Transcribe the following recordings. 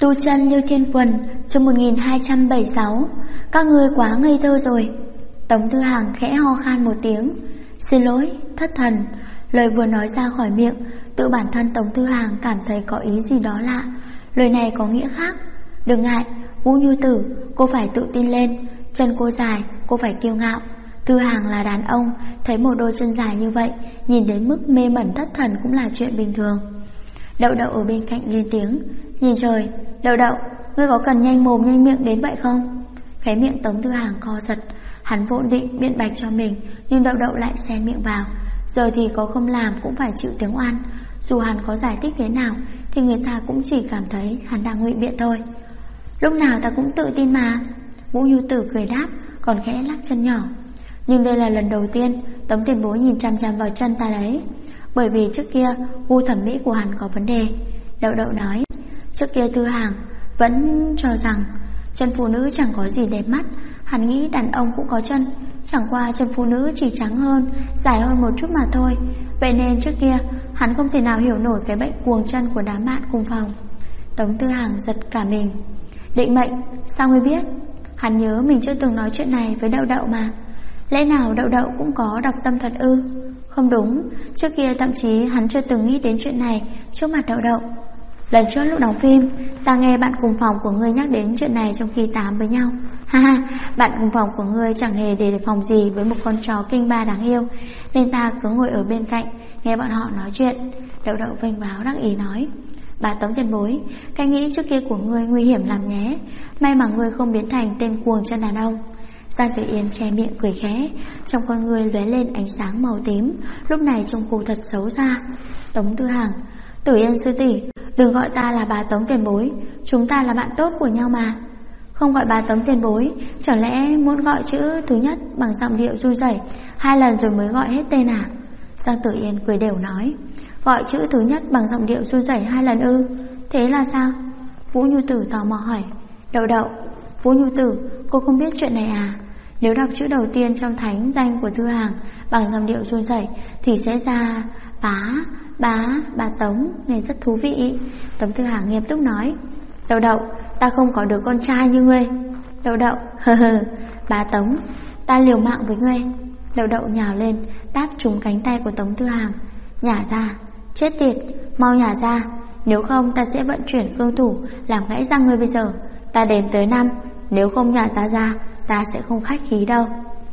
Tu chân như thiên quần, chương 1276. Các ngươi quá ngây thơ rồi. Tống Tư Hàng khẽ ho khan một tiếng. Xin lỗi, thất thần. Lời vừa nói ra khỏi miệng, tự bản thân Tống Tư Hàng cảm thấy có ý gì đó lạ. Lời này có nghĩa khác. Đừng ngại, Vũ Như Tử, cô phải tự tin lên. Chân cô dài, cô phải kiêu ngạo. Tư Hàng là đàn ông, thấy một đôi chân dài như vậy, nhìn đến mức mê mẩn thất thần cũng là chuyện bình thường. Đậu Đậu ở bên cạnh lên tiếng. Nhìn trời, Đậu Đậu, ngươi có cần nhanh mồm nhanh miệng đến vậy không? Khóe miệng Tống Tư Hàng co giật. Hắn vốn định biện bạch cho mình, nhưng Đậu Đậu lại xen miệng vào. Giờ thì có không làm cũng phải chịu tiếng oan. Dù hắn có giải thích thế nào thì người ta cũng chỉ cảm thấy hắn đang ngụy biện thôi. Lúc nào ta cũng tự tin mà. Vũ Như Tử cười đáp, còn khẽ lắc chân nhỏ. Nhưng đây là lần đầu tiên Tống tiền bối nhìn chằm chằm vào chân ta đấy. Bởi vì trước kia gu thẩm mỹ của hắn có vấn đề. Đậu Đậu nói. Trước kia Tư Hàng vẫn cho rằng chân phụ nữ chẳng có gì đẹp mắt. Hắn nghĩ đàn ông cũng có chân, chẳng qua chân phụ nữ chỉ trắng hơn, dài hơn một chút mà thôi. Vậy nên trước kia hắn không thể nào hiểu nổi cái bệnh cuồng chân của đám bạn cùng phòng. Tống Tư Hàng giật cả mình. Định mệnh, sao ngươi biết? Hắn nhớ mình chưa từng nói chuyện này với Đậu Đậu mà. Lẽ nào Đậu Đậu cũng có đọc tâm thuật ư? Không đúng, trước kia thậm chí hắn chưa từng nghĩ đến chuyện này trước mặt Đậu Đậu. Lần trước lúc đóng phim, ta nghe bạn cùng phòng của ngươi nhắc đến chuyện này trong khi tám với nhau. Ha ha, bạn cùng phòng của ngươi chẳng hề đề phòng gì với một con chó kinh ba đáng yêu, nên ta cứ ngồi ở bên cạnh nghe bọn họ nói chuyện. Đậu Đậu vênh váo đắc ý nói. Bà Tống tiền bối, cái nghĩ trước kia của ngươi nguy hiểm lắm nhé. May mà ngươi không biến thành tên cuồng chân đàn ông. Giang Tử Yên che miệng cười khẽ, trong con ngươi lóe lên ánh sáng màu tím, lúc này trông cô thật xấu xa. Tống Tư Hàng, Tử Yên sư tỷ, đừng gọi ta là bà Tống tiền bối, chúng ta là bạn tốt của nhau mà. Không gọi bà Tống tiền bối, chẳng lẽ muốn gọi chữ thứ nhất bằng giọng điệu run rẩy 2 lần rồi mới gọi hết tên à? Giang Tử Yên cười đều nói. Gọi chữ thứ nhất bằng giọng điệu run rẩy 2 lần ư? Thế là sao? Vũ Như Tử tò mò hỏi. Đậu Đậu, Vũ Như Tử, cô không biết chuyện này à? Nếu đọc chữ đầu tiên trong thánh danh của Tư Hàng bằng giọng điệu run rẩy thì sẽ ra bà Tống, nghe rất thú vị. Tống Tư Hàng nghiêm túc nói. Đậu Đậu, ta không có đứa con trai như ngươi. Đậu Đậu, bà Tống, ta liều mạng với ngươi. Đậu Đậu nhào lên tát trúng cánh tay của Tống Tư Hàng. Nhả ra, chết tiệt, mau nhả ra, nếu không ta sẽ vận chuyển cương thủ làm gãy răng ngươi bây giờ. Ta đếm tới 5, nếu không nhả ta ra, ta sẽ không khách khí đâu.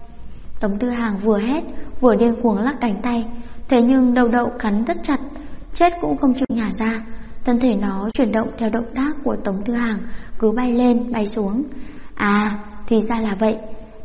Tống Tư Hàng vừa hét vừa điên cuồng lắc cánh tay. Thế nhưng Đậu Đậu cắn rất chặt, chết cũng không chịu nhả ra. Thân thể nó chuyển động theo động tác của Tống Tư Hàng, cứ bay lên bay xuống. À, thì ra là vậy.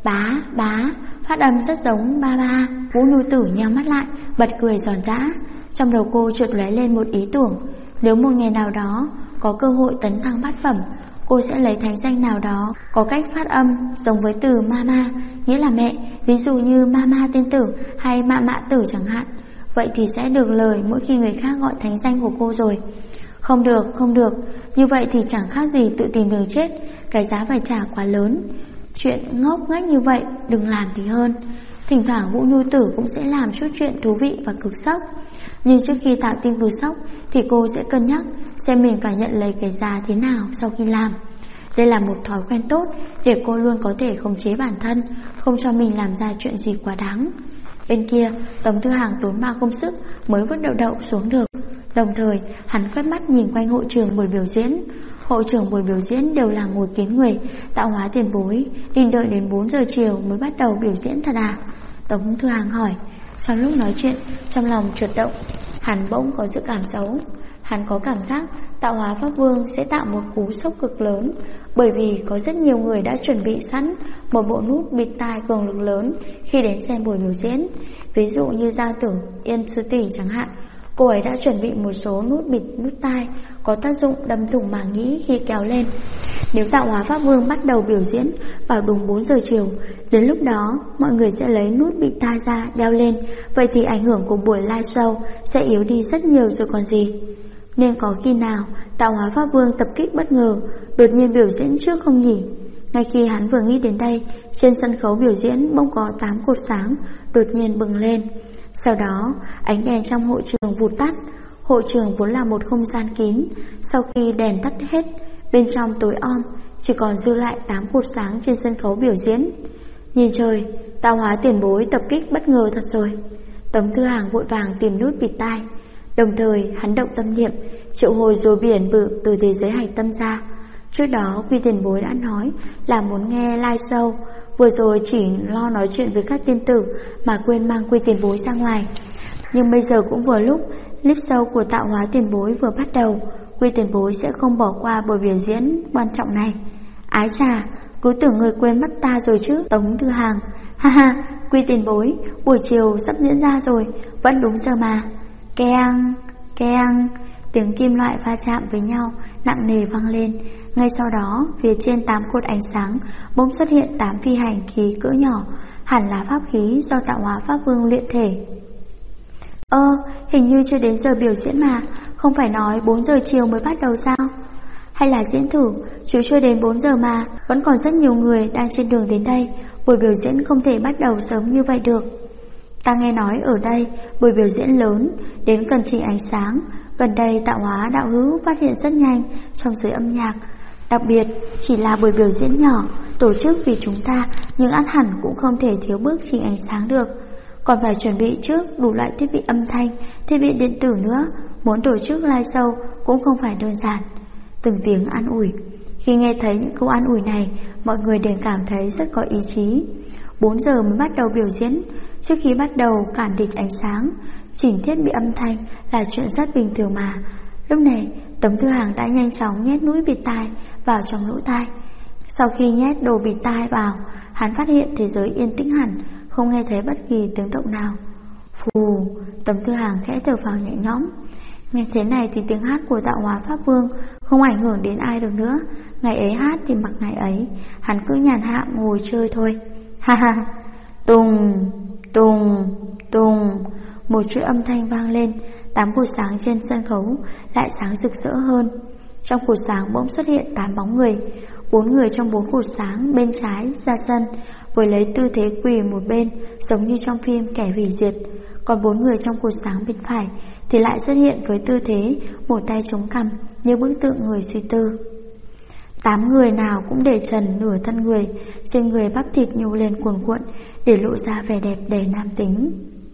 Bá, phát âm rất giống ba. Vũ Như Tử nheo mắt lại, bật cười giòn giã. Trong đầu cô chợt lóe lên một ý tưởng. Nếu một ngày nào đó có cơ hội tấn thăng bát phẩm, cô sẽ lấy thánh danh nào đó có cách phát âm giống với từ mama, nghĩa là mẹ, ví dụ như mama tiên tử hay mạ tử chẳng hạn. Vậy thì sẽ được lời mỗi khi người khác gọi thánh danh của cô rồi. Không được, như vậy thì chẳng khác gì tự tìm đường chết, cái giá phải trả quá lớn. Chuyện ngốc nghếch như vậy đừng làm thì hơn. Thỉnh thoảng Vũ Như Tử cũng sẽ làm chút chuyện thú vị và cực sốc. Nhưng trước khi tạo tin cực sốc thì cô sẽ cân nhắc xem mình phải nhận lấy cái giá thế nào sau khi làm. Đây là một thói quen tốt để cô luôn có thể khống chế bản thân, không cho mình làm ra chuyện gì quá đáng. Bên kia, Tống Tư Hàng tốn bao công sức mới vứt Đậu Đậu xuống được. Đồng thời, hắn quét mắt nhìn quanh hội trường buổi biểu diễn. Hội trường buổi biểu diễn đều là ngồi kín người. Tạo Hóa tiền bối định đợi đến 4 giờ chiều mới bắt đầu biểu diễn thật à? Tống Tư Hàng hỏi. Trong lúc nói chuyện, trong lòng chợt động, hắn bỗng có dự cảm xấu. Hắn có cảm giác Tạo Hóa Pháp Vương sẽ tạo một cú sốc cực lớn, bởi vì có rất nhiều người đã chuẩn bị sẵn một bộ nút bịt tai cường lực lớn khi đến xem buổi biểu diễn. Ví dụ như Giang Tử Yên sư tỷ chẳng hạn, cô ấy đã chuẩn bị một số nút bịt nút tai có tác dụng đâm thủng màng nhĩ khi kéo lên. Nếu Tạo Hóa Pháp Vương bắt đầu biểu diễn vào đúng 4 giờ chiều, đến lúc đó mọi người sẽ lấy nút bịt tai ra đeo lên, vậy thì ảnh hưởng của buổi live show sẽ yếu đi rất nhiều rồi còn gì. Nên có khi nào Tạo Hóa Pháp Vương tập kích bất ngờ, đột nhiên biểu diễn trước không nhỉ? Ngay khi hắn vừa nghĩ đến đây, trên sân khấu biểu diễn bỗng có 8 cột sáng đột nhiên bừng lên. Sau đó, ánh đèn trong hội trường vụt tắt. Hội trường vốn là một không gian kín. Sau khi đèn tắt hết, bên trong tối om, chỉ còn dư lại 8 cột sáng trên sân khấu biểu diễn. Nhìn trời, Tạo Hóa tiền bối tập kích bất ngờ thật rồi. Tống Thư Hàng vội vàng tìm nút bịt tai, đồng thời hắn động tâm niệm triệu hồi rùa biển bự từ thế giới hạch tâm ra. Trước đó Quy tiền bối đã nói là muốn nghe live show, vừa rồi chỉ lo nói chuyện với các tiên tử mà quên mang Quy tiền bối ra ngoài. Nhưng bây giờ cũng vừa lúc clip show của Tạo Hóa tiền bối vừa bắt đầu, Quy tiền bối sẽ không bỏ qua buổi biểu diễn quan trọng này. Ái chà, cứ tưởng người quên mất ta rồi chứ. Tống Thư Hàng: ha ha, Quy tiền bối, buổi chiều sắp diễn ra rồi, vẫn đúng giờ mà. Keng, keng, tiếng kim loại va chạm với nhau nặng nề vang lên. Ngay sau đó, phía trên 8 cột ánh sáng bỗng xuất hiện 8 phi hành khí cỡ nhỏ, hẳn là pháp khí do Tạo Hóa Pháp Vương luyện thể. Hình như chưa đến giờ biểu diễn mà, không phải nói 4 giờ chiều mới bắt đầu sao? Hay là diễn thử, chứ chưa đến 4 giờ mà, vẫn còn rất nhiều người đang trên đường đến đây, buổi biểu diễn không thể bắt đầu sớm như vậy được. Ta nghe nói ở đây, buổi biểu diễn lớn, đến cần chỉnh ánh sáng, gần đây Tạo Hóa đạo hữu phát hiện rất nhanh trong giới âm nhạc. Đặc biệt, chỉ là buổi biểu diễn nhỏ, tổ chức vì chúng ta, nhưng ắt hẳn cũng không thể thiếu bước chỉnh ánh sáng được. Còn phải chuẩn bị trước đủ loại thiết bị âm thanh, thiết bị điện tử nữa, muốn tổ chức live show cũng không phải đơn giản. Từng tiếng an ủi. Khi nghe thấy những câu an ủi này, mọi người đều cảm thấy rất có ý chí. 4 giờ mới bắt đầu biểu diễn, trước khi bắt đầu cản địch ánh sáng, chỉnh thiết bị âm thanh là chuyện rất bình thường mà. Lúc này, Tống Thư Hàng đã nhanh chóng nhét mũi bịt tai vào trong lỗ tai. Sau khi nhét đồ bịt tai vào, hắn phát hiện thế giới yên tĩnh hẳn, không nghe thấy bất kỳ tiếng động nào. Phù, Tống Thư Hàng khẽ thở phào nhẹ nhõm. Nghe thế này thì tiếng hát của Tạo Hóa Pháp Vương không ảnh hưởng đến ai được nữa. Ngày ấy hát thì mặc ngày ấy, hắn cứ nhàn hạ ngồi chơi thôi. Ha ha. Tùng, tùng, tùng. Một chuỗi âm thanh vang lên, 8 cột sáng trên sân khấu lại sáng rực rỡ hơn. Trong cột sáng bỗng xuất hiện 8 bóng người. 4 người trong 4 cột sáng bên trái ra sân, với lấy tư thế quỳ một bên, giống như trong phim Kẻ Hủy Diệt. Còn 4 người trong cột sáng bên phải thì lại xuất hiện với tư thế một tay chống cằm, như bức tượng người suy tư. 8 người nào cũng để trần nửa thân người, trên người bắp thịt nhô lên cuồn cuộn để lộ ra vẻ đẹp đầy nam tính.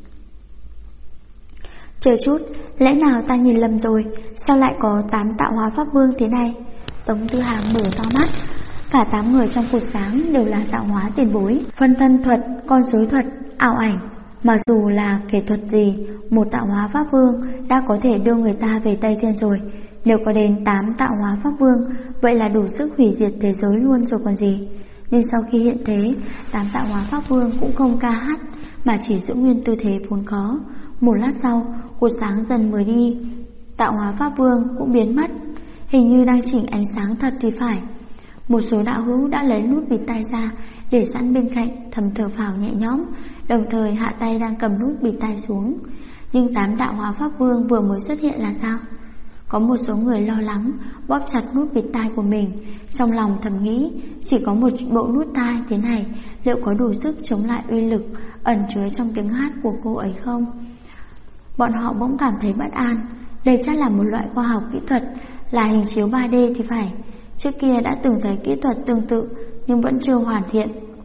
Chờ chút, lẽ nào ta nhìn lầm rồi? Sao lại có 8 Tạo Hóa Pháp Vương thế này? Tống Thư Hàng mở to mắt. Cả 8 người trong cột sáng đều là Tạo Hóa tiền bối. Phân thân thuật, con rối thuật, ảo ảnh. Mà dù là kể thuật gì, một Tạo Hóa Pháp Vương đã có thể đưa người ta về Tây Thiên rồi. Nếu có đến 8 Tạo Hóa Pháp Vương, vậy là đủ sức hủy diệt thế giới luôn rồi còn gì. Nhưng sau khi hiện thế, 8 Tạo Hóa Pháp Vương cũng không ca hát, mà chỉ giữ nguyên tư thế vốn có. Một lát sau, cột sáng dần mới đi, Tạo Hóa Pháp Vương cũng biến mất. Hình như đang chỉnh ánh sáng thật thì phải. Một số đạo hữu đã lấy nút bịt tai ra để sẵn bên cạnh, thầm thở phào nhẹ nhõm, đồng thời hạ tay đang cầm nút bịt tai xuống. Nhưng 8 Tạo Hóa Pháp Vương vừa mới xuất hiện là sao? Có một số người lo lắng, bóp chặt nút bịt tai của mình, trong lòng thầm nghĩ chỉ có một bộ nút tai thế này, liệu có đủ sức chống lại uy lực ẩn chứa trong tiếng hát của cô ấy không? Bọn họ bỗng cảm thấy bất an. Đây chắc là một loại khoa học kỹ thuật, là hình chiếu 3D thì phải. Trước kia đã từng thấy kỹ thuật tương tự, nhưng vẫn chưa hoàn thiện.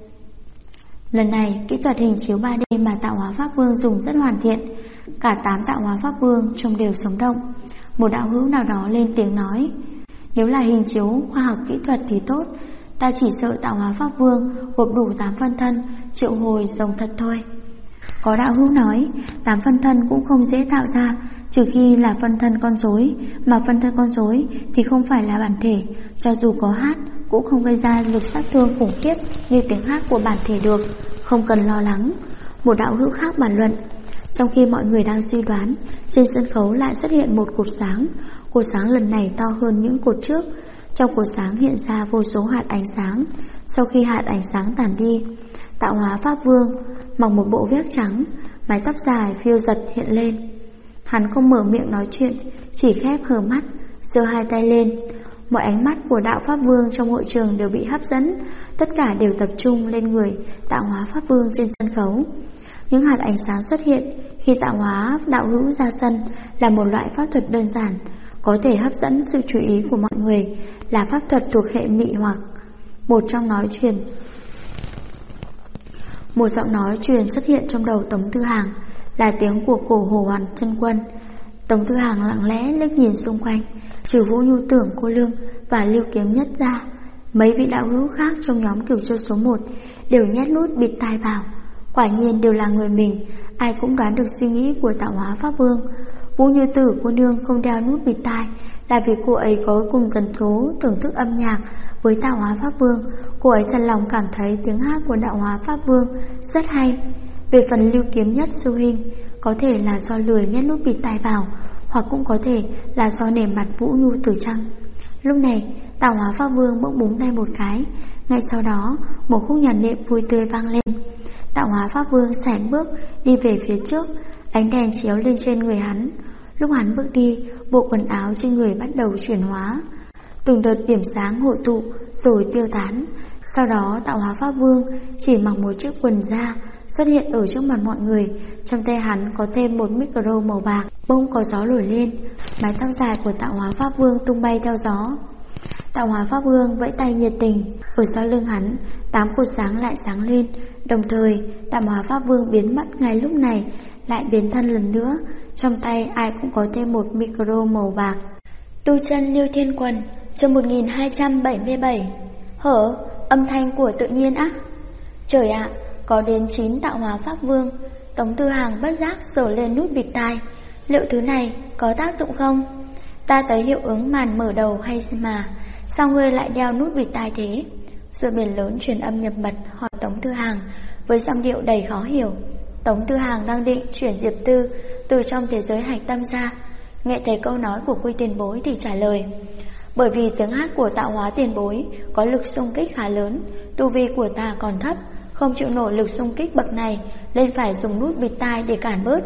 Lần này, kỹ thuật hình chiếu 3D mà Tạo Hóa Pháp Vương dùng rất hoàn thiện. Cả 8 Tạo Hóa Pháp Vương trông đều sống động. Một đạo hữu nào đó lên tiếng nói: nếu là hình chiếu khoa học kỹ thuật thì tốt, ta chỉ sợ Tạo Hóa Pháp Vương gộp đủ 8 phân thân, triệu hồi rồng thật thôi. Có đạo hữu nói 8 phân thân cũng không dễ tạo ra, trừ khi là phân thân con rối, mà phân thân con rối thì không phải là bản thể, cho dù có hát cũng không gây ra lực sát thương khủng khiếp như tiếng hát của bản thể được, không cần lo lắng. Một đạo hữu khác bàn luận. Trong khi mọi người đang suy đoán, trên sân khấu lại xuất hiện một cột sáng. Cột sáng lần này to hơn những cột trước. Trong cột sáng hiện ra vô số hạt ánh sáng. Sau khi hạt ánh sáng tản đi, Tạo Hóa Pháp Vương mặc một bộ vest trắng, mái tóc dài phiêu giật hiện lên. Hắn không mở miệng nói chuyện, chỉ khép hờ mắt, giơ hai tay lên. Mọi ánh mắt của Đạo Pháp Vương trong hội trường đều bị hấp dẫn, tất cả đều tập trung lên người Tạo Hóa Pháp Vương trên sân khấu. Những hạt ánh sáng xuất hiện khi Tạo Hóa đạo hữu ra sân là một loại pháp thuật đơn giản, có thể hấp dẫn sự chú ý của mọi người, là pháp thuật thuộc hệ mị hoặc. Một giọng nói truyền xuất hiện trong đầu Tống Tư Hàng, là tiếng của Cổ Hồ Hoàn Chân Quân. Tống Tư Hàng lặng lẽ liếc nhìn xung quanh, trừ Vũ Nhu Tưởng, Cô Lương và Lưu Kiếm Nhất ra, mấy vị đạo hữu khác trong nhóm Cửu Châu số 1 đều nhét nút bịt tai vào. Quả nhiên đều là người mình, ai cũng đoán được suy nghĩ của Tạo Hóa Pháp Vương. Vũ Như Tử cô nương không đeo nút bịt tai là vì cô ấy có cùng tần số thưởng thức âm nhạc với Tạo Hóa Pháp Vương. Cô ấy thật lòng cảm thấy tiếng hát của Tạo Hóa Pháp Vương rất hay. Về phần Lưu Kiếm Nhất sư huynh, có thể là do lười nhét nút bịt tai vào, hoặc cũng có thể là do nể mặt Vũ Nhu Tử chăng. Lúc này Tạo Hóa Pháp Vương bỗng búng tay một cái, ngay sau đó một khúc nhạc nệm vui tươi vang lên. Tạo Hóa Pháp Vương sải bước đi về phía trước, ánh đèn chiếu lên trên người hắn. Lúc hắn bước đi, bộ quần áo trên người bắt đầu chuyển hóa, từng đợt điểm sáng hội tụ rồi tiêu tán. Sau đó Tạo Hóa Pháp Vương chỉ mặc một chiếc quần da xuất hiện ở trước mặt mọi người. Trong tay hắn có thêm một micro màu bạc, bỗng có gió nổi lên, mái tóc dài của Tạo Hóa Pháp Vương tung bay theo gió. Tạo Hóa Pháp Vương vẫy tay nhiệt tình, ở sau lưng hắn 8 cột sáng lại sáng lên. Đồng thời Tạo Hóa Pháp Vương biến mất ngay lúc này, lại biến thân lần nữa, trong tay ai cũng có thêm một micro màu bạc. Tu chân Liêu Thiên Quần, chương 1277. Hở, âm thanh của tự nhiên á. Trời ạ, có đến 9 Tạo Hóa Pháp Vương. Tống Tư Hàng bất giác sờ lên nút bịt tai. Liệu thứ này có tác dụng không? Ta thấy hiệu ứng màn mở đầu hay mà, sao ngươi lại đeo nút bịt tai thế? Rồi biển lớn truyền âm nhập mật hỏi Tống Tư Hàng với giọng điệu đầy khó hiểu. Tống Tư Hàng đang định chuyển Diệp Tư từ trong thế giới hạch tâm ra, nghe thấy câu nói của Quy Tiền Bối thì trả lời: bởi vì tiếng hát của Tạo Hóa Tiền Bối có lực xung kích khá lớn, tu vi của ta còn thấp, không chịu nổi lực xung kích bậc này, nên phải dùng nút bịt tai để cản bớt.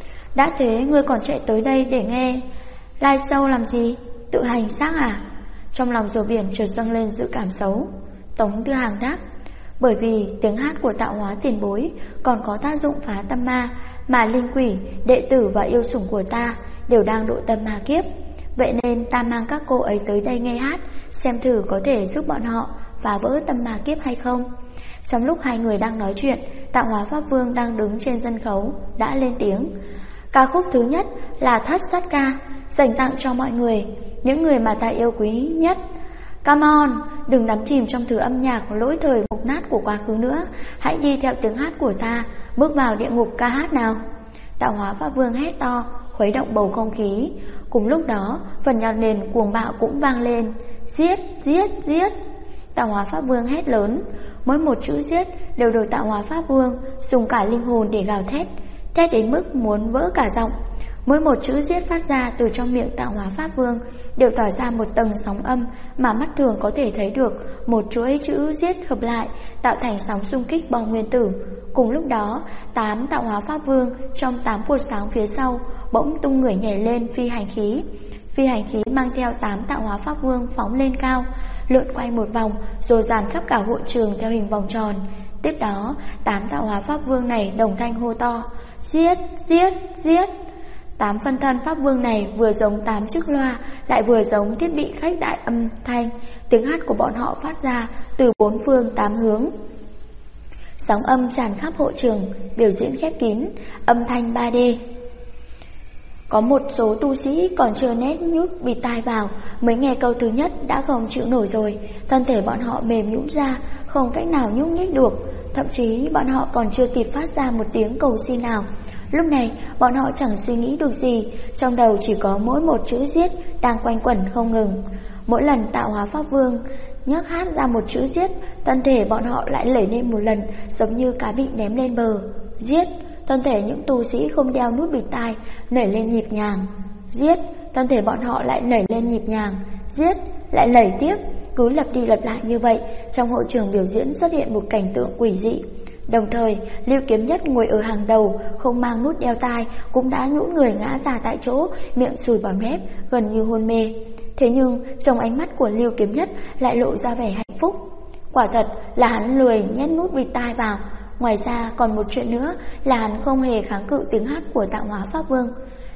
Đã thế ngươi còn chạy tới đây để nghe live show làm gì? Tự hành xác à? Trong lòng Rùa Biển chợt dâng lên dự cảm xấu. Tống Tư Hàng đáp: bởi vì tiếng hát của Tạo Hóa Tiền Bối còn có tác dụng phá tâm ma, mà linh quỷ, đệ tử và yêu sủng của ta đều đang độ tâm ma kiếp. Vậy nên ta mang các cô ấy tới đây nghe hát, xem thử có thể giúp bọn họ phá vỡ tâm ma kiếp hay không. Trong lúc hai người đang nói chuyện, Tạo Hóa Pháp Vương đang đứng trên sân khấu đã lên tiếng: ca khúc thứ nhất là Thất Sát Ca, dành tặng cho mọi người, những người mà ta yêu quý nhất. Come on, đừng đắm chìm trong thứ âm nhạc lỗi thời mục nát của quá khứ nữa, hãy đi theo tiếng hát của ta, bước vào địa ngục ca hát nào. Tạo Hóa Pháp Vương hét to, khuấy động bầu không khí. Cùng lúc đó, phần nhạc nền cuồng bạo cũng vang lên: giết, giết, giết. Tạo Hóa Pháp Vương hét lớn, mỗi một chữ giết đều được Tạo Hóa Pháp Vương dùng cả linh hồn để gào thét, thét đến mức muốn vỡ cả giọng. Mỗi một chữ giết phát ra từ trong miệng Tạo Hóa Pháp Vương đều tỏa ra một tầng sóng âm mà mắt thường có thể thấy được một chuỗi chữ giết hợp lại tạo thành sóng xung kích bom nguyên tử. Cùng lúc đó, 8 Tạo Hóa Pháp Vương trong 8 cột sáng phía sau bỗng tung người nhảy lên phi hành khí. Phi hành khí mang theo 8 Tạo Hóa Pháp Vương phóng lên cao, lượn quay một vòng rồi dàn khắp cả hội trường theo hình vòng tròn. Tiếp đó, 8 Tạo Hóa Pháp Vương này đồng thanh hô to: giết, giết, giết. 8 phân thân Pháp Vương này vừa giống 8 chiếc loa, lại vừa giống thiết bị khuếch đại âm thanh. Tiếng hát của bọn họ phát ra từ 4 phương 8 hướng. Sóng âm tràn khắp hội trường, biểu diễn khép kín, âm thanh 3D. Có một số tu sĩ còn chưa nét nhút bịt tai vào, mới nghe câu thứ nhất đã không chịu nổi rồi. Thân thể bọn họ mềm nhũn ra, không cách nào nhúc nhích được. Thậm chí bọn họ còn chưa kịp phát ra một tiếng cầu xin nào. Lúc này bọn họ chẳng suy nghĩ được gì, trong đầu chỉ có mỗi một chữ giết đang quanh quẩn không ngừng. Mỗi lần Tạo Hóa Pháp Vương nhấc hát ra một chữ giết, thân thể bọn họ lại lẩy lên một lần, giống như cá bị ném lên bờ. Giết. Thân thể những tu sĩ không đeo nút bịt tai nảy lên nhịp nhàng. Giết. Thân thể bọn họ lại nảy lên nhịp nhàng. Giết. Lại nảy tiếp. Cứ lặp đi lặp lại như vậy, trong hội trường biểu diễn xuất hiện một cảnh tượng quỷ dị. Đồng thời, Lưu Kiếm Nhất ngồi ở hàng đầu, không mang nút đeo tai, cũng đã nhũn người ngã ra tại chỗ, miệng sùi bọt mép, gần như hôn mê. Thế nhưng, trong ánh mắt của Lưu Kiếm Nhất lại lộ ra vẻ hạnh phúc. Quả thật là hắn lười nhét nút bịt tai vào. Ngoài ra còn một chuyện nữa là hắn không hề kháng cự tiếng hát của Tạo Hóa Pháp Vương.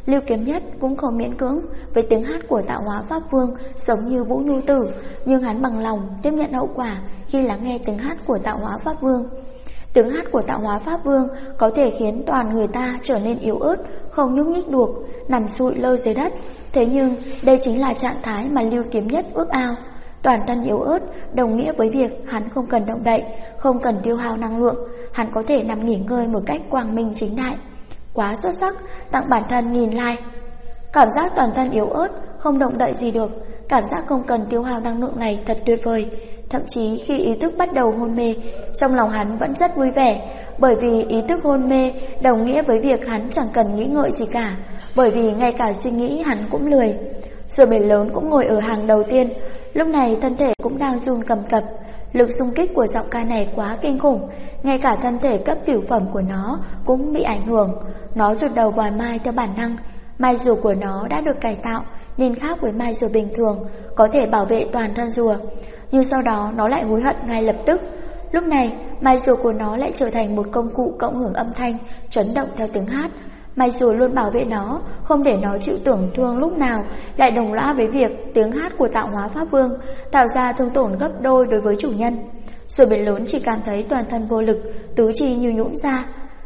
Lưu Kiếm Nhất cũng không miễn cưỡng với tiếng hát của Tạo Hóa Pháp Vương giống như Vũ Nhu Tử, nhưng hắn bằng lòng tiếp nhận hậu quả khi lắng nghe tiếng hát của Tạo Hóa Pháp Vương. Tiếng hát của Tạo Hóa Pháp Vương có thể khiến toàn người ta trở nên yếu ớt, không nhúc nhích được, nằm sụi lơ dưới đất. Thế nhưng đây chính là trạng thái mà Lưu Kiếm Nhất ước ao. Toàn thân yếu ớt đồng nghĩa với việc hắn không cần động đậy, không cần tiêu hao năng lượng, hắn có thể nằm nghỉ ngơi một cách quang minh chính đại. Quá xuất sắc, tặng bản thân nghìn like. Cảm giác toàn thân yếu ớt, không động đậy gì được, cảm giác không cần tiêu hao năng lượng này thật tuyệt vời. Thậm chí khi ý thức bắt đầu hôn mê, trong lòng hắn vẫn rất vui vẻ, bởi vì ý thức hôn mê đồng nghĩa với việc hắn chẳng cần nghĩ ngợi gì cả, bởi vì ngay cả suy nghĩ hắn cũng lười. Rồi biển lớn cũng ngồi ở hàng đầu tiên, lúc này thân thể cũng đang run cầm cập. Lực xung kích của giọng ca này quá kinh khủng, ngay cả thân thể cấp cửu phẩm của nó cũng bị ảnh hưởng. Nó rụt đầu vòi mai theo bản năng. Mai rùa của nó đã được cải tạo nên khác với mai rùa bình thường, có thể bảo vệ toàn thân rùa. Nhưng sau đó nó lại hối hận ngay lập tức. Lúc này mai rùa của nó lại trở thành một công cụ cộng hưởng âm thanh, chấn động theo tiếng hát. Mai rùa luôn bảo vệ nó, không để nó chịu tổn thương lúc nào, lại đồng lõa với việc tiếng hát của Tạo Hóa Pháp Vương tạo ra thương tổn gấp đôi đối với chủ nhân. Rồi biển lớn chỉ cảm thấy toàn thân vô lực, tứ chi như nhũn ra.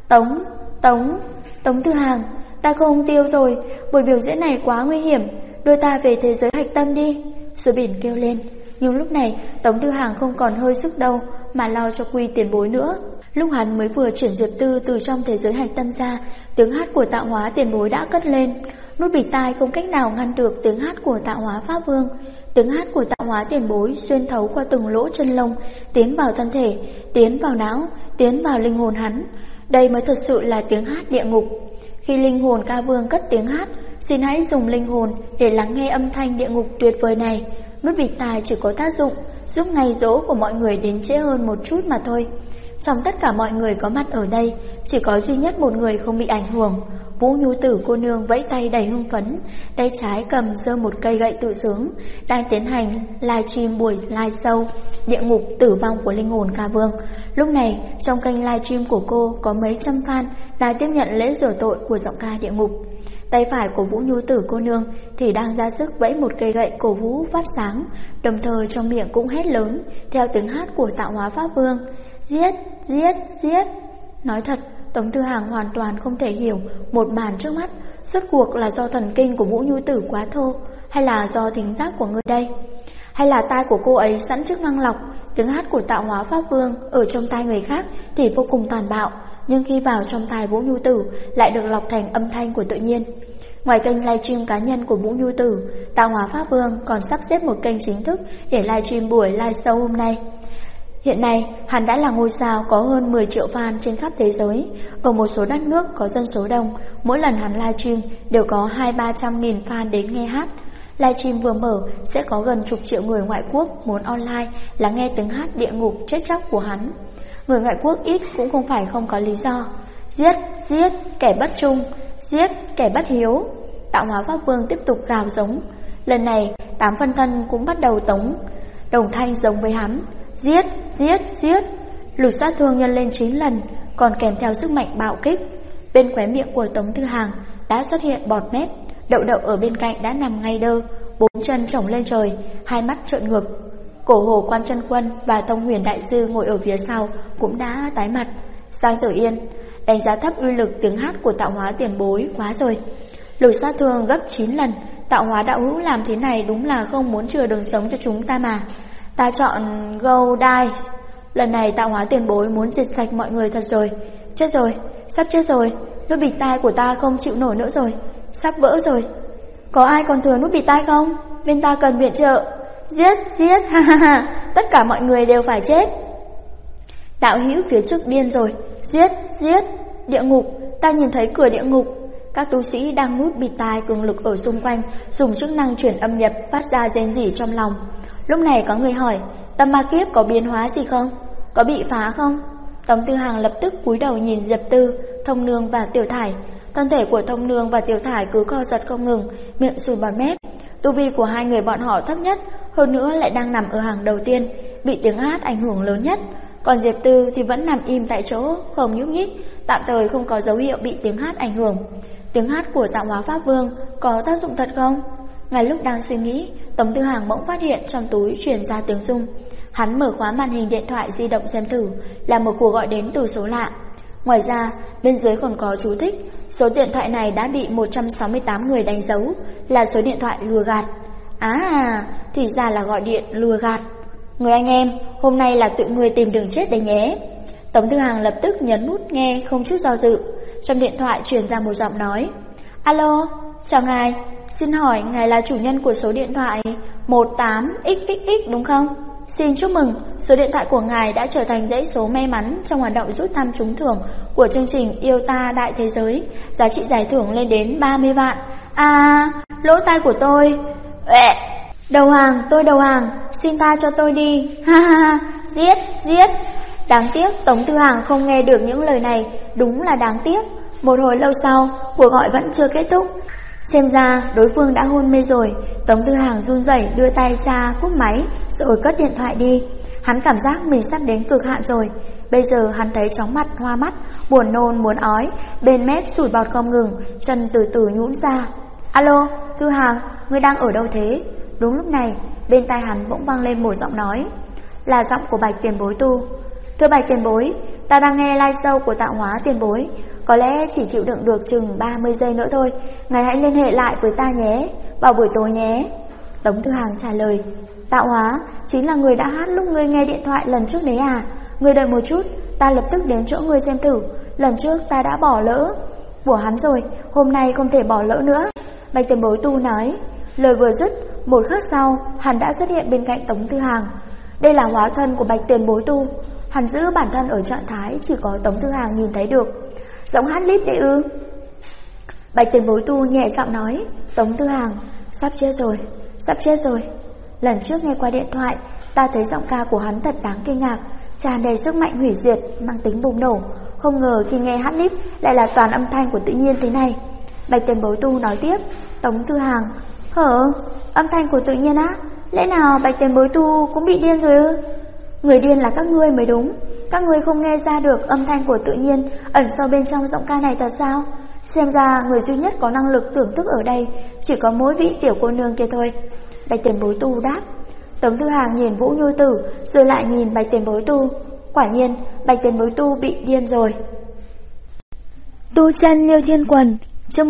Tống Tư Hàng, ta không tiêu rồi, buổi biểu diễn này quá nguy hiểm, đưa ta về thế giới hạch tâm đi. Rồi biển kêu lên. Nhưng lúc này Tống Tư Hàng không còn hơi sức đâu mà lo cho Quy tiền bối nữa. Lúc hắn mới vừa chuyển Diệp Tư từ trong thế giới hạch tâm ra, tiếng hát của Tạo Hóa tiền bối đã cất lên. Nút bịt tai không cách nào ngăn được tiếng hát của Tạo Hóa Pháp Vương. Tiếng hát của Tạo Hóa tiền bối xuyên thấu qua từng lỗ chân lông, tiến vào thân thể, tiến vào não, tiến vào linh hồn hắn. Đây mới thật sự là tiếng hát địa ngục. Khi linh hồn ca vương cất tiếng hát, xin hãy dùng linh hồn để lắng nghe âm thanh địa ngục tuyệt vời này. Nút bịt tai chỉ có tác dụng giúp ngày dỗ của mọi người đến trễ hơn một chút mà thôi. Trong tất cả mọi người có mặt ở đây, chỉ có duy nhất một người không bị ảnh hưởng. Vũ Nhu Tử cô nương vẫy tay đầy hưng phấn, tay trái cầm giơ một cây gậy tự sướng, đang tiến hành livestream buổi live show Địa ngục tử vong của linh hồn ca vương. Lúc này trong kênh livestream của cô có mấy trăm fan đang tiếp nhận lễ rửa tội của giọng ca địa ngục. Tay phải của Vũ Nhu Tử cô nương thì đang ra sức vẫy một cây gậy cổ vũ phát sáng, đồng thời trong miệng cũng hét lớn theo tiếng hát của Tạo Hóa Pháp Vương: giết, giết, giết. Nói thật, Tống Tư Hàng hoàn toàn không thể hiểu một màn trước mắt. Rốt cuộc là do thần kinh của Vũ Nhu Tử quá thô, hay là do thính giác của người đây, hay là tai của cô ấy sẵn chức năng lọc. Tiếng hát của Tạo Hóa Pháp Vương ở trong tai người khác thì vô cùng tàn bạo, nhưng khi vào trong tai Vũ Nhu Tử lại được lọc thành âm thanh của tự nhiên. Ngoài kênh livestream cá nhân của Vũ Nhu Tử, Tạo Hóa Pháp Vương còn sắp xếp một kênh chính thức để livestream buổi live show hôm nay. Hiện nay, hắn đã là ngôi sao có hơn 10 triệu fan trên khắp thế giới. Ở một số đất nước có dân số đông, mỗi lần hắn livestream đều có 200-300 nghìn fan đến nghe hát. Livestream vừa mở sẽ có gần chục triệu người ngoại quốc muốn online lắng nghe tiếng hát địa ngục chết chóc của hắn. Người ngoại quốc ít cũng không phải không có lý do. Giết, giết, kẻ bất trung, giết, kẻ bất hiếu. Tạo Hóa Pháp Vương tiếp tục gào giống. Lần này, 8 phân thân cũng bắt đầu đồng thanh giống với hắn. Giết, giết, giết. Lực sát thương nhân lên 9 lần, còn kèm theo sức mạnh bạo kích. Bên khóe miệng của Tống Tư Hàng đã xuất hiện bọt mép. Đậu đậu ở bên cạnh đã nằm ngay đơ, 4 chân chổng lên trời, hai mắt trợn ngược. Cổ Hồ Quan Chân Quân và Tông Huyền Đại Sư ngồi ở phía sau cũng đã tái mặt. Giang Tử Yên đánh giá thấp uy lực tiếng hát của Tạo Hóa tiền bối quá rồi. Lực sát thương gấp 9 lần, Tạo Hóa đạo hữu làm thế này đúng là không muốn chừa đường sống cho chúng ta mà. Ta chọn Go Die. Lần này Tạo Hóa tiền bối muốn diệt sạch mọi người thật rồi. Chết rồi, sắp chết rồi. Nút bịt tai của ta không chịu nổi nữa rồi, sắp vỡ rồi. Có ai còn thừa nút bịt tai không? Bên ta cần viện trợ. Giết, giết, ha ha ha. Tất cả mọi người đều phải chết. Đạo hữu phía trước điên rồi. Giết, giết. Địa ngục, ta nhìn thấy cửa địa ngục. Các tu sĩ đang nút bịt tai cường lực ở xung quanh dùng chức năng chuyển âm nhập phát ra rên rỉ trong lòng. Lúc này có người hỏi, tâm ma kiếp có biến hóa gì không? Có bị phá không? Tống Tư Hàng lập tức cúi đầu nhìn Diệp Tư, Thông Nương và Tiểu Thải. Thân thể của Thông Nương và Tiểu Thải cứ co giật không ngừng, miệng sùi bọt mép. Tu vi của hai người bọn họ thấp nhất, hơn nữa lại đang nằm ở hàng đầu tiên, bị tiếng hát ảnh hưởng lớn nhất. Còn Diệp Tư thì vẫn nằm im tại chỗ, không nhúc nhích, tạm thời không có dấu hiệu bị tiếng hát ảnh hưởng. tiếng hát của Tạo Hóa Pháp Vương có tác dụng thật không? Ngay lúc đang suy nghĩ, Tống Tư Hàng bỗng phát hiện trong túi truyền ra tiếng rung. Hắn mở khóa màn hình điện thoại di động xem thử, là một cuộc gọi đến từ số lạ. Ngoài ra, bên dưới còn có chú thích, số điện thoại này đã bị 168 người đánh dấu, là số điện thoại lừa gạt. Thì ra là gọi điện lừa gạt. Người anh em, hôm nay là tụi người tìm đường chết đấy nhé. Tống Tư Hàng lập tức nhấn nút nghe không chút do dự. Trong điện thoại truyền ra một giọng nói. Alo, chào ngài, xin hỏi ngài là chủ nhân của số điện thoại 18XXX đúng không? Xin chúc mừng, số điện thoại của ngài đã trở thành dãy số may mắn trong hoạt động rút thăm trúng thưởng của chương trình Yêu Ta Đại Thế Giới. Giá trị giải thưởng lên đến 30 vạn. Lỗ tai của tôi. Đầu hàng, tôi đầu hàng, xin tha cho tôi đi. Giết. Đáng tiếc Tống Tư Hàng không nghe được những lời này, đúng là đáng tiếc. Một hồi lâu sau, cuộc gọi vẫn chưa kết thúc. Xem ra đối phương đã hôn mê rồi. Tống Tư Hàng run rẩy đưa tay tra cúp máy rồi cất điện thoại đi. Hắn cảm giác mình sắp đến cực hạn rồi. Bây giờ hắn thấy chóng mặt hoa mắt, buồn nôn muốn ói, bên mép sủi bọt không ngừng, chân từ từ nhũn ra. Alo, Tư Hàng, ngươi đang ở đâu thế? Đúng lúc này, bên tai hắn bỗng vang lên một giọng nói, là giọng của Bạch Tiền Bối Tu. Thưa Bạch Tiền Bối, ta đang nghe live show của Tạo Hóa Tiền Bối, có lẽ chỉ chịu đựng được chừng 30 giây nữa thôi, ngài hãy liên hệ lại với ta nhé, vào buổi tối nhé. Tống Tư Hàng trả lời. Tạo Hóa chính là người đã hát lúc ngươi nghe điện thoại lần trước đấy à? Ngươi đợi một chút, ta lập tức đến chỗ ngươi xem thử, lần trước ta đã bỏ lỡ của hắn rồi, hôm nay không thể bỏ lỡ nữa. Bạch Tiền Bối Tu nói. Lời vừa dứt, một khắc sau, hắn đã xuất hiện bên cạnh Tống Tư Hàng. Đây là hóa thân của Bạch Tiền Bối Tu. Hắn giữ bản thân ở trạng thái chỉ có Tống Tư Hàng nhìn thấy được. Giọng hát líp đấy ư? Bạch Tiền Bối Tu nhẹ giọng nói. Tống Tư Hàng, sắp chết rồi. Lần trước nghe qua điện thoại, ta thấy giọng ca của hắn thật đáng kinh ngạc, tràn đầy sức mạnh hủy diệt, mang tính bùng nổ. Không ngờ khi nghe hát líp lại là toàn âm thanh của tự nhiên thế này. Bạch Tiền Bối Tu nói tiếp. Tống Tư Hàng, âm thanh của tự nhiên á? Lẽ nào Bạch Tiền Bối Tu cũng bị điên rồi ư? Người điên là các ngươi mới đúng. Các ngươi không nghe ra được âm thanh của tự nhiên ẩn sâu bên trong giọng ca này thật sao? Xem ra người duy nhất có năng lực tưởng thức ở đây chỉ có mỗi vị tiểu cô nương kia thôi. Bạch Tiền Bối Tu đáp. Tống Tư Hàng nhìn Vũ Nhu Tử rồi lại nhìn Bạch Tiền Bối Tu. Quả nhiên Bạch Tiền Bối Tu bị điên rồi. Tu chân Liêu Thiên Quần, chương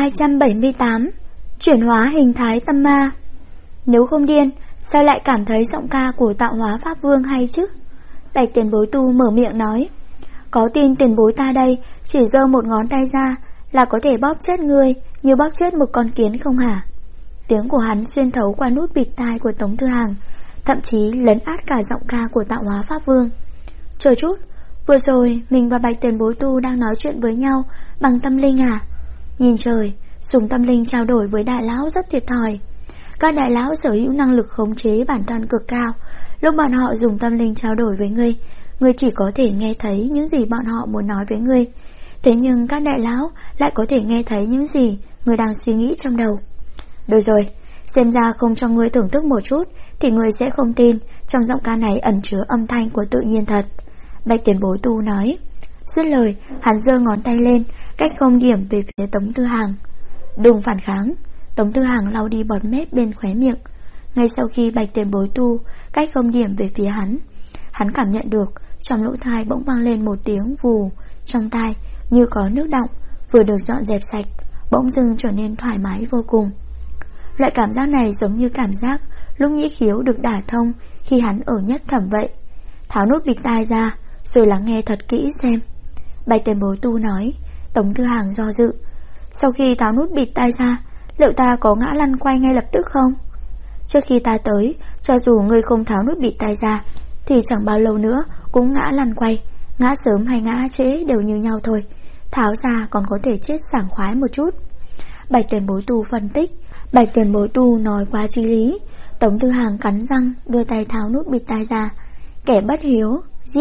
1278. Chuyển hóa hình thái tâm ma. Nếu không điên, sao lại cảm thấy giọng ca của Tạo Hóa Pháp Vương hay chứ? Bạch Tiền Bối Tu mở miệng nói. Có tin tiền bối ta đây chỉ giơ một ngón tay ra là có thể bóp chết ngươi như bóp chết một con kiến không hả? Tiếng của hắn xuyên thấu qua nút bịt tai của Tống Tư Hàng, thậm chí lấn át cả giọng ca của Tạo Hóa Pháp Vương. Chờ chút, vừa rồi mình và Bạch Tiền Bối Tu đang nói chuyện với nhau bằng tâm linh à? Nhìn trời, dùng tâm linh trao đổi với đại lão rất thiệt thòi. Các đại lão sở hữu năng lực khống chế bản thân cực cao. Lúc bọn họ dùng tâm linh trao đổi với ngươi, ngươi chỉ có thể nghe thấy những gì bọn họ muốn nói với ngươi. Thế nhưng các đại lão lại có thể nghe thấy những gì ngươi đang suy nghĩ trong đầu. Được rồi, xem ra không cho ngươi thưởng thức một chút thì ngươi sẽ không tin trong giọng ca này ẩn chứa âm thanh của tự nhiên thật. Bạch Tiền Bối Tu nói. Dứt lời, hắn giơ ngón tay lên, cách không điểm về phía Tống Tư Hàng. Đừng phản kháng. Tống Tư Hàng lau đi bọt mép bên khóe miệng. Ngay sau khi Bạch Tiền Bối Tu cách không điểm về phía hắn cảm nhận được trong lỗ tai bỗng vang lên một tiếng vù trong tai như có nước đọng vừa được dọn dẹp sạch, bỗng dưng trở nên thoải mái vô cùng. Loại cảm giác này giống như cảm giác lúc nhĩ khiếu được đả thông khi hắn ở nhất thẩm vậy. Tháo nút bịt tai ra rồi lắng nghe thật kỹ xem. Bạch Tiền Bối Tu nói. Tống Tư Hàng do dự. Sau khi tháo nút bịt tai ra, liệu ta có ngã lăn quay ngay lập tức không? Trước khi ta tới, cho dù ngươi không tháo nút bịt tai ra thì chẳng bao lâu nữa cũng ngã lăn quay. Ngã sớm hay ngã trễ đều như nhau thôi. Tháo ra còn có thể chết sảng khoái một chút. Bạch Tiền Bối Tu phân tích. Bạch Tiền Bối Tu nói quá chí lý. Tống Tư Hàng cắn răng đưa tay tháo nút bịt tai ra. Kẻ bất hiếu,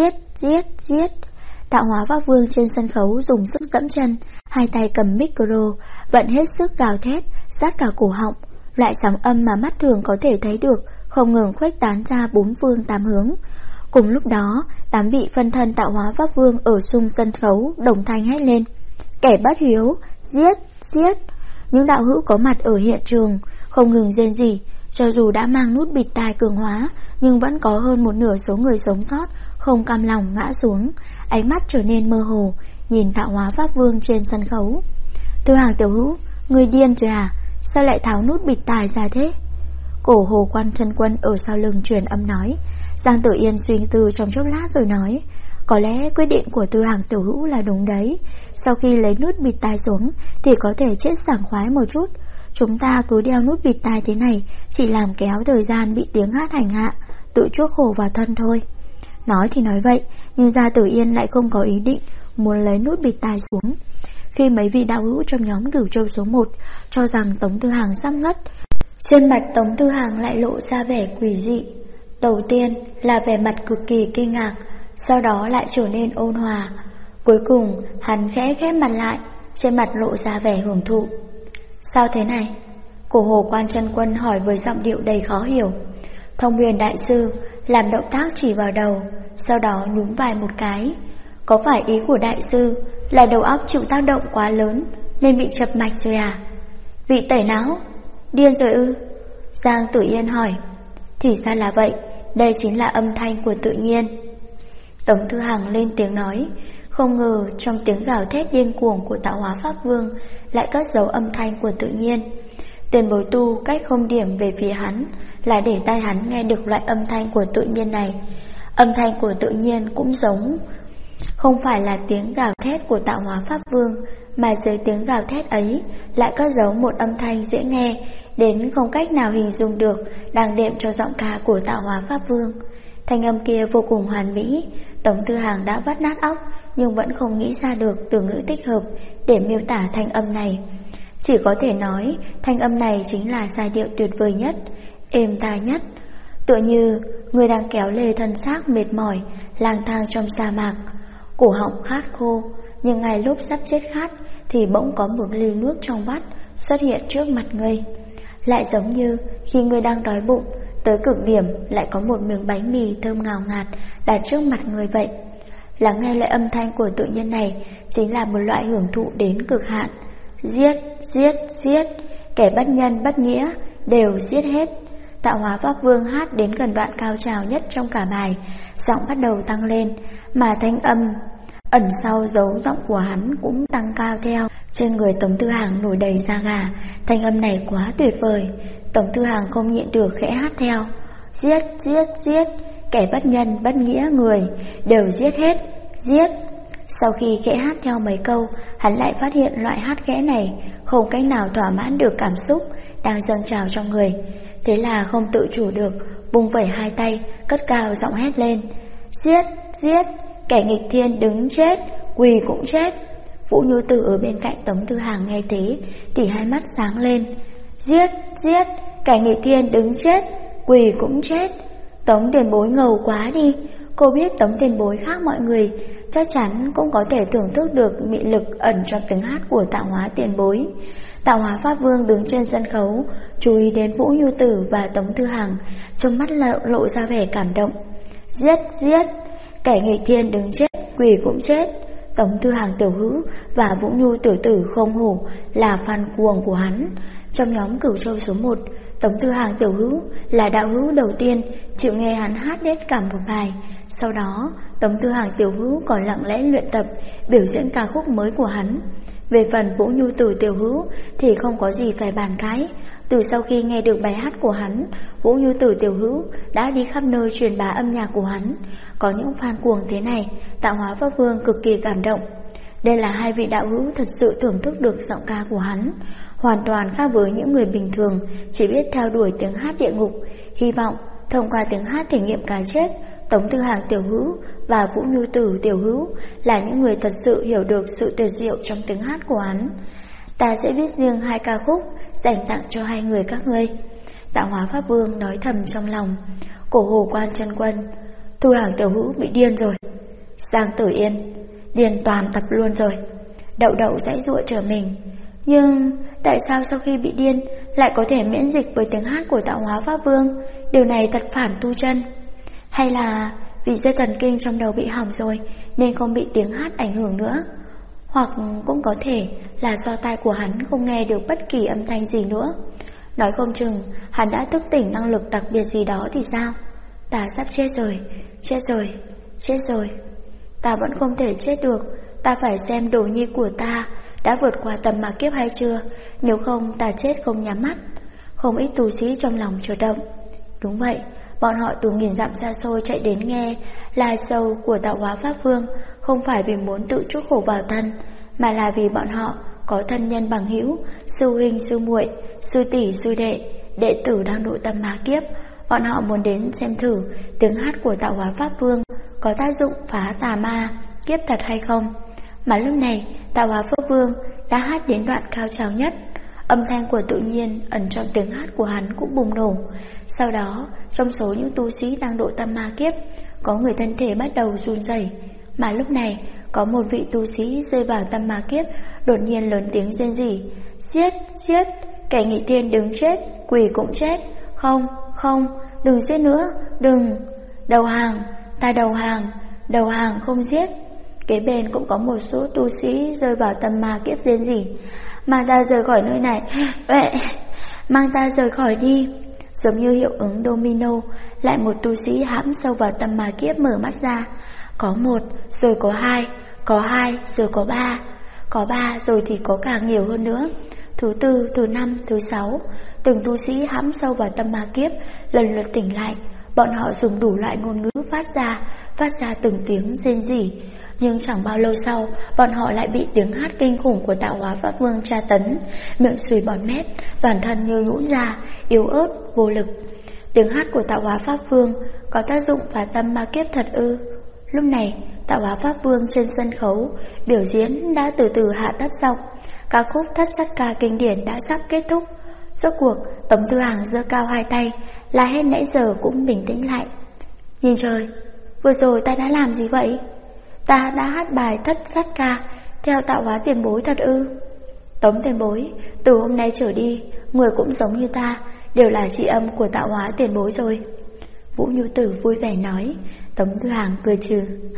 giết. Tạo Hóa Pháp Vương trên sân khấu dùng sức dẫm chân, hai tay cầm micro, vận hết sức gào thét, sát cả cổ họng. Loại sóng âm mà mắt thường có thể thấy được không ngừng khuếch tán ra bốn phương tám hướng. Cùng lúc đó, 8 vị phân thân Tạo Hóa Pháp Vương ở xung sân khấu đồng thanh hét lên. Kẻ bất hiếu, giết, giết. Những đạo hữu có mặt ở hiện trường không ngừng rên rỉ. Cho dù đã mang nút bịt tai cường hóa, nhưng vẫn có hơn một nửa số người sống sót không cam lòng ngã xuống, ánh mắt trở nên mơ hồ, nhìn tạo hóa pháp vương trên sân khấu. Tư Hàng tiểu hữu, người điên rồi à? Sao lại tháo nút bịt tai ra thế? Cổ Hồ Quan Chân Quân ở sau lưng truyền âm nói. Giang Tử Yên suy tư trong chốc lát rồi nói, có lẽ quyết định của Tư Hàng tiểu hữu là đúng đấy. Sau khi lấy nút bịt tai xuống thì có thể chết sảng khoái một chút. Chúng ta cứ đeo nút bịt tai thế này chỉ làm kéo thời gian bị tiếng hát hành hạ, tự chuốc khổ vào thân thôi. Nói thì nói vậy, nhưng Giang Tử Yên lại không có ý định muốn lấy nút bịt tai xuống. Khi mấy vị đạo hữu trong nhóm Cửu Châu số 1 cho rằng Tống Tư Hàng sắp ngất, trên mặt Tống Tư Hàng lại lộ ra vẻ quỷ dị. Đầu tiên là vẻ mặt cực kỳ kinh ngạc, sau đó lại trở nên ôn hòa. Cuối cùng hắn khẽ khép mặt lại, trên mặt lộ ra vẻ hưởng thụ. Sao thế này? Cổ Hồ Quan Chân Quân hỏi với giọng điệu đầy khó hiểu. Thông Huyền đại sư làm động tác chỉ vào đầu, sau đó nhún vai một cái. Có phải ý của đại sư là đầu óc chịu tác động quá lớn nên bị chập mạch rồi à? Bị tẩy não? Điên rồi ư? Giang Tử Yên hỏi. Thì ra là vậy, đây chính là âm thanh của tự nhiên. Tống Tư Hàng lên tiếng nói. Không ngờ trong tiếng gào thét điên cuồng của tạo hóa pháp vương lại cất giấu âm thanh của tự nhiên. Tiền bối tu cách không điểm về phía hắn là để tai hắn nghe được loại âm thanh của tự nhiên này. Âm thanh của tự nhiên cũng giống, không phải là tiếng gào thét của tạo hóa pháp vương, mà dưới tiếng gào thét ấy lại cất giấu một âm thanh dễ nghe đến không cách nào hình dung được, đang đệm cho giọng ca của tạo hóa pháp vương. Thanh âm kia vô cùng hoàn mỹ. Tống Tư Hàng đã vắt nát óc nhưng vẫn không nghĩ ra được từ ngữ thích hợp để miêu tả thanh âm này. Chỉ có thể nói thanh âm này chính là giai điệu tuyệt vời nhất, êm tai nhất, tựa như người đang kéo lê thân xác mệt mỏi lang thang trong sa mạc, cổ họng khát khô, nhưng ngay lúc sắp chết khát thì bỗng có một ly nước trong vắt xuất hiện trước mặt ngươi. Lại giống như khi ngươi đang đói bụng tới cực điểm, lại có một miếng bánh mì thơm ngào ngạt đặt trước mặt người vậy. Lắng nghe loại âm thanh của tự nhiên này chính là một loại hưởng thụ đến cực hạn. Giết, giết, giết, kẻ bất nhân bất nghĩa đều giết hết. Tạo hóa pháp vương hát đến gần đoạn cao trào nhất trong cả bài, giọng bắt đầu tăng lên, mà thanh âm ẩn sau dấu giọng của hắn cũng tăng cao theo. Trên người Tống Tư Hàng nổi đầy da gà, thanh âm này quá tuyệt vời. Tống Tư Hàng không nhịn được khẽ hát theo. Giết, giết, giết, kẻ bất nhân bất nghĩa người đều giết hết, giết. Sau khi khẽ hát theo mấy câu, hắn lại phát hiện loại hát khẽ này không cách nào thỏa mãn được cảm xúc đang dâng trào trong người. Thế là không tự chủ được, vung vẩy hai tay, cất cao giọng hét lên. Giết, giết, kẻ nghịch thiên đứng chết, quỳ cũng chết. Vũ Nhu Tử ở bên cạnh Tống Tư Hàng nghe thế thì hai mắt sáng lên. Giết, giết, kẻ nghịch thiên đứng chết, quỳ cũng chết. Tống tiền bối ngầu quá đi. Cô biết Tống tiền bối khác mọi người, chắc chắn cũng có thể thưởng thức được mị lực ẩn trong tiếng hát của tạo hóa tiền bối. Tạo hóa pháp vương đứng trên sân khấu, chú ý đến Vũ Nhu Tử và Tống Tư Hàng, trong mắt lộ ra vẻ cảm động. Giết, giết, kẻ nghịch thiên đứng chết, quỳ cũng chết. Tống Tư Hàng tiểu hữu và Vũ Nhu tiểu tử không hổ là fan cuồng của hắn. Trong nhóm Cửu Châu số 1, Tống Tư Hàng tiểu hữu là đạo hữu đầu tiên chịu nghe hắn hát hết cả một bài. Sau đó Tống Tư Hàng tiểu hữu còn lặng lẽ luyện tập biểu diễn ca khúc mới của hắn. Về phần Vũ Nhu Tử tiểu hữu thì không có gì phải bàn cãi. Từ sau khi nghe được bài hát của hắn, Vũ Nhu Tử tiểu hữu đã đi khắp nơi truyền bá âm nhạc của hắn. Có những fan cuồng thế này, Tạo Hóa Pháp Vương cực kỳ cảm động. Đây là hai vị đạo hữu thật sự thưởng thức được giọng ca của hắn, hoàn toàn khác với những người bình thường chỉ biết theo đuổi tiếng hát địa ngục. Hy vọng thông qua tiếng hát thể nghiệm cái chết, Tống Tư Hàng tiểu hữu và Vũ Nhu Tử tiểu hữu là những người thật sự hiểu được sự tuyệt diệu trong tiếng hát của hắn. Ta sẽ viết riêng 2 ca khúc dành tặng cho 2 người các ngươi. Tạo Hóa Pháp Vương nói thầm trong lòng. Cổ Hồ Quan Chân Quân, Thu Hàng tiểu hữu bị điên rồi. Giang Tử Yên, điên toàn tập luôn rồi. Đậu Đậu giãy giụa trở mình. Nhưng tại sao sau khi bị điên lại có thể miễn dịch với tiếng hát của Tạo Hóa Pháp Vương? Điều này thật phản tu chân. Hay là vì dây thần kinh trong đầu bị hỏng rồi nên không bị tiếng hát ảnh hưởng nữa? Hoặc cũng có thể là do tai của hắn không nghe được bất kỳ âm thanh gì nữa. Nói không chừng hắn đã thức tỉnh năng lực đặc biệt gì đó thì sao? Ta sắp chết rồi, chết rồi, chết rồi. Ta vẫn không thể chết được. Ta phải xem đồ nhi của ta đã vượt qua tầm ma kiếp hay chưa, nếu không ta chết không nhắm mắt. Không ít tu sĩ trong lòng chợt động. Đúng vậy, bọn họ từ nghìn dặm xa xôi chạy đến nghe live show của Tạo Hóa Pháp Vương, không phải vì muốn tự chuốc khổ vào thân, mà là vì bọn họ có thân nhân bằng hữu, sư huynh sư muội, sư tỷ sư đệ tử đang độ tâm ma kiếp. Bọn họ muốn đến xem thử tiếng hát của Tạo Hóa Pháp Vương có tác dụng phá tà ma kiếp thật hay không. Mà lúc này Tạo Hóa Pháp Vương đã hát đến đoạn cao trào nhất. Âm thanh của tự nhiên ẩn trong tiếng hát của hắn cũng bùng nổ. Sau đó, trong số những tu sĩ đang độ tâm ma kiếp, có người thân thể bắt đầu run rẩy. Mà lúc này, có một vị tu sĩ rơi vào tâm ma kiếp, đột nhiên lớn tiếng rên rỉ: giết, giết, kẻ nghịch thiên đứng chết, quỷ cũng chết. Không, không, đừng giết nữa, đừng. Đầu hàng, ta đầu hàng không giết. Kế bên cũng có một số tu sĩ rơi vào tâm ma kiếp rên rỉ: mang ta rời khỏi nơi này, mang ta rời khỏi đi. Giống như hiệu ứng domino, lại một tu sĩ hãm sâu vào tâm ma kiếp mở mắt ra. Có một, rồi có hai, rồi có ba rồi thì có càng nhiều hơn nữa. Thứ tư, thứ năm, thứ sáu, từng tu sĩ hãm sâu vào tâm ma kiếp lần lượt tỉnh lại. Bọn họ dùng đủ loại ngôn ngữ phát ra từng tiếng rên rỉ. Nhưng chẳng bao lâu sau, bọn họ lại bị tiếng hát kinh khủng của Tạo Hóa Pháp Vương tra tấn, miệng sùi bọt mép, toàn thân như nhũn ra, yếu ớt, vô lực. Tiếng hát của Tạo Hóa Pháp Vương có tác dụng phá tâm ma kiếp thật ư? Lúc này, Tạo Hóa Pháp Vương trên sân khấu biểu diễn đã từ từ hạ thấp giọng. Ca khúc Thất Sát Ca kinh điển đã sắp kết thúc. Rốt cuộc, Tống Tư Hằng giơ cao hai tay, la hét nãy giờ cũng bình tĩnh lại. Nhìn trời, vừa rồi ta đã làm gì vậy? Ta đã hát bài Thất Sát Ca theo Tạo Hóa tiền bối thật ư? Tống tiền bối, từ hôm nay trở đi, người cũng giống như ta, đều là chị âm của Tạo Hóa tiền bối rồi. Vũ Nhu Tử vui vẻ nói. Tống Tư Hằng cười trừ.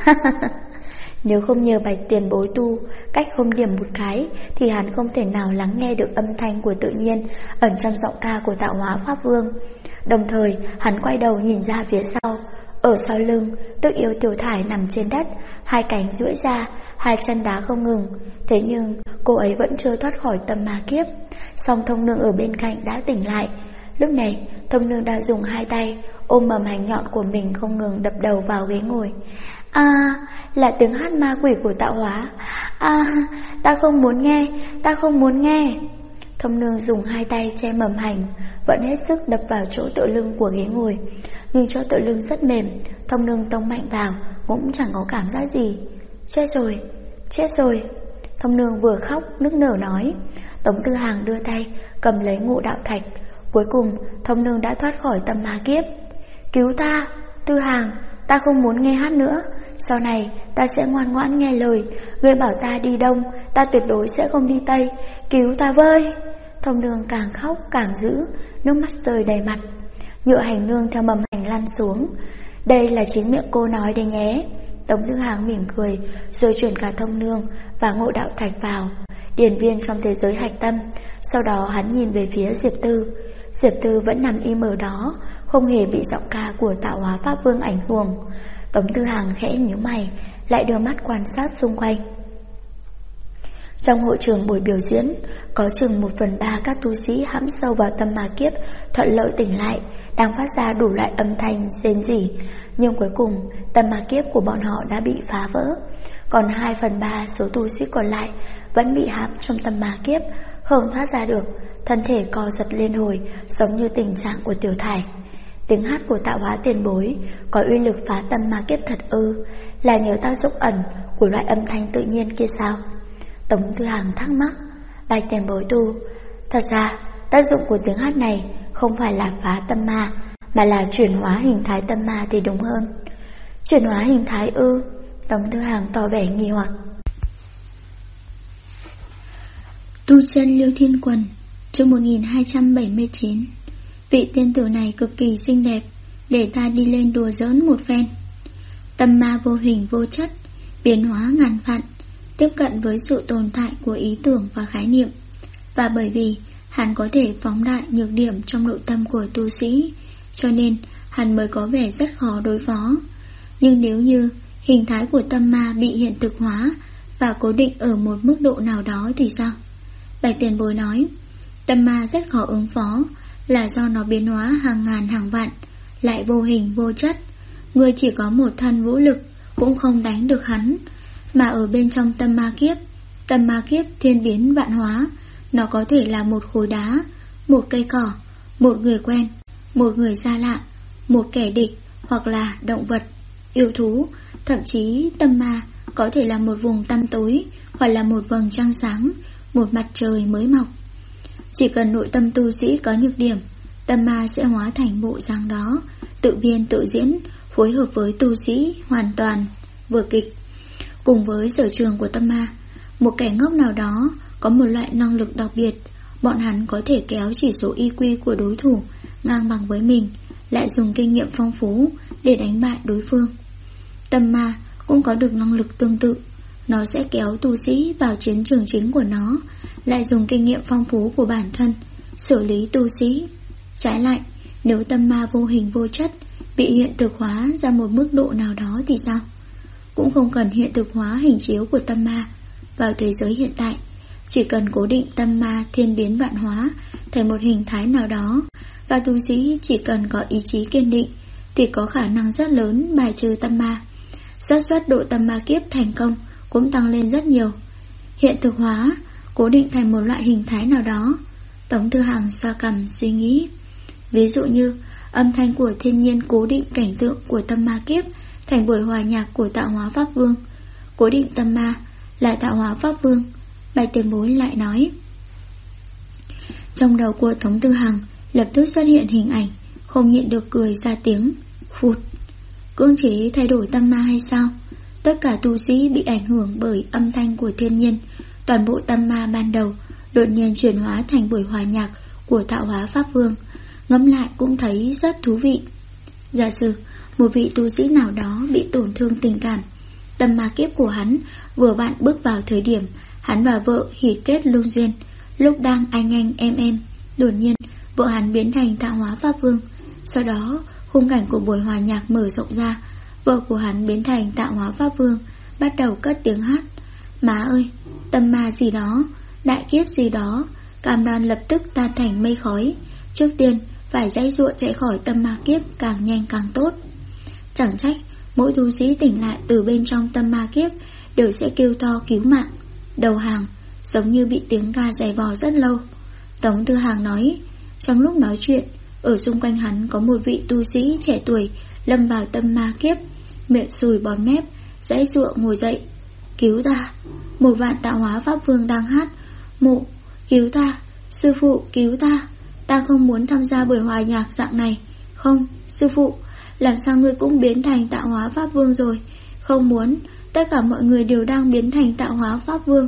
Nếu không nhờ Bạch tiền bối tu cách không điểm một cái, thì hắn không thể nào lắng nghe được âm thanh của tự nhiên ẩn trong giọng ca của Tạo Hóa Pháp Vương. Đồng thời hắn quay đầu nhìn ra phía sau. Ở sau lưng, Tức Yêu Tiểu Thải nằm trên đất, hai cánh duỗi ra, hai chân đá không ngừng. Thế nhưng cô ấy vẫn chưa thoát khỏi tâm ma kiếp. Song Thông Nương ở bên cạnh đã tỉnh lại. Lúc này Thông Nương đã dùng hai tay ôm mầm hành nhọn của mình không ngừng đập đầu vào ghế ngồi. Là tiếng hát ma quỷ của Tạo Hóa. Ta không muốn nghe. Thông Nương dùng hai tay che mầm hành, vẫn hết sức đập vào chỗ tựa lưng của ghế ngồi. Nhưng chỗ tựa lưng rất mềm, Thông Nương tông mạnh vào cũng chẳng có cảm giác gì. Chết rồi. Thông Nương vừa khóc nức nở nói. Tống Tư Hằng đưa tay cầm lấy Ngộ Đạo Thạch. Cuối cùng Thông Nương đã thoát khỏi tâm ma kiếp. Cứu ta, Tư Hằng, ta không muốn nghe hát nữa. Sau này ta sẽ ngoan ngoãn nghe lời. Ngươi bảo ta đi đông, ta tuyệt đối sẽ không đi tây. Cứu ta với. Thông Nương càng khóc càng dữ, nước mắt rơi đầy mặt. Nhựa hành nương theo mầm hành lăn xuống. Đây là chính miệng cô nói đấy nhé. Tống Tư Hằng mỉm cười, rồi chuyển cả Thông Nương và Ngộ Đạo Thạch vào điển viên trong thế giới hạch tâm. Sau đó hắn nhìn về phía Diệp Tư. Diệp Tư vẫn nằm im ở đó, không hề bị giọng ca của Tạo Hóa Pháp Vương ảnh hưởng. Tống Tư Hằng khẽ nhíu mày, lại đưa mắt quan sát xung quanh. Trong hội trường buổi biểu diễn, có chừng 1/3 các tu sĩ hãm sâu vào tâm ma kiếp thuận lợi tỉnh lại, đang phát ra đủ loại âm thanh rên rỉ. Nhưng cuối cùng tâm ma kiếp của bọn họ đã bị phá vỡ. Còn 2/3 số tu sĩ còn lại vẫn bị hãm trong tâm ma kiếp, không thoát ra được, thân thể co giật liên hồi, giống như tình trạng của Tiểu Thải. Tiếng hát của Tạo Hóa tiền bối có uy lực phá tâm ma kiếp thật ư? Là nhờ tác dụng ẩn của loại âm thanh tự nhiên kia sao? Tống Tư Hằng thắc mắc. Bạch tiền bối tu, thật ra tác dụng của tiếng hát này không phải là phá tâm ma, mà là chuyển hóa hình thái tâm ma thì đúng hơn. Chuyển hóa hình thái ư? Tống Tư Hằng tỏ vẻ nghi hoặc. Tu chân Liêu Thiên Quần, chương 1279. Vị tiên tử này cực kỳ xinh đẹp, để ta đi lên đùa giỡn một phen. Tâm ma vô hình vô chất, biến hóa ngàn vạn, tiếp cận với sự tồn tại của ý tưởng và khái niệm. Và bởi vì hắn có thể phóng đại nhược điểm trong nội tâm của tu sĩ, cho nên hắn mới có vẻ rất khó đối phó. Nhưng nếu như hình thái của tâm ma bị hiện thực hóa và cố định ở một mức độ nào đó thì sao? Bạch tiền bối nói, tâm ma rất khó ứng phó là do nó biến hóa hàng ngàn hàng vạn, lại vô hình vô chất. Người chỉ có một thân vũ lực cũng không đánh được hắn. Mà ở bên trong tâm ma kiếp thiên biến vạn hóa, nó có thể là một khối đá, một cây cỏ, một người quen, một người xa lạ, một kẻ địch, hoặc là động vật, yêu thú. Thậm chí tâm ma có thể là một vùng tăm tối, hoặc là một vầng trăng sáng, một mặt trời mới mọc. Chỉ cần nội tâm tu sĩ có nhược điểm, tâm ma sẽ hóa thành bộ dáng đó, tự biên tự diễn, phối hợp với tu sĩ, hoàn toàn vừa kịch. Cùng với sở trường của tâm ma, một kẻ ngốc nào đó có một loại năng lực đặc biệt, bọn hắn có thể kéo chỉ số IQ của đối thủ ngang bằng với mình, lại dùng kinh nghiệm phong phú để đánh bại đối phương. Tâm ma cũng có được năng lực tương tự, nó sẽ kéo tu sĩ vào chiến trường chính của nó, lại dùng kinh nghiệm phong phú của bản thân xử lý tu sĩ. Trái lại, nếu tâm ma vô hình vô chất bị hiện thực hóa ra một mức độ nào đó thì sao? Cũng không cần hiện thực hóa hình chiếu của tâm ma vào thế giới hiện tại, chỉ cần cố định tâm ma thiên biến vạn hóa thành một hình thái nào đó, các tu sĩ chỉ cần có ý chí kiên định thì có khả năng rất lớn bài trừ tâm ma. xác suất độ tâm ma kiếp thành công cũng tăng lên rất nhiều. Hiện thực hóa, cố định thành một loại hình thái nào đó. Tống Thư Hằng xoa cằm suy nghĩ. Ví dụ như âm thanh của thiên nhiên cố định cảnh tượng của tâm ma kiếp thành buổi hòa nhạc của tạo hóa Pháp Vương. Cố định tâm ma là tạo hóa Pháp Vương. Bạch tiền bối lại nói. Trong đầu của Tống Thư Hằng lập tức xuất hiện hình ảnh, không nhịn được cười ra tiếng. Phụt. Cưỡng chế thay đổi tâm ma hay sao? Tất cả tu sĩ bị ảnh hưởng bởi âm thanh của thiên nhiên. Toàn bộ tâm ma ban đầu đột nhiên chuyển hóa thành buổi hòa nhạc của tạo hóa Pháp Vương. Ngẫm lại cũng thấy rất thú vị. Giả sử một vị tu sĩ nào đó bị tổn thương tình cảm, tâm ma kiếp của hắn vừa vặn bước vào thời điểm hắn và vợ hỉ kết lương duyên. Lúc đang anh em, đột nhiên vợ hắn biến thành tạo hóa Pháp Vương. Sau đó khung cảnh của buổi hòa nhạc mở rộng ra, vợ của hắn biến thành tạo hóa Pháp Vương, bắt đầu cất tiếng hát. Má ơi, tâm ma gì đó, đại kiếp gì đó, cam đoan lập tức tan thành mây khói. Trước tiên phải giãy giụa chạy khỏi tâm ma kiếp càng nhanh càng tốt. Chẳng trách mỗi tu sĩ tỉnh lại từ bên trong tâm ma kiếp đều sẽ kêu to cứu mạng, đầu hàng, giống như bị tiếng ca giày vò rất lâu. Tống Thư Hằng nói. Trong lúc nói chuyện, ở xung quanh hắn có một vị tu sĩ trẻ tuổi lâm vào tâm ma kiếp, miệng sùi bọt mép, giãy giụa ngồi dậy. Cứu ta! Một vạn tạo hóa Pháp Vương đang hát. Mụ, cứu ta! Sư phụ, cứu ta! Ta không muốn tham gia buổi hòa nhạc dạng này. Không, sư phụ, làm sao ngươi cũng biến thành tạo hóa Pháp Vương rồi? Không muốn, tất cả mọi người đều đang biến thành tạo hóa Pháp Vương.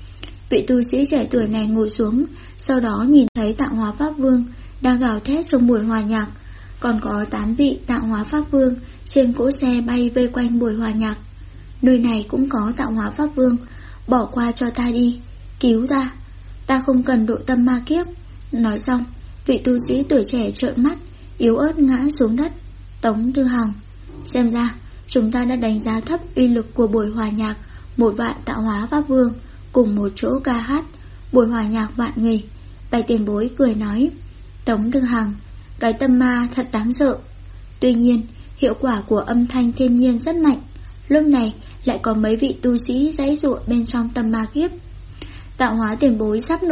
Vị tu sĩ trẻ tuổi này ngồi xuống, sau đó nhìn thấy tạo hóa Pháp Vương đang gào thét trong buổi hòa nhạc. Còn có 8 vị tạo hóa Pháp Vương trên cỗ xe bay vây quanh buổi hòa nhạc. Nơi này cũng có tạo hóa Pháp Vương. Bỏ qua cho ta đi, cứu ta, ta không cần độ tâm ma kiếp. Nói xong, vị tu sĩ tuổi trẻ trợn mắt, yếu ớt ngã xuống đất. Tống Thư Hằng, xem ra chúng ta đã đánh giá thấp uy lực của buổi hòa nhạc một vạn tạo hóa Pháp Vương cùng một chỗ ca hát, buổi hòa nhạc vạn người. Bạch tiền bối cười nói. Tống Thư Hằng, cái tâm ma thật đáng sợ. Tuy nhiên hiệu quả của âm thanh thiên nhiên rất mạnh. Lúc này lại có mấy vị tu sĩ giãy giụa bên trong tâm ma kiếp. Tạo hóa tiền bối sắp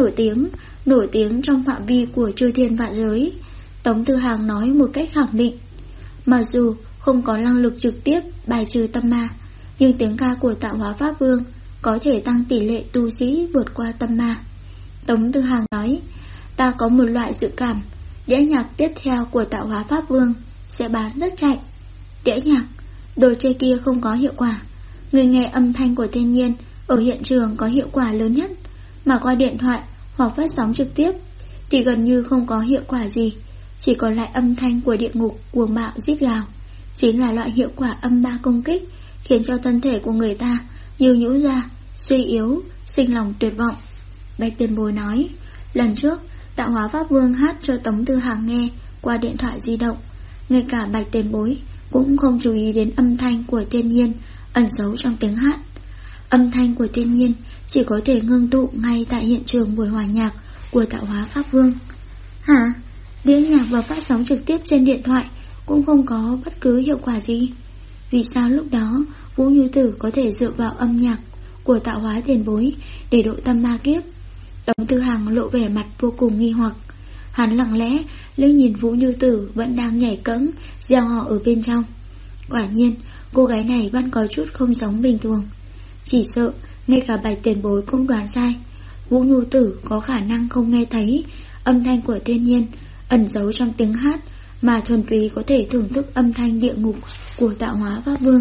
nổi tiếng trong phạm vi của chư thiên vạn giới. Tống Thư Hằng nói một cách khẳng định. Mặc dù không có năng lực trực tiếp bài trừ tâm ma, nhưng tiếng ca của tạo hóa Pháp Vương có thể tăng tỷ lệ tu sĩ vượt qua tâm ma. Tống Thư Hằng nói. Ta có một loại dự cảm, đĩa nhạc tiếp theo của tạo hóa Pháp Vương sẽ bán rất chạy. Đĩa nhạc, đồ chơi kia không có hiệu quả. Người nghe âm thanh của thiên nhiên ở hiện trường có hiệu quả lớn nhất, mà qua điện thoại hoặc phát sóng trực tiếp thì gần như không có hiệu quả gì. Chỉ còn lại âm thanh của địa ngục cuồng bạo rít gào, chính là loại hiệu quả âm ba công kích, khiến cho thân thể của người ta như nhũn ra, suy yếu, sinh lòng tuyệt vọng. Bạch tiền bối nói, lần trước Tạo Hóa Pháp Vương hát cho Tống Tư Hằng nghe qua điện thoại di động, ngay cả Bạch tiền bối cũng không chú ý đến âm thanh của Thiên Nhiên ẩn giấu trong tiếng hát. Âm thanh của Thiên Nhiên chỉ có thể ngưng tụ ngay tại hiện trường buổi hòa nhạc của Tạo Hóa Pháp Vương. Hả? Đĩa nhạc và phát sóng trực tiếp trên điện thoại cũng không có bất cứ hiệu quả gì. Vì sao lúc đó Vũ Nhu Tử có thể dựa vào âm nhạc của Tạo Hóa tiền bối để độ tâm ma kiếp? Tống Tư Hằng lộ vẻ mặt vô cùng nghi hoặc. Hắn lặng lẽ liếc nhìn Vũ Nhu Tử vẫn đang nhảy cẫng gieo họ ở bên trong. Quả nhiên cô gái này vẫn có chút không giống bình thường. Chỉ sợ ngay cả Bạch tiền bối cũng đoán sai. Vũ Nhu Tử có khả năng không nghe thấy âm thanh của Thiên Nhiên ẩn giấu trong tiếng hát, mà thuần túy có thể thưởng thức âm thanh địa ngục của Tạo Hóa Pháp Vương.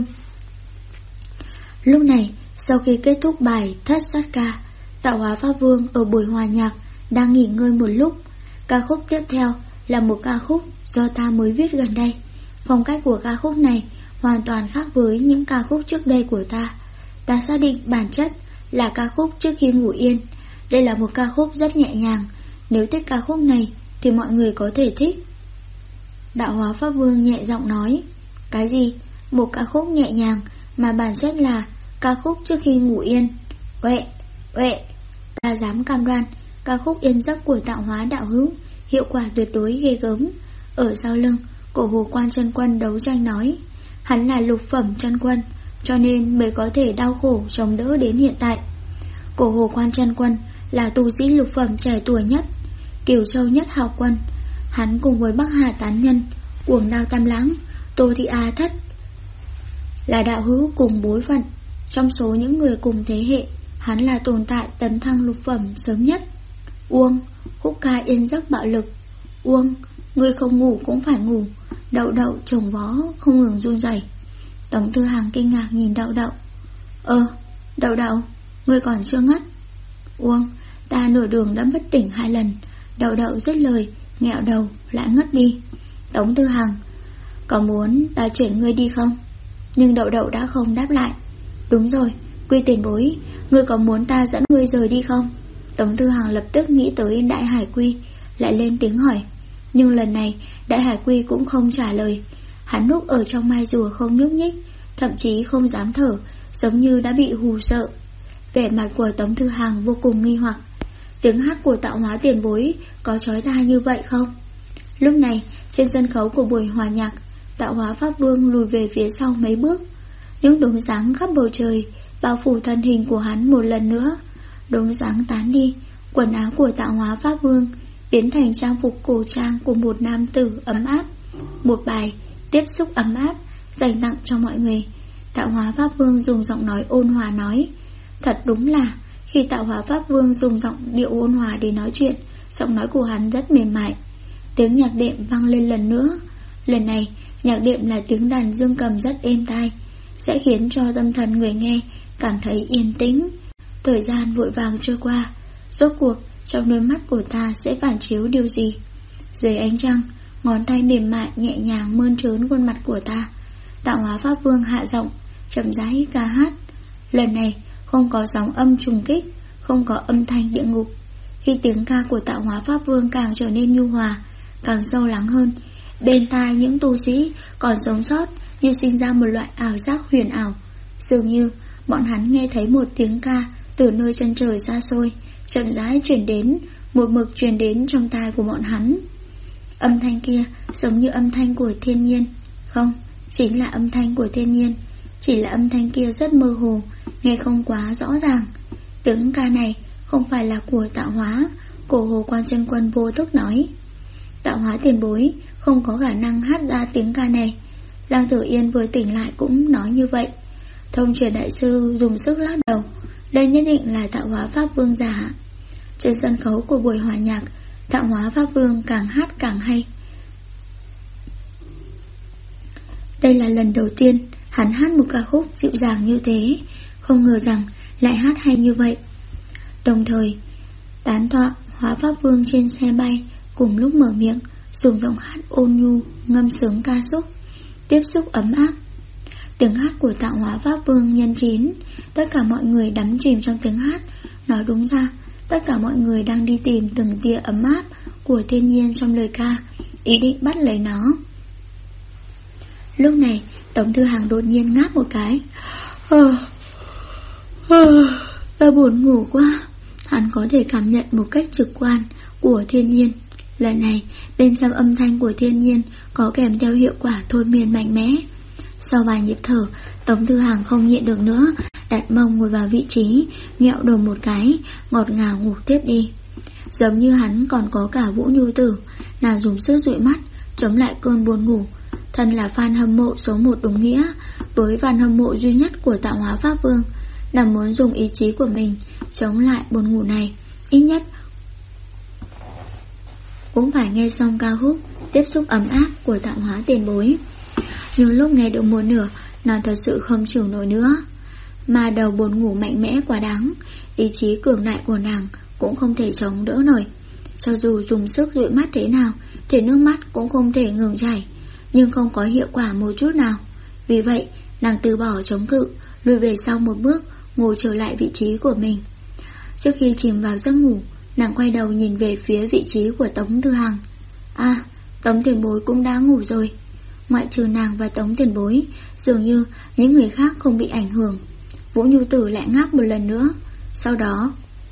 Lúc này, sau khi kết thúc bài Thất Sát Ca, Tạo Hóa Pháp Vương ở buổi hòa nhạc đang nghỉ ngơi một lúc. Ca khúc tiếp theo là một ca khúc do ta mới viết gần đây. Phong cách của ca khúc này hoàn toàn khác với những ca khúc trước đây của ta. Ta xác định bản chất là ca khúc trước khi ngủ yên. Đây là một ca khúc rất nhẹ nhàng. Nếu thích ca khúc này thì mọi người có thể thích. Tạo Hóa Pháp Vương nhẹ giọng nói. Cái gì? Một ca khúc nhẹ nhàng mà bản chất là ca khúc trước khi ngủ yên? Uệ, ta dám cam đoan ca khúc Yên Giấc của Tạo Hóa đạo hữu hiệu quả tuyệt đối ghê gớm. Ở sau lưng, Cổ Hồ Quan Chân Quân đấu tranh nói, hắn là lục phẩm chân quân, cho nên mới có thể đau khổ chống đỡ đến hiện tại. Cổ Hồ Quan Chân Quân là tu sĩ lục phẩm trẻ tuổi nhất, Cửu Châu Nhất Hào Quân. Hắn cùng với Bắc Hà Tán Nhân, Cuồng Đao Tam Lãng, Tô Thị A Thất là đạo hữu cùng bối phận. Trong số những người cùng thế hệ, hắn là tồn tại tấn thăng lục phẩm sớm nhất. Uông, khúc ca Yên Giấc bạo lực. Uông, ngươi không ngủ cũng phải ngủ. Đậu Đậu chồng vó không ngừng run rẩy. Tống Tư Hằng kinh ngạc nhìn Đậu Đậu. Đậu Đậu, ngươi còn chưa ngất? Uông, ta nửa đường đã bất tỉnh 2 lần. Đậu Đậu dứt lời, nghẹo đầu lại ngất đi. Tống Tư Hằng, có muốn ta chuyển ngươi đi không? Nhưng Đậu Đậu đã không đáp lại. Đúng rồi, Quy tiền bối, ngươi có muốn ta dẫn ngươi rời đi không? Tống Tư Hằng lập tức nghĩ tới Đại Hải Quy, lại lên tiếng hỏi. Nhưng lần này Đại Hải Quy cũng không trả lời. Hắn núp ở trong mai rùa không nhúc nhích, thậm chí không dám thở, giống như đã bị hù sợ. Vẻ mặt của Tống Tư Hằng vô cùng nghi hoặc. Tiếng hát của Tạo Hóa tiền bối có chói tai như vậy không? Lúc này trên sân khấu của buổi hòa nhạc, Tạo Hóa Pháp Vương lùi về phía sau mấy bước. Những đốm sáng khắp bầu trời bao phủ thân hình của hắn một lần nữa. Đốm sáng tán đi, quần áo của Tạo Hóa Pháp Vương biến thành trang phục cổ trang của một nam tử ấm áp. Một bài Tiếp Xúc Ấm Áp dành tặng cho mọi người. Tạo Hóa Pháp Vương dùng giọng nói ôn hòa nói. Thật đúng là khi Tạo Hóa Pháp Vương dùng giọng điệu ôn hòa để nói chuyện, giọng nói của hắn rất mềm mại. Tiếng nhạc đệm vang lên lần nữa. Lần này nhạc đệm là tiếng đàn dương cầm rất êm tai, sẽ khiến cho tâm thần người nghe cảm thấy yên tĩnh. Thời gian vội vàng trôi qua. Rốt cuộc trong đôi mắt của ta sẽ phản chiếu điều gì? Dưới ánh trăng, ngón tay mềm mại nhẹ nhàng mơn trớn khuôn mặt của ta. Tạo Hóa Pháp Vương hạ giọng chậm rãi ca hát. Lần này không có sóng âm trùng kích, không có âm thanh địa ngục. Khi tiếng ca của Tạo Hóa Pháp Vương càng trở nên nhu hòa, càng sâu lắng hơn, bên tai những tu sĩ còn sống sót như sinh ra một loại ảo giác huyền ảo. Dường như bọn hắn nghe thấy một tiếng ca từ nơi chân trời xa xôi chậm rãi chuyển đến, một mực truyền đến trong tai của bọn hắn. Âm thanh kia giống như âm thanh của Thiên Nhiên. Không, chính là âm thanh của Thiên Nhiên. Chỉ là âm thanh kia rất mơ hồ, nghe không quá rõ ràng. Tiếng ca này không phải là của Tạo Hóa. Cổ Hồ Quan Chân Quân vô thức nói. Tạo Hóa tiền bối không có khả năng hát ra tiếng ca này. Giang Tử Yên vừa tỉnh lại cũng nói như vậy. Thông truyền đại sư dùng sức lắc đầu. Đây nhất định là Tạo Hóa Pháp Vương giả. Trên sân khấu của buổi hòa nhạc, Tạo Hóa Pháp Vương càng hát càng hay. Đây là lần đầu tiên hắn hát một ca khúc dịu dàng như thế, không ngờ rằng lại hát hay như vậy. Đồng thời, Tán Tọa Hóa Pháp Vương trên xe bay cùng lúc mở miệng, dùng giọng hát ôn nhu ngâm sướng ca khúc Tiếp Xúc Ấm Áp. Tiếng hát của Tạo Hóa Pháp Vương nhân 9. Tất cả mọi người đắm chìm trong tiếng hát. Nói đúng ra, tất cả mọi người đang đi tìm từng tia ấm áp của thiên nhiên trong lời ca, ý định bắt lấy nó. Lúc này, Tống Thư Hàng đột nhiên ngáp một cái. Ta buồn ngủ quá. Hắn có thể cảm nhận một cách trực quan của thiên nhiên. Lần này, bên trong âm thanh của thiên nhiên có kèm theo hiệu quả thôi miên mạnh mẽ. Sau vài nhịp thở, Tống Thư Hàng không nhịn được nữa, đặt mông ngồi vào vị trí, nghẹo đầu một cái, ngọt ngào ngủ tiếp đi. Giống như hắn còn có cả Vũ Nhu Tử, nàng dùng sức dụi mắt, chống lại cơn buồn ngủ. Thân là fan hâm mộ số 1 đúng nghĩa, với fan hâm mộ duy nhất của Tạo Hóa Pháp Vương, nàng muốn dùng ý chí của mình chống lại buồn ngủ này, ít nhất cũng phải nghe xong ca khúc tiếp xúc ấm áp của Tạo Hóa tiền bối. Nhưng lúc nghe được một nửa, nàng thật sự không chịu nổi nữa. Mà đầu buồn ngủ mạnh mẽ quá đáng, ý chí cường đại của nàng cũng không thể chống đỡ nổi. Cho dù dùng sức dụi mắt thế nào thì nước mắt cũng không thể ngừng chảy, nhưng không có hiệu quả một chút nào. Vì vậy, nàng từ bỏ chống cự, lùi về sau một bước, ngồi trở lại vị trí của mình. Trước khi chìm vào giấc ngủ, nàng quay đầu nhìn về phía vị trí của Tống Thư Hàng. Tống tiền bối cũng đã ngủ rồi. Ngoại trừ nàng và Tống tiền bối, dường như những người khác không bị ảnh hưởng. Vũ Nhu Tử lại ngáp một lần nữa. Sau đó,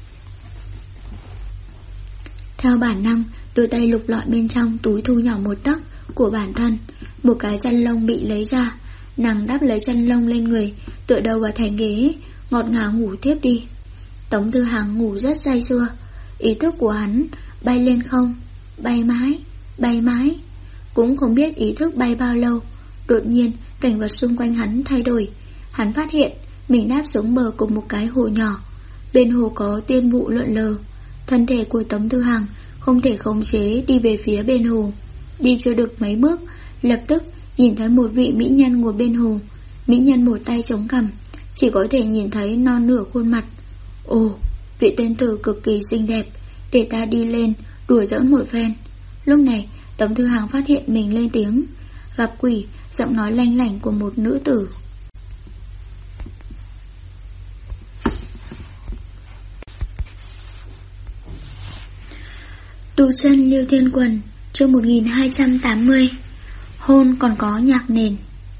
theo bản năng, đôi tay lục lọi bên trong túi thu nhỏ một tấc của bản thân. Một cái chăn lông bị lấy ra, nàng đắp lấy chăn lông lên người, tựa đầu vào thành ghế, ngọt ngào ngủ tiếp đi. Tống Thư Hàng ngủ rất say sưa. Ý thức của hắn bay lên không, bay mãi, cũng không biết ý thức bay bao lâu. Đột nhiên, cảnh vật xung quanh hắn thay đổi. Hắn phát hiện mình đáp xuống bờ của một cái hồ nhỏ. Bên hồ có tiên vụ lượn lờ. Thân thể của Tống Thư Hàng không thể khống chế đi về phía bên hồ. Đi chưa được mấy bước, lập tức nhìn thấy một vị mỹ nhân ngồi bên hồ. Mỹ nhân một tay chống cằm, chỉ có thể nhìn thấy non nửa khuôn mặt. Ồ, vị tiên tử cực kỳ xinh đẹp, để ta đi lên đùa giỡn một phen. Lúc này, Tống Thư Hàng phát hiện mình lên tiếng. Gặp quỷ, giọng nói lanh lảnh của một nữ tử. Tu chân Liêu Thiên Quần, chương 1280. Hôn còn có nhạc nền.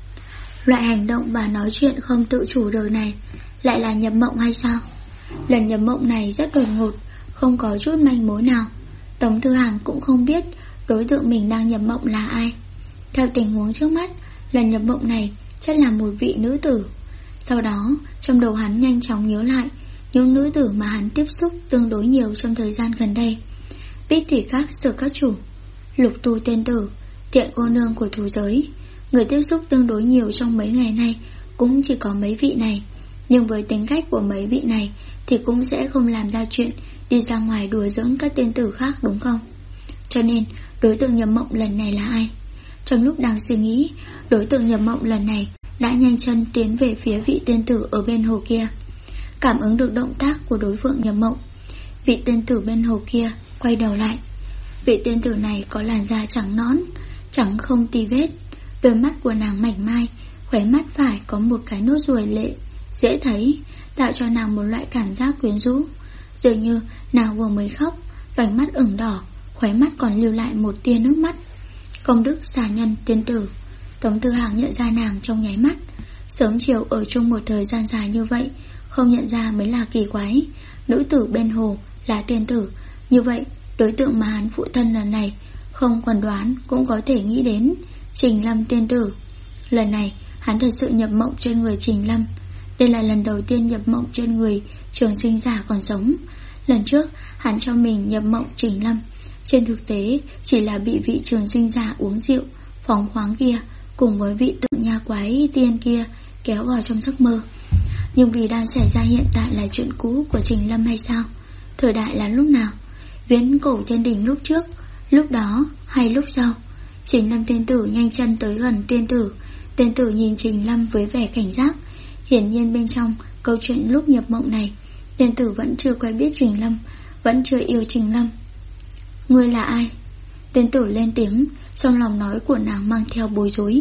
Loại hành động và nói chuyện không tự chủ được này lại là nhập mộng hay sao? Lần nhập mộng này rất đột ngột, không có chút manh mối nào. Tống Thư Hàng cũng không biết đối tượng mình đang nhập mộng là ai. Theo tình huống trước mắt, lần nhập mộng này chắc là một vị nữ tử. Sau đó, trong đầu hắn nhanh chóng nhớ lại những nữ tử mà hắn tiếp xúc tương đối nhiều trong thời gian gần đây. Bích Thủy Các Sở Các Chủ, Lục Tu Tiên Tử, Tiện Cô Nương của thú giới. Người tiếp xúc tương đối nhiều trong mấy ngày nay cũng chỉ có mấy vị này. Nhưng với tính cách của mấy vị này thì cũng sẽ không làm ra chuyện đi ra ngoài đùa giỡn các tiên tử khác, đúng không? Cho nên đối tượng nhập mộng lần này là ai? Trong lúc đang suy nghĩ, đối tượng nhập mộng lần này đã nhanh chân tiến về phía vị tiên tử ở bên hồ kia. Cảm ứng được động tác của đối phương nhập mộng, vị tiên tử bên hồ kia quay đầu lại. Vị tiên tử này có làn da trắng nõn, trắng không tì vết. Đôi mắt của nàng mảnh mai, khóe mắt phải có một cái nốt ruồi lệ dễ thấy, tạo cho nàng một loại cảm giác quyến rũ. Dường như nàng vừa mới khóc, vành mắt ửng đỏ, khóe mắt còn lưu lại một tia nước mắt. Công đức xà nhân tiên tử. Tống Thư Hàng nhận ra nàng trong nháy mắt. Sớm chiều ở chung một thời gian dài như vậy, không nhận ra mới là kỳ quái. Nữ tử bên hồ là tiên tử, như vậy đối tượng mà hắn phụ thân lần này không còn đoán cũng có thể nghĩ đến Trình Lâm tiên tử. Lần này hắn thật sự nhập mộng trên người Trình Lâm. Đây là lần đầu tiên nhập mộng trên người Trường Sinh giả còn sống. Lần trước hắn cho mình nhập mộng Trình Lâm, trên thực tế chỉ là bị vị Trường Sinh giả uống rượu phóng khoáng kia cùng với vị tượng nha quái tiên kia kéo vào trong giấc mơ. Nhưng vì đang xảy ra hiện tại là chuyện cũ của Trình Lâm hay sao? Thời đại là lúc nào? Viễn cổ thiên đình lúc trước, lúc đó hay lúc sau? Trình Lâm tiên tử nhanh chân tới gần tiên tử. Tiên tử nhìn Trình Lâm với vẻ cảnh giác. Hiển nhiên bên trong câu chuyện lúc nhập mộng này, tiên tử vẫn chưa quen biết Trình Lâm, vẫn chưa yêu Trình Lâm. Ngươi là ai? Tiên tử lên tiếng, trong lòng nói của nàng mang theo bối rối.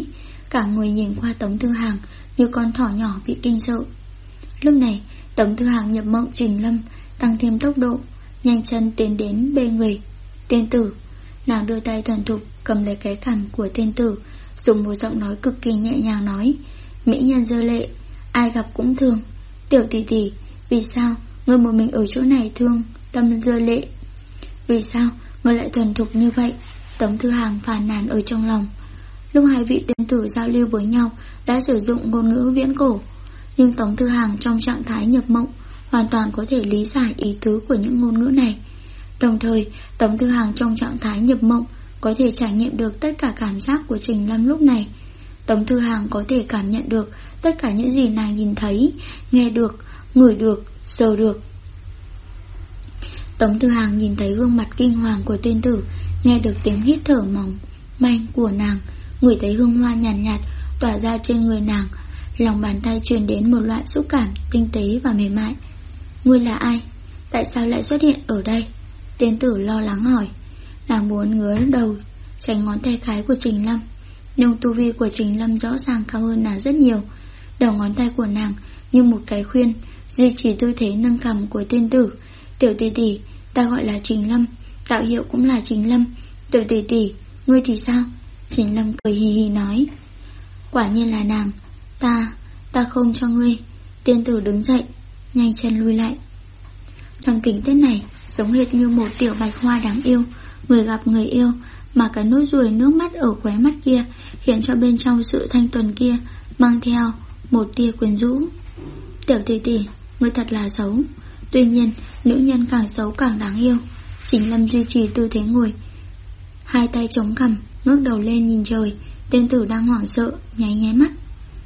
cả người nhìn qua Tống Thư Hàng như con thỏ nhỏ bị kinh sợ. Lúc này Tống Thư Hàng nhập mộng Trình Lâm, tăng thêm tốc độ, nhanh chân tiến đến bên người tiên tử. Nàng đưa tay thuần thục cầm lấy cái cằm của tiên tử, dùng một giọng nói cực kỳ nhẹ nhàng nói: mỹ nhân rơi lệ, ai gặp cũng thương. Tiểu tỷ tỷ, vì sao ngươi một mình ở chỗ này thương tâm rơi lệ? Vì sao ngươi lại thuần thục như vậy? Tống Thư Hàng phàn nàn ở trong lòng. Lúc hai vị tiên tử giao lưu với nhau đã sử dụng ngôn ngữ viễn cổ, nhưng Tống Thư Hàng trong trạng thái nhập mộng hoàn toàn có thể lý giải ý tứ của những ngôn ngữ này. Đồng thời, Tống Thư Hàng trong trạng thái nhập mộng có thể trải nghiệm được tất cả cảm giác của Trình Lâm lúc này. Tống Thư Hàng có thể cảm nhận được tất cả những gì nàng nhìn thấy, nghe được, ngửi được, sờ được. Tống Thư Hàng nhìn thấy gương mặt kinh hoàng của tiên tử, nghe được tiếng hít thở mỏng manh của nàng, ngửi thấy hương hoa nhàn nhạt tỏa ra trên người nàng. Lòng bàn tay truyền đến một loại xúc cảm tinh tế và mềm mại. Ngươi là ai? Tại sao lại xuất hiện ở đây? Tiên tử lo lắng hỏi. Nàng muốn ngứa đầu tránh ngón tay cái của Trình Lâm, nhưng tu vi của Trình Lâm rõ ràng cao hơn nàng rất nhiều. Đầu ngón tay của nàng như một cái khuyên duy trì tư thế nâng cằm của tiên tử. Tiểu tỷ tỷ, ta gọi là Trình Lâm, tạo hiệu cũng là Trình Lâm. Tiểu tỷ tỷ, ngươi thì sao? Trình Lâm cười hì hì nói. Quả nhiên là nàng. Ta không cho ngươi. Tiên tử đứng dậy, nhanh chân lui lại. Trong tình tiết này giống hệt như một tiểu bạch hoa đáng yêu, người gặp người yêu, mà cái nốt ruồi nước mắt ở khóe mắt kia khiến cho bên trong sự thanh tuần kia mang theo một tia quyến rũ. Tiểu tỷ tỷ, ngươi thật là xấu. Tuy nhiên, nữ nhân càng xấu càng đáng yêu. Trình Lâm duy trì tư thế ngồi, hai tay chống cằm, ngước đầu lên nhìn trời. Tiên tử đang hoảng sợ, nháy nháy mắt.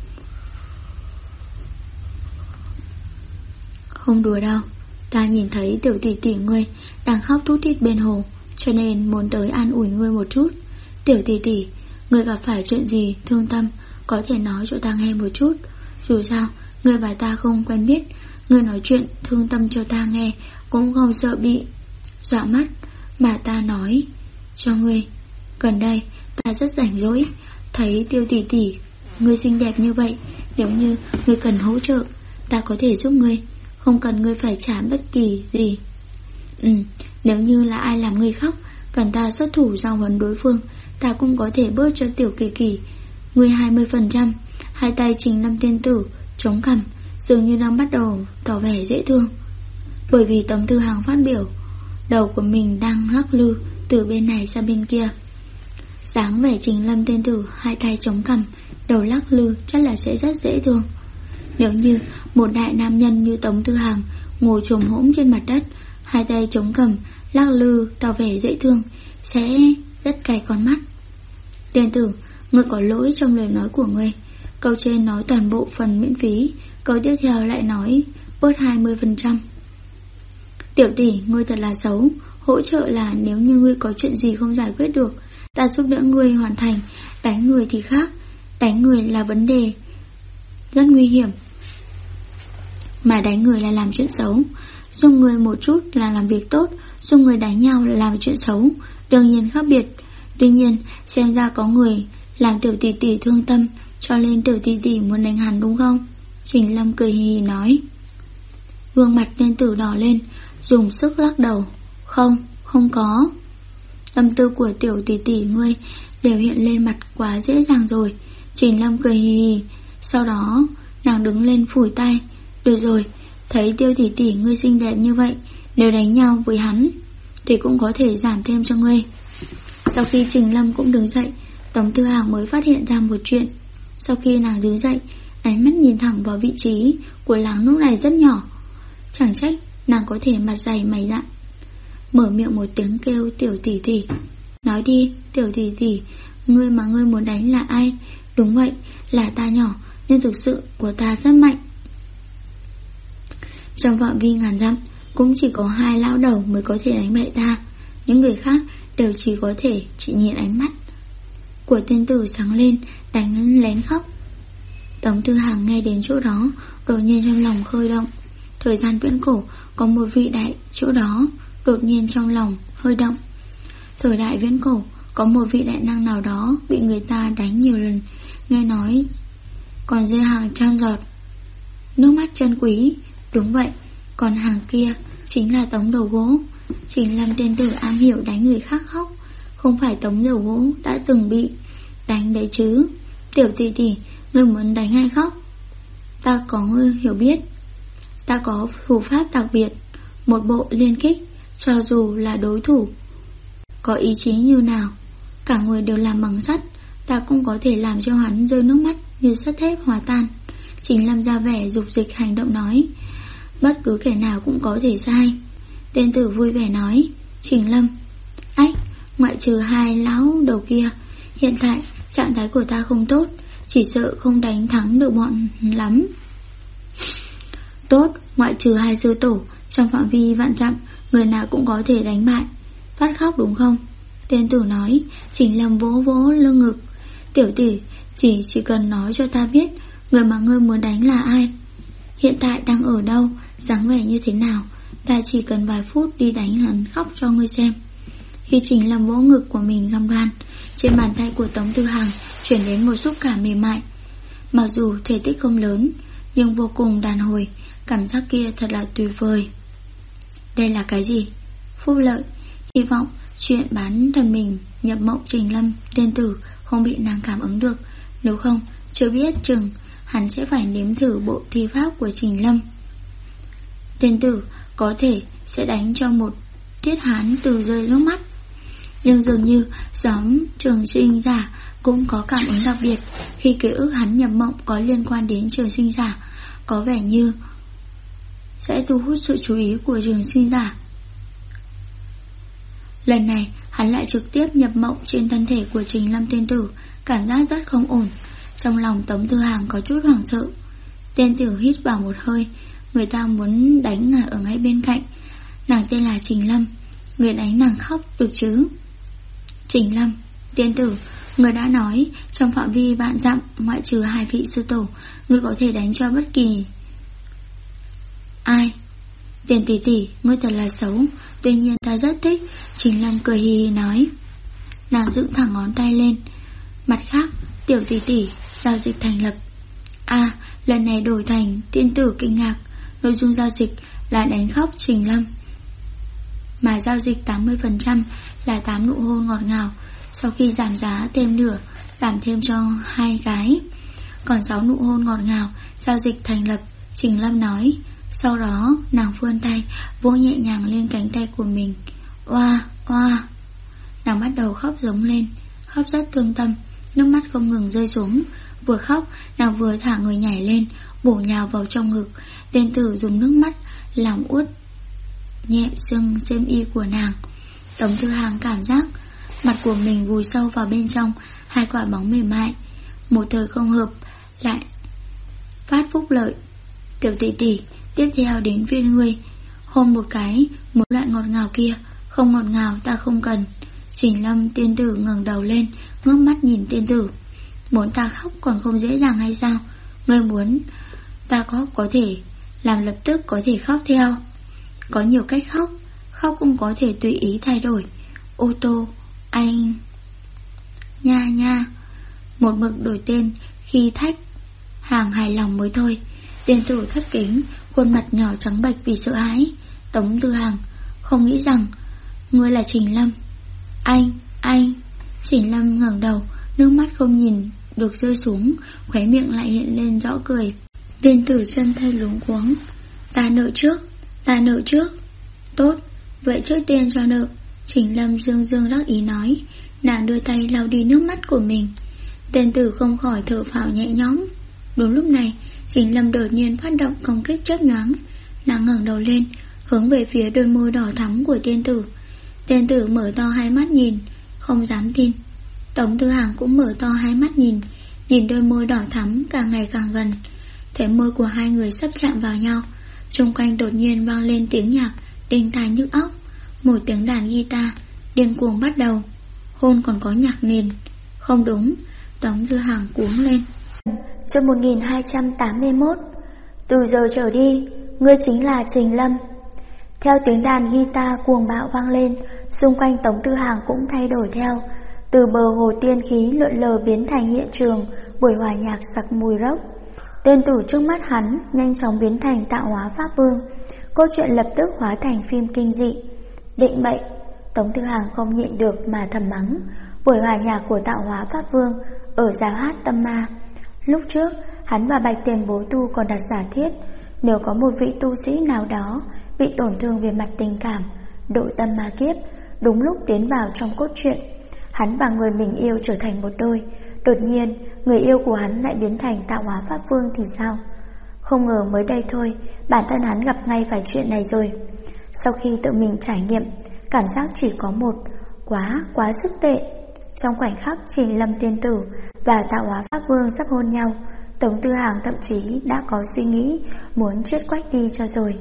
Không đùa đâu, ta nhìn thấy tiểu tỷ tỷ ngươi đang khóc thút thít bên hồ, cho nên muốn tới an ủi ngươi một chút. Tiểu tỷ tỷ, ngươi gặp phải chuyện gì thương tâm, có thể nói cho ta nghe một chút. Dù sao, ngươi và ta không quen biết, ngươi nói chuyện thương tâm cho ta nghe cũng không sợ bị dọa mất. Mà ta nói cho ngươi, gần đây ta rất rảnh rỗi, thấy Tiêu tỷ tỷ ngươi xinh đẹp như vậy, nếu như ngươi cần hỗ trợ, ta có thể giúp ngươi, không cần ngươi phải trả bất kỳ gì. Nếu như là ai làm ngươi khóc, cần ta xuất thủ giao huấn đối phương, ta cũng có thể bớt cho Tiểu Kỳ Kỳ ngươi 20%. Hai tay Trình Lâm tiên tử chống cằm, dường như đang bắt đầu tỏ vẻ dễ thương. Bởi vì Tống Thư Hàng phát biểu, đầu của mình đang lắc lư từ bên này sang bên kia. Dáng vẻ Trình Lâm tiên tử hai tay chống cằm, đầu lắc lư chắc là sẽ rất dễ thương. Nếu như một đại nam nhân như Tống Thư Hàng ngồi chồm hổm trên mặt đất, hai tay chống cằm, lắc lư tỏ vẻ dễ thương, sẽ rất cay con mắt. Tiên tử, ngươi có lỗi trong lời nói của ngươi. Câu trên nói toàn bộ phần miễn phí, câu tiếp theo lại nói bớt 20%. Tiểu tỷ, ngươi thật là xấu. Hỗ trợ là nếu như ngươi có chuyện gì không giải quyết được, ta giúp đỡ ngươi hoàn thành. Đánh người thì khác, đánh người là vấn đề rất nguy hiểm, mà đánh người là làm chuyện xấu. Giúp người một chút là làm việc tốt, giúp người đánh nhau là làm chuyện xấu, đương nhiên khác biệt. Tuy nhiên, xem ra có người làm tiểu tỷ tỷ thương tâm, cho nên tiểu tỷ tỷ muốn đánh hắn đúng không? Trình Lâm cười hì hì nói. Gương mặt tiên tử đỏ lên, dùng sức lắc đầu. Không có. Tâm tư của tiểu tỷ tỷ ngươi đều hiện lên mặt quá dễ dàng rồi. Trình Lâm cười hì hì. Sau đó nàng đứng lên phủi tay. Được rồi, thấy Tiêu tỷ tỷ ngươi xinh đẹp như vậy, nếu đánh nhau với hắn thì cũng có thể giảm thêm cho ngươi. Sau khi Trình Lâm cũng đứng dậy, Tống Thư Hàng mới phát hiện ra một chuyện. Sau khi nàng đứng dậy, ánh mắt nhìn thẳng vào vị trí của nàng lúc này rất nhỏ. Chẳng trách nàng có thể mặt dày mày dạn, mở miệng một tiếng kêu tiểu tỷ tỷ. Nói đi, tiểu tỷ tỷ, ngươi mà ngươi muốn đánh là ai? Đúng vậy, là ta nhỏ, nhưng thực sự của ta rất mạnh. Trong phạm vi ngàn dặm cũng chỉ có 2 lão đầu mới có thể đánh bại ta. Những người khác đều chỉ có thể chỉ nhìn ánh mắt của tiên tử sáng lên, đánh lén khóc. Tống Thư Hàng nghe đến chỗ đó, đột nhiên trong lòng khơi động. Thời gian viễn cổ có một vị đại chỗ đó, đột nhiên trong lòng hơi động. Thời đại viễn cổ Có một vị đại năng nào đó bị người ta đánh nhiều lần, nghe nói còn rơi hàng trăm giọt nước mắt chân quý. Đúng vậy, còn hàng kia chính là Tống Đầu Gỗ. Trình Lâm tên tử am hiểu đánh người khác khóc. Không phải Tống Đầu Gỗ đã từng bị đánh đấy chứ. Tiểu tỷ tỷ, ngươi muốn đánh hay khóc? Ta có ngươi hiểu biết. Ta có thủ pháp đặc biệt, một bộ liên kích. Cho dù là đối thủ có ý chí như nào, cả người đều làm bằng sắt, ta cũng có thể làm cho hắn rơi nước mắt như sắt thép hòa tan. Trình Lâm ra vẻ dục dịch hành động nói. Bất cứ kẻ nào cũng có thể sai. Tên tử vui vẻ nói. Trình Lâm, ách, ngoại trừ hai lão đầu kia, hiện tại trạng thái của ta không tốt, chỉ sợ không đánh thắng được bọn lắm. Tốt, ngoại trừ hai sư tổ, trong phạm vi vạn dặm, người nào cũng có thể đánh bại. Phát khóc đúng không? Tên tử nói. Trình Lâm vỗ vỗ lưng ngực. Tiểu tỷ, chỉ cần nói cho ta biết người mà ngươi muốn đánh là ai, hiện tại đang ở đâu, dáng vẻ như thế nào, ta chỉ cần vài phút đi đánh hắn khóc cho ngươi xem. Khi Trình Lâm vỗ ngực của mình cam đoan, trên bàn tay của Tống Tư Hằng chuyển đến một xúc cảm mềm mại. Mặc dù thể tích không lớn, nhưng vô cùng đàn hồi. Cảm giác kia thật là tuyệt vời. Đây là cái gì? Phúc lợi. Hy vọng chuyện bán thần mình nhập mộng Trình Lâm tên tử không bị nàng cảm ứng được. Nếu không, chưa biết chừng hắn sẽ phải nếm thử bộ thi pháp của Trình Lâm. Tên tử có thể sẽ đánh cho một tiết hán từ rơi nước mắt. Nhưng dường như nhóm trường sinh giả cũng có cảm ứng đặc biệt. Khi ký ức hắn nhập mộng có liên quan đến trường sinh giả, có vẻ như sẽ thu hút sự chú ý của trường sinh giả. Lần này hắn lại trực tiếp nhập mộng trên thân thể của Trình Lâm tên tử, cảm giác rất không ổn. Trong lòng Tống Tư Hằng có chút hoảng sợ. Tên tử hít vào một hơi. Người ta muốn đánh nàng ở ngay bên cạnh. Nàng tên là Trình Lâm, người đánh nàng khóc được chứ? Trình Lâm, tên tử, người đã nói trong phạm vi vạn dặm, ngoại trừ hai vị sư tổ, người có thể đánh cho bất kỳ ai. Tiền tỷ tỷ, ngươi thật là xấu. Tuy nhiên ta rất thích. Trình Lâm cười hì hì nói. Nàng dựng thẳng ngón tay lên. Mặt khác, tiểu tỷ tỷ, giao dịch thành lập. À, lần này đổi thành. Tiên tử kinh ngạc. Nội dung giao dịch là đánh khóc Trình Lâm, mà giao dịch 80% là 8 nụ hôn ngọt ngào. Sau khi giảm giá thêm nửa, giảm thêm cho 2 cái, còn 6 nụ hôn ngọt ngào. Giao dịch thành lập. Trình Lâm nói. Sau đó nàng vươn tay vỗ nhẹ nhàng lên cánh tay của mình. Oa, oa. Nàng bắt đầu khóc giống lên, khóc rất thương tâm, nước mắt không ngừng rơi xuống. Vừa khóc, nàng vừa thả người nhảy lên, bổ nhào vào trong ngực. Tên tử dùng nước mắt làm ướt nhẹ xương xiêm y của nàng. Tống Tư Hằng cảm giác mặt của mình vùi sâu vào bên trong hai quả bóng mềm mại. Một thời không hợp lại phát phúc lợi. Tiểu tỷ tỷ, tiếp theo đến viên ngươi, hôn một cái, một loại ngọt ngào kia. Không ngọt ngào ta không cần. Trình Lâm tiên tử ngẩng đầu lên, ngước mắt nhìn tiên tử. Muốn ta khóc còn không dễ dàng hay sao? Ngươi muốn ta có thể làm lập tức có thể khóc theo. Có nhiều cách khóc, khóc cũng có thể tùy ý thay đổi. Ô tô, anh nha nha. Một mực đổi tên khi thách hàng hài lòng mới thôi. Tiên tử thất kính, khuôn mặt nhỏ trắng bệch vì sợ hãi. Tống Tư Hằng, không nghĩ rằng ngươi là Trình Lâm. Anh. Trình Lâm ngẩng đầu, nước mắt không nhìn được rơi xuống, khóe miệng lại hiện lên rõ cười. Tiên tử chân thay luống cuống. Ta nợ trước. Tốt, vậy trước tiên cho nợ. Trình Lâm dương đắc ý nói. Nàng đưa tay lau đi nước mắt của mình. Tiên tử không khỏi thở phào nhẹ nhõm. Đúng lúc này, Trình Lâm đột nhiên phát động công kích chớp nhoáng. Nàng ngẩng đầu lên, hướng về phía đôi môi đỏ thắm của tiên tử. Tiên tử mở to hai mắt nhìn, không dám tin. Tống Tư Hằng cũng mở to hai mắt nhìn đôi môi đỏ thắm càng ngày càng gần. Thấy môi của hai người sắp chạm vào nhau. Xung quanh đột nhiên vang lên tiếng nhạc đinh tai nhức óc. Một tiếng đàn guitar điên cuồng bắt đầu. Hôn còn có nhạc nền. Không đúng. Tống Tư Hằng cuống lên. Chương 1281. Từ giờ trở đi, ngươi chính là Trình Lâm. Theo tiếng đàn guitar cuồng bạo vang lên, xung quanh Tống Tư Hằng cũng thay đổi theo. từ bờ hồ tiên khí lượn lờ biến thành hiện trường buổi hòa nhạc sặc mùi rốc. Tên tử trước mắt hắn nhanh chóng biến thành tạo hóa pháp vương. Câu chuyện lập tức hóa thành phim kinh dị. Định mệnh. Tống Tư Hàng không nhịn được mà thầm mắng. Buổi hòa nhạc của tạo hóa pháp vương ở giáo hát Tâm Ma. Lúc trước hắn và Bạch Tiền Bối Tu còn đặt giả thiết, nếu có một vị tu sĩ nào đó bị tổn thương về mặt tình cảm, độ tâm ma kiếp, đúng lúc tiến vào trong cốt truyện, hắn và người mình yêu trở thành một đôi, đột nhiên người yêu của hắn lại biến thành tạo hóa pháp vương thì sao? Không ngờ mới đây thôi, bản thân hắn gặp ngay phải chuyện này rồi. Sau khi tự mình trải nghiệm, cảm giác chỉ có một, quá sức tệ. Trong khoảnh khắc Trình Lâm tiên tử và tạo hóa pháp vương sắp hôn nhau, Tống Tư Hàng thậm chí đã có suy nghĩ muốn chết quách đi cho rồi.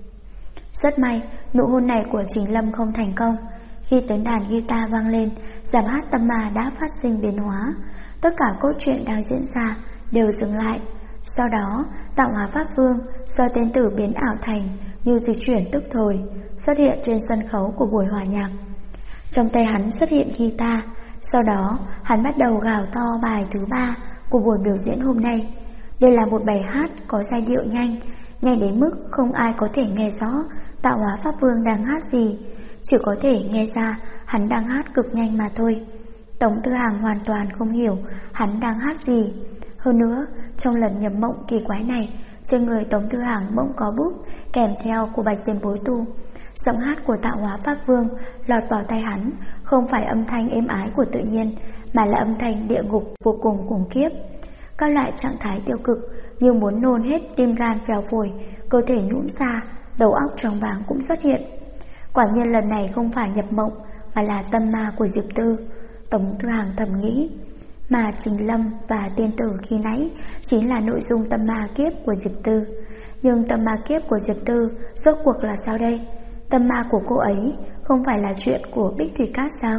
Rất may, nụ hôn này của Trình Lâm không thành công. Khi tiếng đàn guitar vang lên, giảp hát Tâm Ma đã phát sinh biến hóa. Tất cả cốt truyện đang diễn ra đều dừng lại. Sau đó, tạo hóa pháp vương do tên tử biến ảo thành như dịch chuyển tức thời, xuất hiện trên sân khấu của buổi hòa nhạc. Trong tay hắn xuất hiện guitar. Sau đó, hắn bắt đầu gào to bài thứ 3 của buổi biểu diễn hôm nay. Đây là một bài hát có giai điệu nhanh đến mức không ai có thể nghe rõ tạo hóa pháp vương đang hát gì, chỉ có thể nghe ra hắn đang hát cực nhanh mà thôi. Tống Tư Hàng hoàn toàn không hiểu hắn đang hát gì. Hơn nữa, trong lần nhập mộng kỳ quái này, trên người Tống Tư Hàng bỗng có bút kèm theo của Bạch Tiền Bối Tu. Giọng hát của tạo hóa pháp vương lọt vào tai hắn không phải âm thanh êm ái của tự nhiên, mà là âm thanh địa ngục vô cùng khủng khiếp. Các loại trạng thái tiêu cực như muốn nôn hết tim gan phèo phổi, cơ thể nhũn ra, đầu óc choáng váng cũng xuất hiện. Quả nhiên lần này không phải nhập mộng, mà là tâm ma của Diệp Tư. Tống Tư Hàng thầm nghĩ. Mà Trình Lâm và tiên tử khi nãy chính là nội dung tâm ma kiếp của Diệp Tư. Nhưng tâm ma kiếp của Diệp Tư rốt cuộc là sao đây? Tâm ma của cô ấy không phải là chuyện của Bích Thủy Cát sao?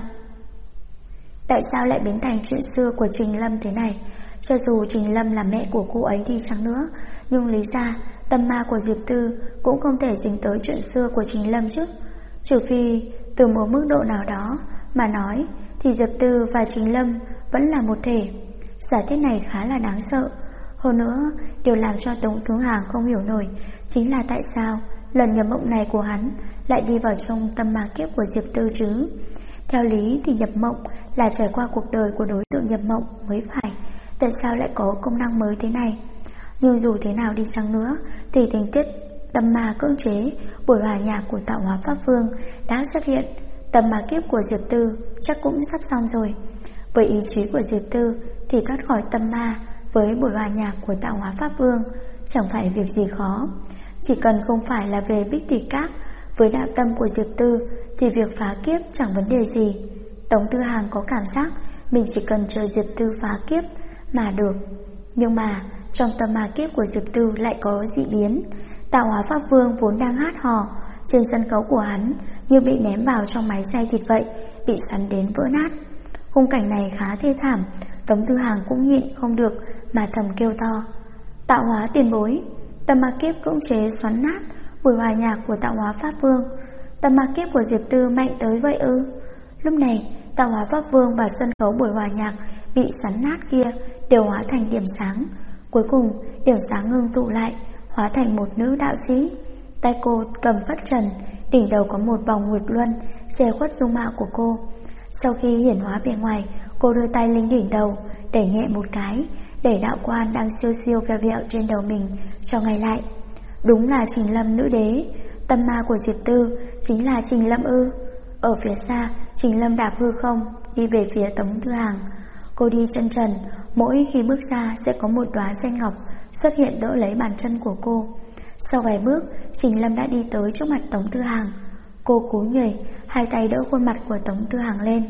Tại sao lại biến thành chuyện xưa của Trình Lâm thế này? Cho dù Trình Lâm là mẹ của cô ấy đi chăng nữa, nhưng lý ra tâm ma của Diệp Tư cũng không thể dính tới chuyện xưa của Trình Lâm chứ. Trừ phi từ một mức độ nào đó mà nói thì Diệp Tư và Trình Lâm vẫn là một thể. Giả thiết này khá là đáng sợ. Hơn nữa, điều làm cho Tống Tư Hàng không hiểu nổi chính là tại sao lần nhập mộng này của hắn lại đi vào trong tâm ma kiếp của Diệp Tư chứ. Theo lý thì nhập mộng là trải qua cuộc đời của đối tượng nhập mộng mới phải. Tại sao lại có công năng mới thế này? Nhưng dù thế nào đi chăng nữa thì tình tiết tâm ma cưỡng chế buổi hòa nhạc của tạo hóa pháp vương đã xuất hiện. Tâm ma kiếp của Diệp Tư chắc cũng sắp xong rồi. Với ý chí của Diệp Tư thì thoát khỏi tâm ma với buổi hòa nhạc của tạo hóa pháp vương chẳng phải việc gì khó. Chỉ cần không phải là về Bích Thủy Các, với đạo tâm của Diệp Tư thì việc phá kiếp chẳng vấn đề gì. Tống Tư Hàng có cảm giác mình chỉ cần chờ Diệp Tư phá kiếp mà được. Nhưng mà trong tâm ma kiếp của Diệp Tư lại có dị biến. Tạo hóa pháp vương vốn đang hát hò, trên sân khấu của hắn như bị ném vào trong máy xay thịt vậy, bị xoắn đến vỡ nát. Khung cảnh này khá thê thảm. Tống Tư Hàng cũng nhịn không được mà thầm kêu to: Tạo hóa tiền bối! Tâm ma kiếp cưỡng chế xoắn nát buổi hòa nhạc của tạo hóa pháp vương. Tâm ma kiếp của Diệp Tư mạnh tới vậy ư? Lúc này tạo hóa pháp vương và sân khấu buổi hòa nhạc bị xoắn nát kia đều hóa thành điểm sáng. Cuối cùng điểm sáng ngưng tụ lại, hóa thành một nữ đạo sĩ. Tay cô cầm phất trần, đỉnh đầu có một vòng nguyệt luân che khuất dung mạo của cô. Sau khi hiển hóa bề ngoài, cô đưa tay lên đỉnh đầu, đẩy nhẹ một cái, để đạo quan đang siêu siêu veo vẹo trên đầu mình cho ngay lại. Đúng là Trình Lâm nữ đế. Tâm ma của Diệp Tư chính là Trình Lâm ư? Ở phía xa, Trình Lâm đạp hư không đi về phía Tống Tư Hàng. Cô đi chân trần, mỗi khi bước ra sẽ có một đóa sen ngọc xuất hiện đỡ lấy bàn chân của cô. Sau vài bước, Trình Lâm đã đi tới trước mặt Tống Tư Hàng. Cô cúi người, hai tay đỡ khuôn mặt của Tống Tư Hàng lên.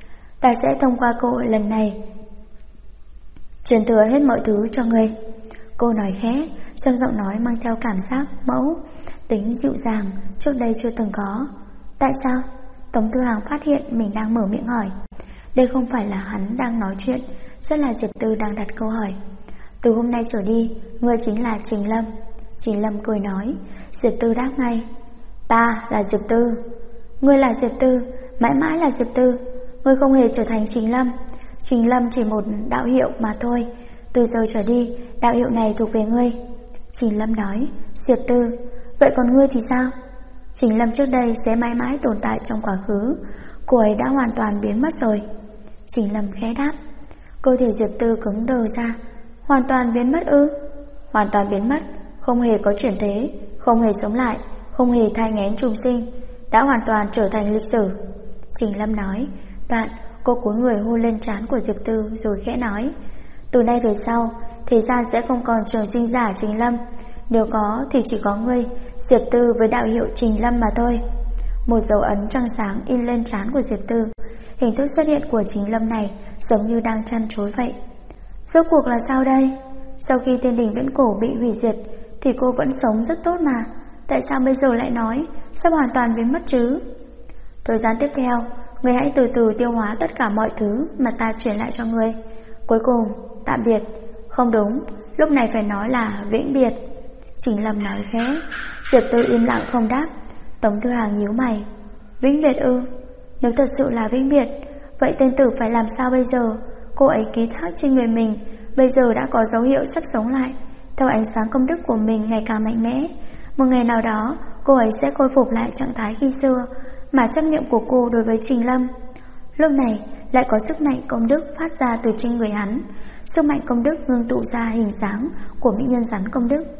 Ta sẽ thông qua cô lần này truyền thừa hết mọi thứ cho ngươi. Cô nói khẽ, trong giọng nói mang theo cảm giác mẫu tính dịu dàng trước đây chưa từng có. Tại sao? Tống Tư Hàng phát hiện mình đang mở miệng hỏi. Đây không phải là hắn đang nói chuyện, chắc là Diệp Tư đang đặt câu hỏi. Từ hôm nay trở đi, ngươi chính là Trình Lâm. Trình Lâm cười nói. Diệp Tư đáp ngay. Ta là Diệp Tư. Ngươi là Diệp Tư, mãi mãi là Diệp Tư. ngươi không hề trở thành Trình Lâm. Trình Lâm chỉ một đạo hiệu mà thôi. Từ giờ trở đi, đạo hiệu này thuộc về ngươi. Trình Lâm nói. Diệp Tư, vậy còn ngươi thì sao? Trình Lâm trước đây sẽ mãi mãi tồn tại trong quá khứ. Cô ấy đã hoàn toàn biến mất rồi. Trình Lâm khẽ đáp. Cơ thể Diệp Tư cứng đờ ra. Hoàn toàn biến mất ư? Hoàn toàn biến mất, không hề có chuyển thế, không hề sống lại, không hề thai nghén trùng sinh, đã hoàn toàn trở thành lịch sử. Trình Lâm nói. Đoạn cô cúi người hôn lên trán của Diệp Tư rồi khẽ nói. Từ nay về sau, thế gian sẽ không còn trường sinh giả Trình Lâm. Nếu có thì chỉ có ngươi, Diệp Tư với đạo hiệu Trình Lâm mà thôi. Một dấu ấn trăng sáng in lên trán của Diệp Tư. Hình thức xuất hiện của Trình Lâm này giống như đang chăn chối vậy. Rốt cuộc là sao đây? Sau khi Thiên Đình Viễn Cổ bị hủy diệt thì cô vẫn sống rất tốt mà. Tại sao bây giờ lại nói sắp hoàn toàn biến mất chứ? Thời gian tiếp theo, ngươi hãy từ từ tiêu hóa tất cả mọi thứ mà ta truyền lại cho ngươi. Cuối cùng, tạm biệt. Không đúng, lúc này phải nói là vĩnh biệt. Trình Lâm nói khẽ. Diệp Tư im lặng không đáp. Tống Thư Hàng nhíu mày. Vĩnh biệt ư? Nếu thật sự là vĩnh biệt, vậy tên tử phải làm sao bây giờ? Cô ấy ký thác trên người mình bây giờ đã có dấu hiệu sắp sống lại. Theo ánh sáng công đức của mình ngày càng mạnh mẽ, một ngày nào đó cô ấy sẽ khôi phục lại trạng thái khi xưa, mà chấp niệm của cô đối với Trình Lâm lúc này lại có sức mạnh công đức phát ra từ trên người hắn. Sức mạnh công đức ngưng tụ ra hình dáng của mỹ nhân rắn công đức.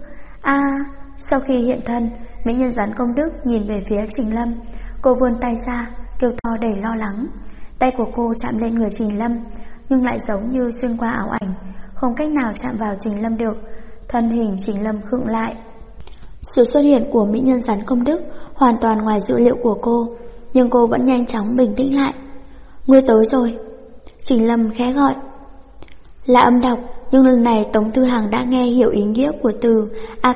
Sau khi hiện thân, mỹ nhân rắn công đức nhìn về phía Trình Lâm. Cô vươn tay ra, kêu to đầy lo lắng. Tay của cô chạm lên người Trình Lâm, nhưng lại giống như xuyên qua ảo ảnh, không cách nào chạm vào Trình Lâm được. Thân hình Trình Lâm khựng lại. Sự xuất hiện của mỹ nhân rắn công đức hoàn toàn ngoài dự liệu của cô, nhưng cô vẫn nhanh chóng bình tĩnh lại. Ngươi tới rồi. Trình Lâm khẽ gọi. Là âm đọc, nhưng lần này Tống Thư Hàng đã nghe hiểu ý nghĩa của từ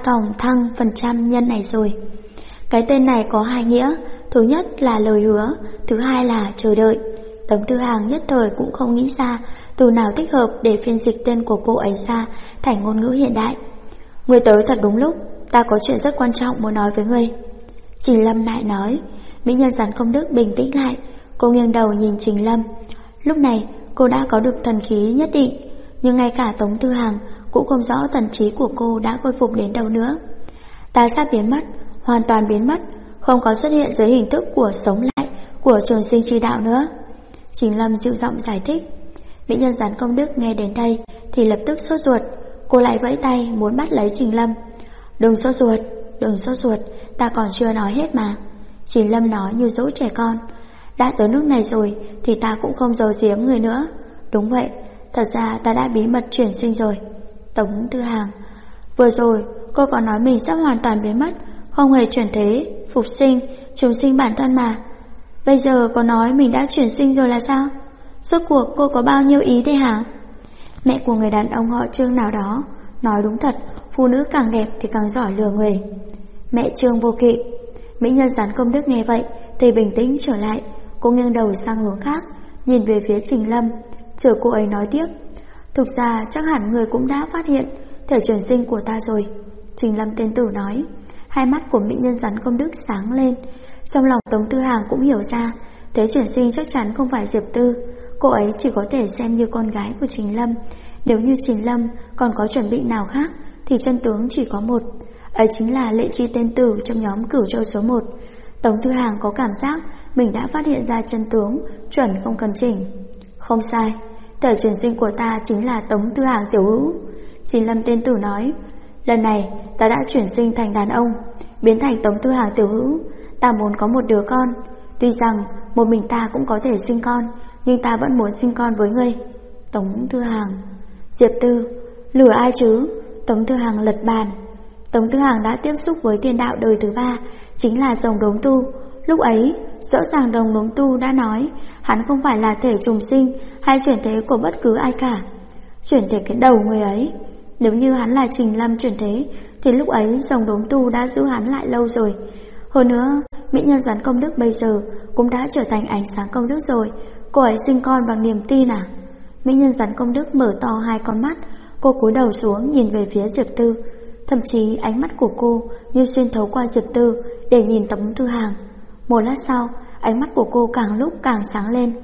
A-thăng% nhân này rồi. Cái tên này có hai nghĩa, thứ nhất là lời hứa, thứ hai là chờ đợi. Tống Thư Hàng nhất thời cũng không nghĩ ra từ nào thích hợp để phiên dịch tên của cô ấy ra thành ngôn ngữ hiện đại. Ngươi tới thật đúng lúc, ta có chuyện rất quan trọng muốn nói với ngươi. Trình Lâm lại nói. Mỹ nhân rắn công đức bình tĩnh lại. Cô nghiêng đầu nhìn Trình Lâm. Lúc này cô đã có được thần khí nhất định, nhưng ngay cả Tống Thư Hàng cũng không rõ thần trí của cô đã khôi phục đến đâu nữa. Ta sắp biến mất, hoàn toàn biến mất, không có xuất hiện dưới hình thức của sống lại của trường sinh chi đạo nữa. Trình Lâm dịu giọng giải thích. Mỹ nhân rắn công đức nghe đến đây thì lập tức sốt ruột. Cô lại vẫy tay muốn bắt lấy Trình Lâm. Đừng sốt ruột, đừng sốt ruột, ta còn chưa nói hết mà. Trình Lâm nói như dỗ trẻ con. Đã tới nước này rồi thì ta cũng không giấu giếm người nữa. Đúng vậy, thật ra ta đã bí mật chuyển sinh rồi. Tống Thư Hàng. Vừa rồi cô còn nói mình sắp hoàn toàn biến mất, không hề chuyển thế, phục sinh, trùng sinh bản thân mà. Bây giờ cô nói mình đã chuyển sinh rồi là sao? Rốt cuộc cô có bao nhiêu ý đây hả? Mẹ của người đàn ông họ Trương nào đó nói đúng thật, phụ nữ càng đẹp thì càng giỏi lừa người. Mẹ Trương Vô Kỵ. Mỹ nhân rắn công đức nghe vậy thì bình tĩnh trở lại. Cô nghiêng đầu sang hướng khác, nhìn về phía Trình Lâm, chờ cô ấy nói tiếp. Thực ra chắc hẳn người cũng đã phát hiện thể chuyển sinh của ta rồi. Trình Lâm tên tử nói. Hai mắt của mỹ nhân rắn công đức sáng lên. Trong lòng Tống Thư Hàng cũng hiểu ra thế chuyển sinh chắc chắn không phải Diệp Tư. Cô ấy chỉ có thể xem như con gái của Trình Lâm. Nếu như Trình Lâm còn có chuẩn bị nào khác thì chân tướng chỉ có một, ấy chính là Lệ Chi tên tử trong nhóm Cửu Châu số 1. Tống Thư Hàng có cảm giác mình đã phát hiện ra chân tướng, chuẩn không cần chỉnh. Không sai, thể chuyển sinh của ta chính là Tống Thư Hàng tiểu hữu. Trình Lâm tên tử nói. Lần này ta đã chuyển sinh thành đàn ông, biến thành Tống Thư Hàng tiểu hữu. Ta muốn có một đứa con. Tuy rằng một mình ta cũng có thể sinh con, nhưng ta vẫn muốn sinh con với ngươi. Tống Thư Hàng. Diệp Tư. Lừa ai chứ? Tống Thư Hàng lật bàn. Tống Thư Hàng đã tiếp xúc với tiên đạo đời thứ 3, chính là Rồng Đốm Tu. Lúc ấy rõ ràng Rồng Đốm Tu đã nói hắn không phải là thể trùng sinh hay chuyển thế của bất cứ ai cả. Chuyển thế cái đầu người ấy. Nếu như hắn là Trình Lâm chuyển thế thì lúc ấy Rồng Đốm Tu đã giữ hắn lại lâu rồi. Hơn nữa mỹ nhân rắn công đức bây giờ cũng đã trở thành ánh sáng công đức rồi. Cô ấy sinh con bằng niềm tin à? Mỹ nhân rắn công đức mở to hai con mắt. Cô cúi đầu xuống nhìn về phía Diệp Tư. Thậm chí ánh mắt của cô như xuyên thấu qua Diệp Tư để nhìn Tống Thư Hàng. Một lát sau, ánh mắt của cô càng lúc càng sáng lên.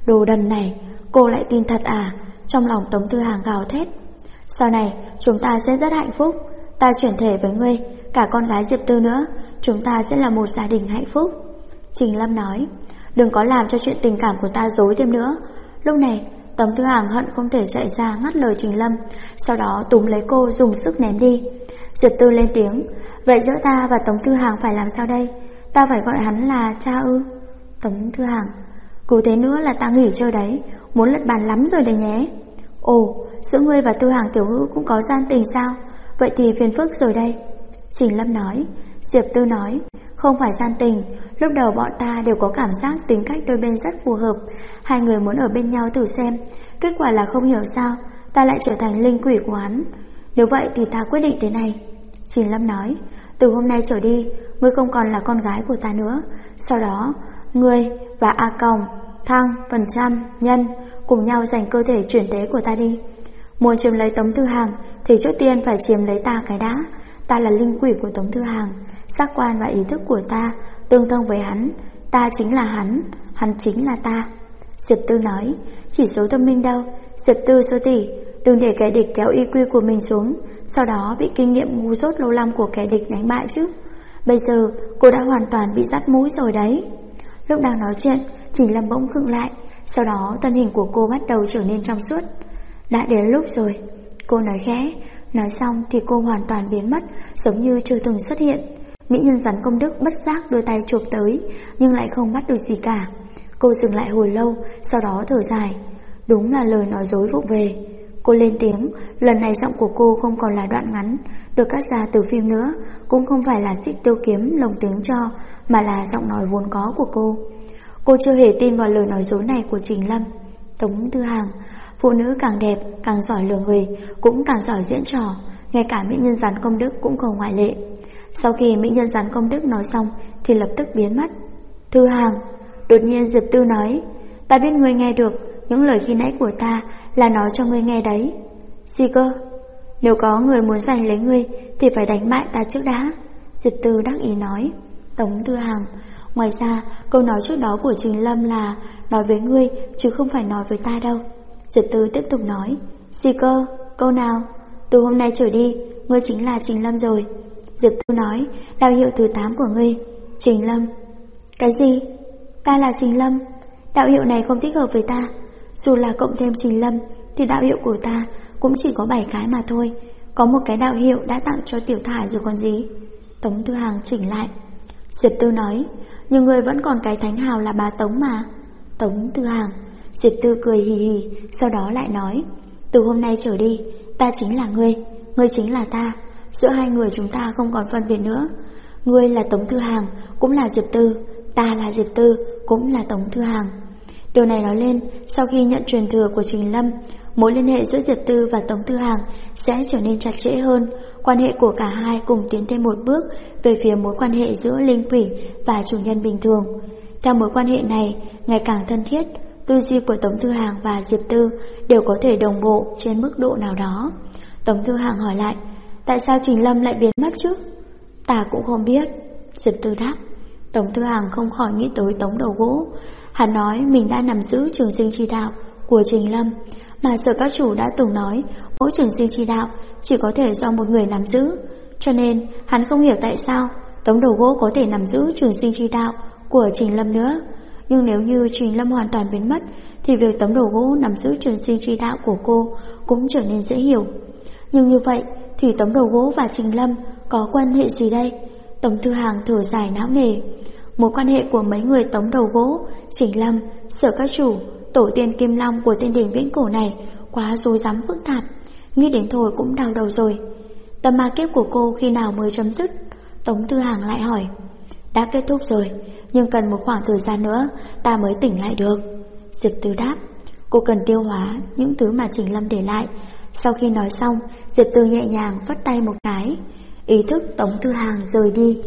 Đồ đần này, cô lại tin thật à? Trong lòng Tống Tư Hàng gào thét. Sau này chúng ta sẽ rất hạnh phúc. Ta chuyển thể với ngươi, cả con gái Diệp Tư nữa, chúng ta sẽ là một gia đình hạnh phúc. Trình Lâm nói. Đừng có làm cho chuyện tình cảm của ta rối thêm nữa. Lúc này Tống Tư Hàng hận không thể chạy ra ngắt lời Trình Lâm, sau đó túm lấy cô dùng sức ném đi. Diệp Tư lên tiếng. Vậy giữa ta và Tống Tư Hàng phải làm sao đây? Ta phải gọi hắn là cha ư? Tống Tư Hàng. Cứ thế nữa là ta nghỉ chơi đấy, muốn lật bàn lắm rồi đấy nhé. Ồ, giữa ngươi và Tư Hàng tiểu hữu cũng có gian tình sao? Vậy thì phiền phức rồi đây. Trình Lâm nói. Diệp Tư nói. Không phải gian tình, lúc đầu bọn ta đều có cảm giác tính cách đôi bên rất phù hợp, hai người muốn ở bên nhau thử xem. Kết quả là không hiểu sao ta lại trở thành linh quỷ của hắn. Nếu vậy thì ta quyết định thế này. Trình Lâm nói. Từ hôm nay trở đi, ngươi không còn là con gái của ta nữa. Sau đó ngươi và A Còng, Thăng, Phần Trăm, Nhân cùng nhau giành cơ thể chuyển tế của ta đi. Muốn chiếm lấy Tống Tư Hàng thì trước tiên phải chiếm lấy ta cái đã. Ta là linh quỷ của Tống Tư Hàng, giác quan và ý thức của ta tương thông với hắn. Ta chính là hắn, hắn chính là ta. Diệp Tư nói. Chỉ số thông minh đâu? Diệp Tư sư tỷ, đừng để kẻ địch kéo IQ của mình xuống, sau đó bị kinh nghiệm ngu dốt lâu năm của kẻ địch đánh bại chứ. Bây giờ cô đã hoàn toàn bị dắt mũi rồi đấy. Lúc đang nói chuyện, Trình Lâm bỗng khựng lại, sau đó thân hình của cô bắt đầu trở nên trong suốt. Đã đến lúc rồi, cô nói khẽ. Nói xong thì cô hoàn toàn biến mất, giống như chưa từng xuất hiện. Mỹ nhân rắn công đức bất giác đưa tay chụp tới, nhưng lại không bắt được gì cả. Cô dừng lại hồi lâu, sau đó thở dài. Đúng là lời nói dối vụng về. Cô lên tiếng. Lần này giọng của cô không còn là đoạn ngắn được cắt ra từ phim nữa, cũng không phải là Xích Tiêu Kiếm lồng tiếng cho, mà là giọng nói vốn có của cô. Cô chưa hề tin vào lời nói dối này của Trình Lâm. Tống Tư Hàng, phụ nữ càng đẹp, càng giỏi lừa người, cũng càng giỏi diễn trò. Ngay cả mỹ nhân rắn công đức cũng không ngoại lệ. Sau khi mỹ nhân rắn công đức nói xong thì lập tức biến mất. Tư Hàng. Đột nhiên Diệp Tư nói. Ta biết ngươi nghe được những lời khi nãy của ta là nói cho ngươi nghe đấy. Gì cơ? Nếu có người muốn giành lấy ngươi thì phải đánh bại ta trước đã. Diệp Tư đắc ý nói. Tống Tư Hàng. Ngoài ra câu nói trước đó của Trình Lâm là nói với ngươi chứ không phải nói với ta đâu. Diệp Tư tiếp tục nói. Gì cơ? Câu nào? Từ hôm nay trở đi ngươi chính là Trình Lâm rồi. Diệp Tư nói. Đạo hiệu thứ 8 của ngươi. Trình Lâm. Cái gì? Ta là Trình Lâm? Đạo hiệu này không thích hợp với ta. Dù là cộng thêm Trình Lâm thì đạo hiệu của ta cũng chỉ có 7 cái mà thôi. Có một cái đạo hiệu đã tặng cho Tiểu Thải rồi còn gì. Tống Tư Hàng chỉnh lại. Diệp Tư nói. Nhưng ngươi vẫn còn cái thánh hào là bà Tống mà. Tống Tư Hàng. Diệp Tư cười hì hì, sau đó lại nói. Từ hôm nay trở đi, ta chính là ngươi, ngươi chính là ta. Giữa hai người chúng ta không còn phân biệt nữa. Ngươi là Tống Tư Hàng, cũng là Diệp Tư. Ta là Diệp Tư, cũng là Tống Tư Hàng. Điều này nói lên, sau khi nhận truyền thừa của Trình Lâm, mối liên hệ giữa Diệp Tư và Tống Tư Hàng sẽ trở nên chặt chẽ hơn. Quan hệ của cả hai cùng tiến thêm một bước về phía mối quan hệ giữa linh quỷ và chủ nhân bình thường. Theo mối quan hệ này ngày càng thân thiết, tư duy của Tống Tư Hàng và Diệp Tư đều có thể đồng bộ trên mức độ nào đó. Tống Tư Hàng hỏi lại. Tại sao Trình Lâm lại biến mất chứ? Ta cũng không biết. Diệp Tư đáp. Tống Tư Hàng không khỏi nghĩ tới Tống Đầu Gỗ. Hắn nói mình đã nắm giữ trường sinh chi đạo của Trình Lâm, mà Sở các chủ đã từng nói mỗi trường sinh chi đạo chỉ có thể do một người nắm giữ. Cho nên hắn không hiểu tại sao Tống Đầu Gỗ có thể nắm giữ trường sinh chi đạo của Trình Lâm nữa. Nhưng nếu như Trình Lâm hoàn toàn biến mất thì việc Tống Đầu Gỗ nắm giữ trường sinh chi đạo của cô cũng trở nên dễ hiểu. Nhưng như vậy thì Tống Đầu Gỗ và Trình Lâm có quan hệ gì đây? Tống Tư Hàng thở dài não nề. Mối quan hệ của mấy người Tống Đầu Gỗ, Trình Lâm, Sở các chủ, tổ tiên Kim Long của Tiên Đình Viễn Cổ này quá rối rắm phức tạp, nghĩ đến thôi cũng đau đầu rồi. Tâm ma kiếp của cô khi nào mới chấm dứt? Tống Tư Hàng lại hỏi. Đã kết thúc rồi, nhưng cần một khoảng thời gian nữa ta mới tỉnh lại được. Diệp Tư đáp. Cô cần tiêu hóa những thứ mà Trình Lâm để lại. Sau khi nói xong, Diệp Tư nhẹ nhàng vất tay một cái, ý thức Tống Tư Hàng rời đi.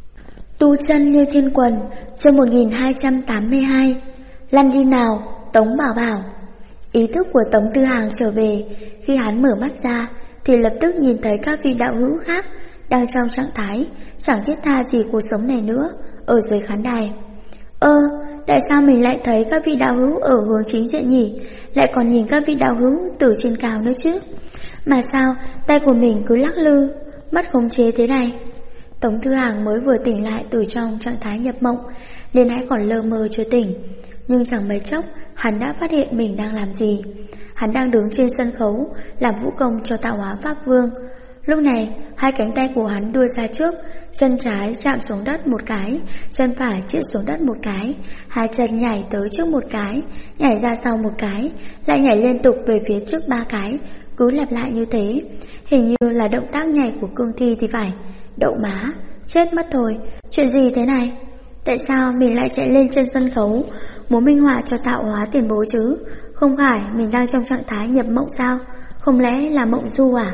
Tu chân Liêu Thiên Quần, chương 1282. Lăn đi nào, Tống Bảo Bảo. Ý thức của Tống Tư Hàng trở về. Khi hắn mở mắt ra thì lập tức nhìn thấy các vị đạo hữu khác đang trong trạng thái chẳng thiết tha gì cuộc sống này nữa ở dưới khán đài. Tại sao mình lại thấy các vị đạo hữu ở hướng chính diện nhỉ? Lại còn nhìn các vị đạo hữu từ trên cao nữa chứ? Mà sao tay của mình cứ lắc lư, mất khống chế thế này? Tống Thư Hàng mới vừa tỉnh lại từ trong trạng thái nhập mộng, nên hãy còn lơ mơ chưa tỉnh. Nhưng chẳng mấy chốc hắn đã phát hiện mình đang làm gì. Hắn đang đứng trên sân khấu làm vũ công cho Tạo Hóa Pháp Vương. Lúc này hai cánh tay của hắn đưa ra trước, chân trái chạm xuống đất một cái, chân phải chĩa xuống đất một cái, hai chân nhảy tới trước một cái, nhảy ra sau một cái, lại nhảy liên tục về phía trước 3 cái, cứ lặp lại như thế. Hình như là động tác nhảy của cương thi thì phải. Đậu má, chết mất thôi. Chuyện gì thế này? Tại sao mình lại chạy lên trên sân khấu muốn minh họa cho Tạo Hóa tiền bối chứ? Không phải mình đang trong trạng thái nhập mộng sao? Không lẽ là mộng du à?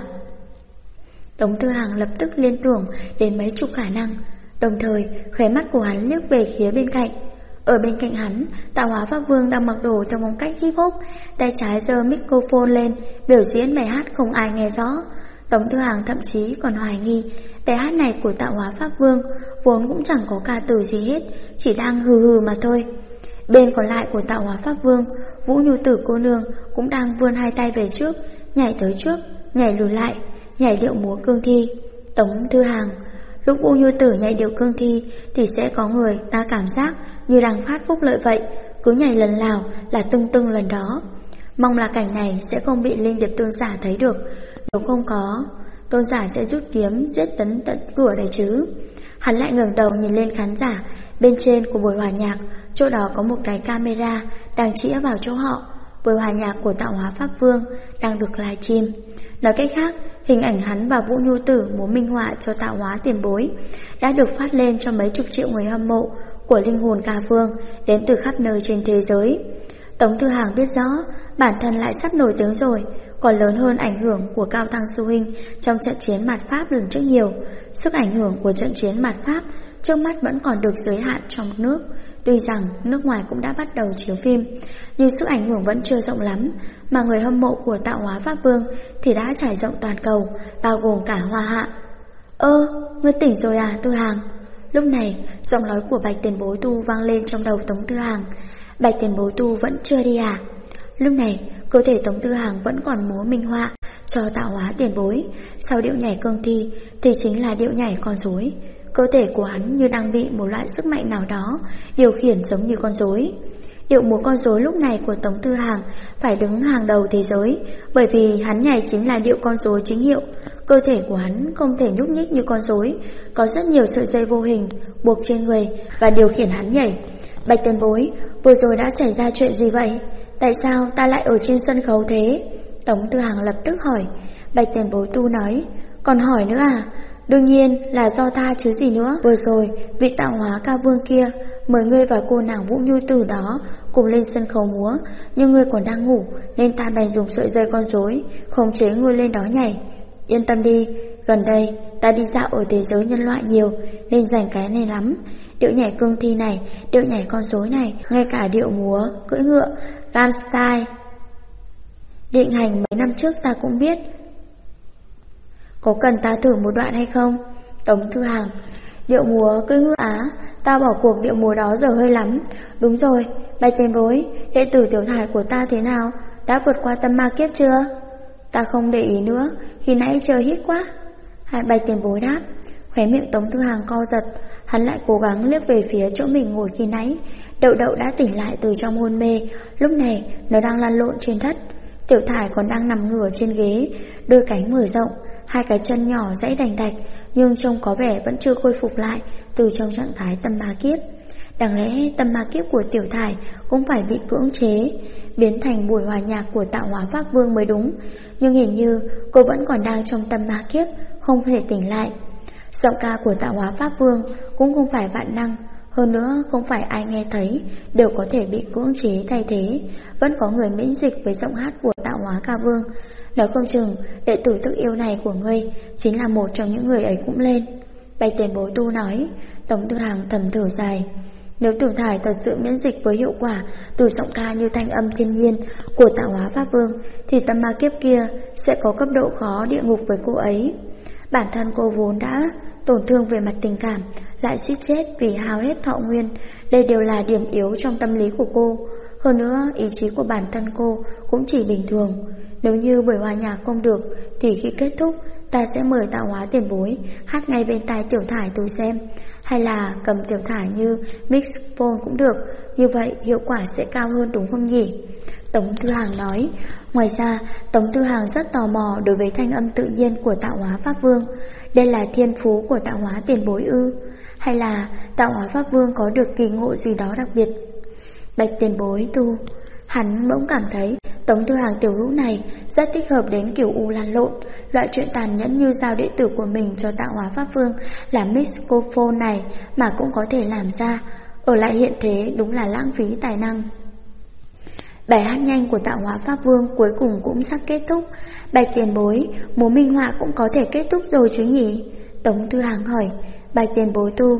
Tống Thư Hàng lập tức liên tưởng đến mấy chục khả năng, đồng thời khóe mắt của hắn liếc về phía bên cạnh. Ở bên cạnh hắn, Tạo Hóa Pháp Vương đang mặc đồ theo phong cách hip hop, tay trái giơ microphone lên biểu diễn bài hát không ai nghe rõ. Tống Thư Hàng thậm chí còn hoài nghi bài hát này của Tạo Hóa Pháp Vương vốn cũng chẳng có ca từ gì hết, chỉ đang hừ hừ mà thôi. Bên còn lại của Tạo Hóa Pháp Vương, Vũ Nhu Tử cô nương cũng đang vươn hai tay về trước, nhảy tới trước, nhảy lùi lại, nhảy điệu múa cương thi. Tống Thư Hàng, lúc Vũ Nhu Tử nhảy điệu cương thi thì sẽ có người ta cảm giác như đang phát phúc lợi vậy, cứ nhảy lần nào là tưng tưng lần đó. Mong là cảnh này sẽ không bị Linh Điệp Tôn giả thấy được, nếu không có, Tôn giả sẽ rút kiếm giết tấn tận cửa đấy chứ. Hắn lại ngẩng đầu nhìn lên khán giả bên trên của buổi hòa nhạc, chỗ đó có một cái camera đang chĩa vào chỗ họ. Buổi hòa nhạc của Tạo Hóa Pháp Vương đang được livestream. Nói cách khác, hình ảnh hắn và Vũ Nhu Tử muốn minh họa cho Tạo Hóa tiền bối đã được phát lên cho mấy chục triệu người hâm mộ của linh hồn ca vương đến từ khắp nơi trên thế giới. Tống Thư Hàng biết rõ bản thân lại sắp nổi tiếng rồi, còn lớn hơn ảnh hưởng của Cao Tăng Sư huynh trong trận chiến mạt Pháp lần trước nhiều. Sức ảnh hưởng của trận chiến mạt Pháp trước mắt vẫn còn được giới hạn trong nước. Tuy rằng nước ngoài cũng đã bắt đầu chiếu phim, nhưng sức ảnh hưởng vẫn chưa rộng lắm, mà người hâm mộ của Tạo Hóa Pháp Vương thì đã trải rộng toàn cầu, bao gồm cả Hoa Hạ. Ngươi tỉnh rồi à, Thư Hàng? Lúc này, giọng nói của Bạch Tiền Bối Tu vang lên trong đầu Tống Thư Hàng. Bạch Tiền Bối Tu vẫn chưa đi à? Lúc này, cơ thể Tống Thư Hàng vẫn còn múa minh họa cho Tạo Hóa tiền bối. Sau điệu nhảy cương thi thì chính là điệu nhảy con rối. Cơ thể của hắn như đang bị một loại sức mạnh nào đó điều khiển giống như con rối. Điệu múa con rối lúc này của Tống Thư Hàng phải đứng hàng đầu thế giới, bởi vì hắn nhảy chính là điệu con rối chính hiệu. Cơ thể của hắn không thể nhúc nhích như con rối, có rất nhiều sợi dây vô hình buộc trên người và điều khiển hắn nhảy. Bạch tiền bối, vừa rồi đã xảy ra chuyện gì vậy? Tại sao ta lại ở trên sân khấu thế? Tống Thư Hàng lập tức hỏi. Bạch Tiền Bối Tu nói, còn hỏi nữa à? Đương nhiên là do ta chứ gì nữa. Vừa rồi vị Tạo Hóa ca vương kia mời ngươi và cô nàng Vũ Nhu Tử đó cùng lên sân khấu múa, nhưng ngươi còn đang ngủ nên ta bèn dùng sợi dây con rối khống chế ngươi lên đó nhảy. Yên tâm đi, gần đây ta đi dạo ở thế giới nhân loại nhiều nên rảnh cái này lắm. Điệu nhảy cương thi này, điệu nhảy con rối này, ngay cả điệu múa cưỡi ngựa Ramstein định hành mấy năm trước ta cũng biết. Có cần ta thử một đoạn hay không? Tống Thư Hàng, điệu múa cưỡi ngựa á? Ta bỏ cuộc điệu múa đó giờ hơi lắm. Đúng rồi, Bạch Tiền Bối, đệ tử Tiểu Thải của ta thế nào? Đã vượt qua tâm ma kiếp chưa? Ta không để ý nữa, khi nãy chờ hít quá. Hai Bạch Tiền Bối đáp. Khóe miệng Tống Thư Hàng co giật, hắn lại cố gắng liếc về phía chỗ mình ngồi khi nãy. Đậu Đậu đã tỉnh lại từ trong hôn mê, lúc này nó đang lăn lộn trên đất. Tiểu Thải còn đang nằm ngửa trên ghế, đôi cánh mở rộng, hai cái chân nhỏ giãy đành đạch, nhưng trông có vẻ vẫn chưa khôi phục lại từ trong trạng thái tâm ma kiếp. Đáng lẽ tâm ma kiếp của Tiểu Thải cũng phải bị cưỡng chế, biến thành buổi hòa nhạc của Tạo Hóa Pháp Vương mới đúng, nhưng hình như cô vẫn còn đang trong tâm ma kiếp, không thể tỉnh lại. Giọng ca của Tạo Hóa Pháp Vương cũng không phải vạn năng, hơn nữa không phải ai nghe thấy đều có thể bị cưỡng chế thay thế, vẫn có người miễn dịch với giọng hát của Tạo Hóa ca vương. Nói không chừng đệ tử thức yêu này của ngươi chính là một trong những người ấy cũng lên. Bạch Tiền Bối Tu nói. Tống Thư Hàng thầm thở dài. Nếu Tiểu Thải thật sự miễn dịch với hiệu quả từ giọng ca như thanh âm thiên nhiên của Tạo Hóa Pháp Vương thì tâm ma kiếp kia sẽ có cấp độ khó địa ngục với cô ấy. Bản thân cô vốn đã tổn thương về mặt tình cảm, lại suýt chết vì hao hết thọ nguyên Đây đều là điểm yếu trong tâm lý của cô. Hơn nữa ý chí của bản thân cô cũng chỉ bình thường. Nếu như buổi hòa nhạc không được thì khi kết thúc ta sẽ mời Tạo Hóa tiền bối hát ngay bên tai Tiểu Thải tôi xem. Hay là cầm Tiểu Thải như mixophone cũng được. Như vậy hiệu quả sẽ cao hơn đúng không nhỉ? Tống Thư Hàng nói. Ngoài ra Tống Thư Hàng rất tò mò đối với thanh âm tự nhiên của Tạo Hóa Pháp Vương. Đây là thiên phú của Tạo Hóa tiền bối ư? Hay là Tạo Hóa Pháp Vương có được kỳ ngộ gì đó đặc biệt? Bạch tiền bối tu. Hắn bỗng cảm thấy Tống Thư Hàng tiểu hữu này rất thích hợp đến kiểu u lăn lộn. Loại chuyện tàn nhẫn như giao đệ tử của mình cho Tạo Hóa Pháp Vương làm mixophone này mà cũng có thể làm ra. Ở lại hiện thế đúng là lãng phí tài năng. Bài hát nhanh của Tạo Hóa Pháp Vương cuối cùng cũng sắp kết thúc. Bạch tiền bối, múa minh họa cũng có thể kết thúc rồi chứ nhỉ? Tống Thư Hàng hỏi. Bạch tiền bối tu.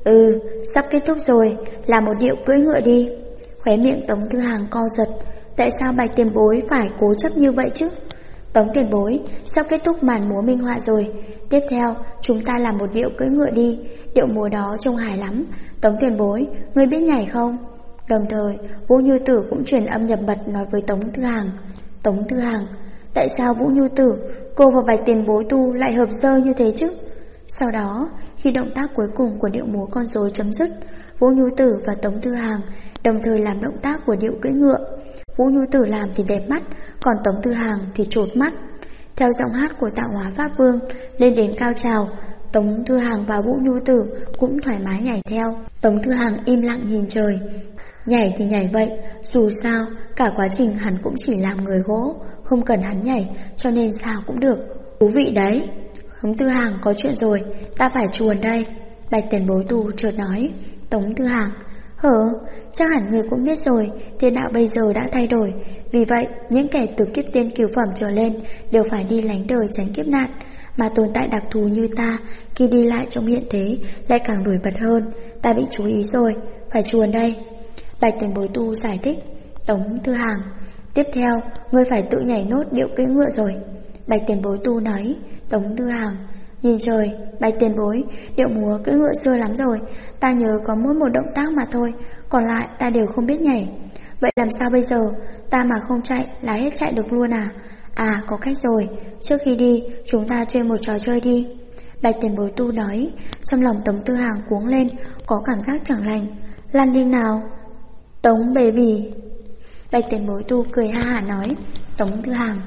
Sắp kết thúc rồi, làm một điệu cưỡi ngựa đi. Khóe miệng Tống Thư Hàng co giật. Tại sao Bạch tiền bối phải cố chấp như vậy chứ? Tống tiền bối, sắp kết thúc màn múa minh họa rồi. Tiếp theo, chúng ta làm một điệu cưỡi ngựa đi. Điệu múa đó trông hài lắm. Tống tiền bối, ngươi biết nhảy không? Đồng thời, Vũ Như Tử cũng truyền âm nhập mật nói với Tống Thư Hàng. Tống Thư Hàng, tại sao Vũ Như Tử, cô và Bạch tiền bối tu lại hợp dơ như thế chứ? Sau đó, khi động tác cuối cùng của điệu múa con rối chấm dứt, Vũ Như Tử và Tống Thư Hàng đồng thời làm động tác của điệu cưỡi ngựa. Vũ Như Tử làm thì đẹp mắt, còn Tống Thư Hàng thì chột mắt. Theo giọng hát của Tạo Hóa Pháp Vương lên đến cao trào, Tống Thư Hàng và Vũ Như Tử cũng thoải mái nhảy theo. Tống Thư Hàng im lặng nhìn trời. Nhảy thì nhảy vậy, dù sao cả quá trình hắn cũng chỉ làm người gỗ, không cần hắn nhảy, cho nên sao cũng được. Thú vị đấy. Tống Thư Hàng, có chuyện rồi, ta phải chuồn đây. Bạch tiền bối tu chợt nói. Tống Thư Hàng, chắc hẳn người cũng biết rồi, thiên đạo bây giờ đã thay đổi. Vì vậy, những kẻ từ kiếp tiên cửu phẩm trở lên đều phải đi lánh đời tránh kiếp nạn. Mà tồn tại đặc thù như ta, khi đi lại trong hiện thế lại càng nổi bật hơn. Ta bị chú ý rồi, phải chuồn đây. Bạch tiền bối tu giải thích. Tống Thư Hàng, tiếp theo, ngươi phải tự nhảy nốt điệu cưỡi ngựa rồi. Bạch tiền bối tu nói. Tống Thư Hàng, nhìn trời, Bạch tiền bối, điệu múa cưỡi ngựa xưa lắm rồi, ta nhớ có mỗi một động tác mà thôi, còn lại ta đều không biết nhảy. Vậy làm sao bây giờ? Ta mà không chạy là hết chạy được luôn à? À, có cách rồi, trước khi đi chúng ta chơi một trò chơi đi. Bạch tiền bối tu nói. Trong lòng Tống Thư Hàng cuống lên, có cảm giác chẳng lành. Lăn đi nào Tống bề bỉ. Bạch tiền bối tu cười ha hả nói. Tống Thư Hàng,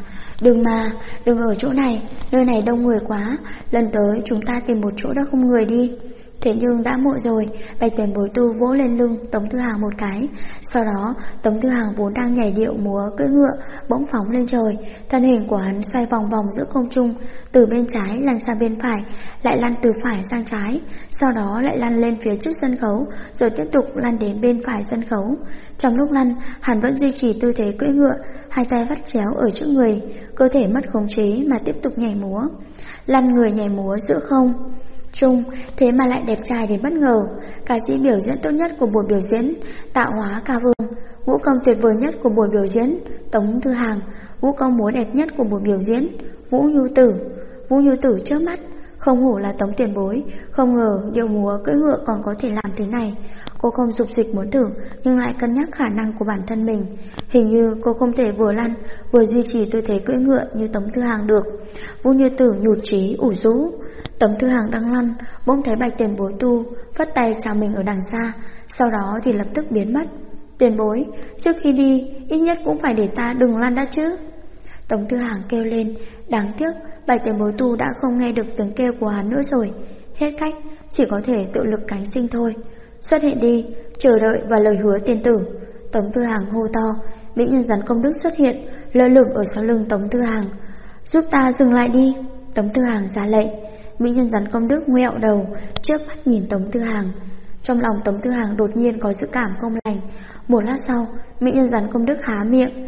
đừng ở chỗ này, nơi này đông người quá, lần tới chúng ta tìm một chỗ đã không người đi. Thế nhưng đã muộn rồi. Bạch tiền bối tu vỗ lên lưng Tống Thư Hàng một cái. Sau đó Tống Thư Hàng vốn đang nhảy điệu múa cưỡi ngựa bỗng phóng lên trời. Thân hình của hắn xoay vòng vòng giữa không trung, từ bên trái lăn sang bên phải, lại lăn từ phải sang trái, sau đó lại lăn lên phía trước sân khấu, rồi tiếp tục lăn đến bên phải sân khấu. Trong lúc lăn, hắn vẫn duy trì tư thế cưỡi ngựa, hai tay vắt chéo ở trước người, cơ thể mất khống chế mà tiếp tục nhảy múa. Lăn người nhảy múa giữa không trung, thế mà lại đẹp trai đến bất ngờ. Ca sĩ biểu diễn tốt nhất của buổi biểu diễn Tạo Hóa Ca Vương. Vũ công tuyệt vời nhất của buổi biểu diễn Tống Thư Hàng. Vũ công múa đẹp nhất của buổi biểu diễn Vũ Như Tử. Vũ Như Tử chớp mắt, không hổ là Tống tiền bối, không ngờ điệu múa cưỡi ngựa còn có thể làm thế này. Cô không dục dịch muốn thử, nhưng lại cân nhắc khả năng của bản thân mình. Hình như cô không thể vừa lăn vừa duy trì tư thế cưỡi ngựa như Tống Thư Hàng được. Vũ Như Tử nhụt chí ủ rũ. Tống Thư Hàng đang lăn, bỗng thấy Bạch tiền bối tu phất tay chào mình ở đằng xa, sau đó thì lập tức biến mất. Tiền bối, trước khi đi ít nhất cũng phải để ta đừng lăn đã chứ. Tống Thư Hàng kêu lên. Đáng tiếc Bạch tiền bối tu đã không nghe được tiếng kêu của hắn nữa rồi. Hết cách, chỉ có thể tự lực cánh sinh thôi. Xuất hiện đi, chờ đợi và lời hứa tiền tử. Tống Thư Hàng hô to. Mỹ nhân rắn công đức xuất hiện, lơ lửng ở sau lưng Tống Thư Hàng. Giúp ta dừng lại đi. Tống Thư Hàng ra lệnh. Mỹ nhân rắn công đức ngoẹo đầu, trước mắt nhìn Tống Thư Hàng. Trong lòng Tống Thư Hàng đột nhiên có dự cảm không lành. Một lát sau, Mỹ nhân rắn công đức há miệng.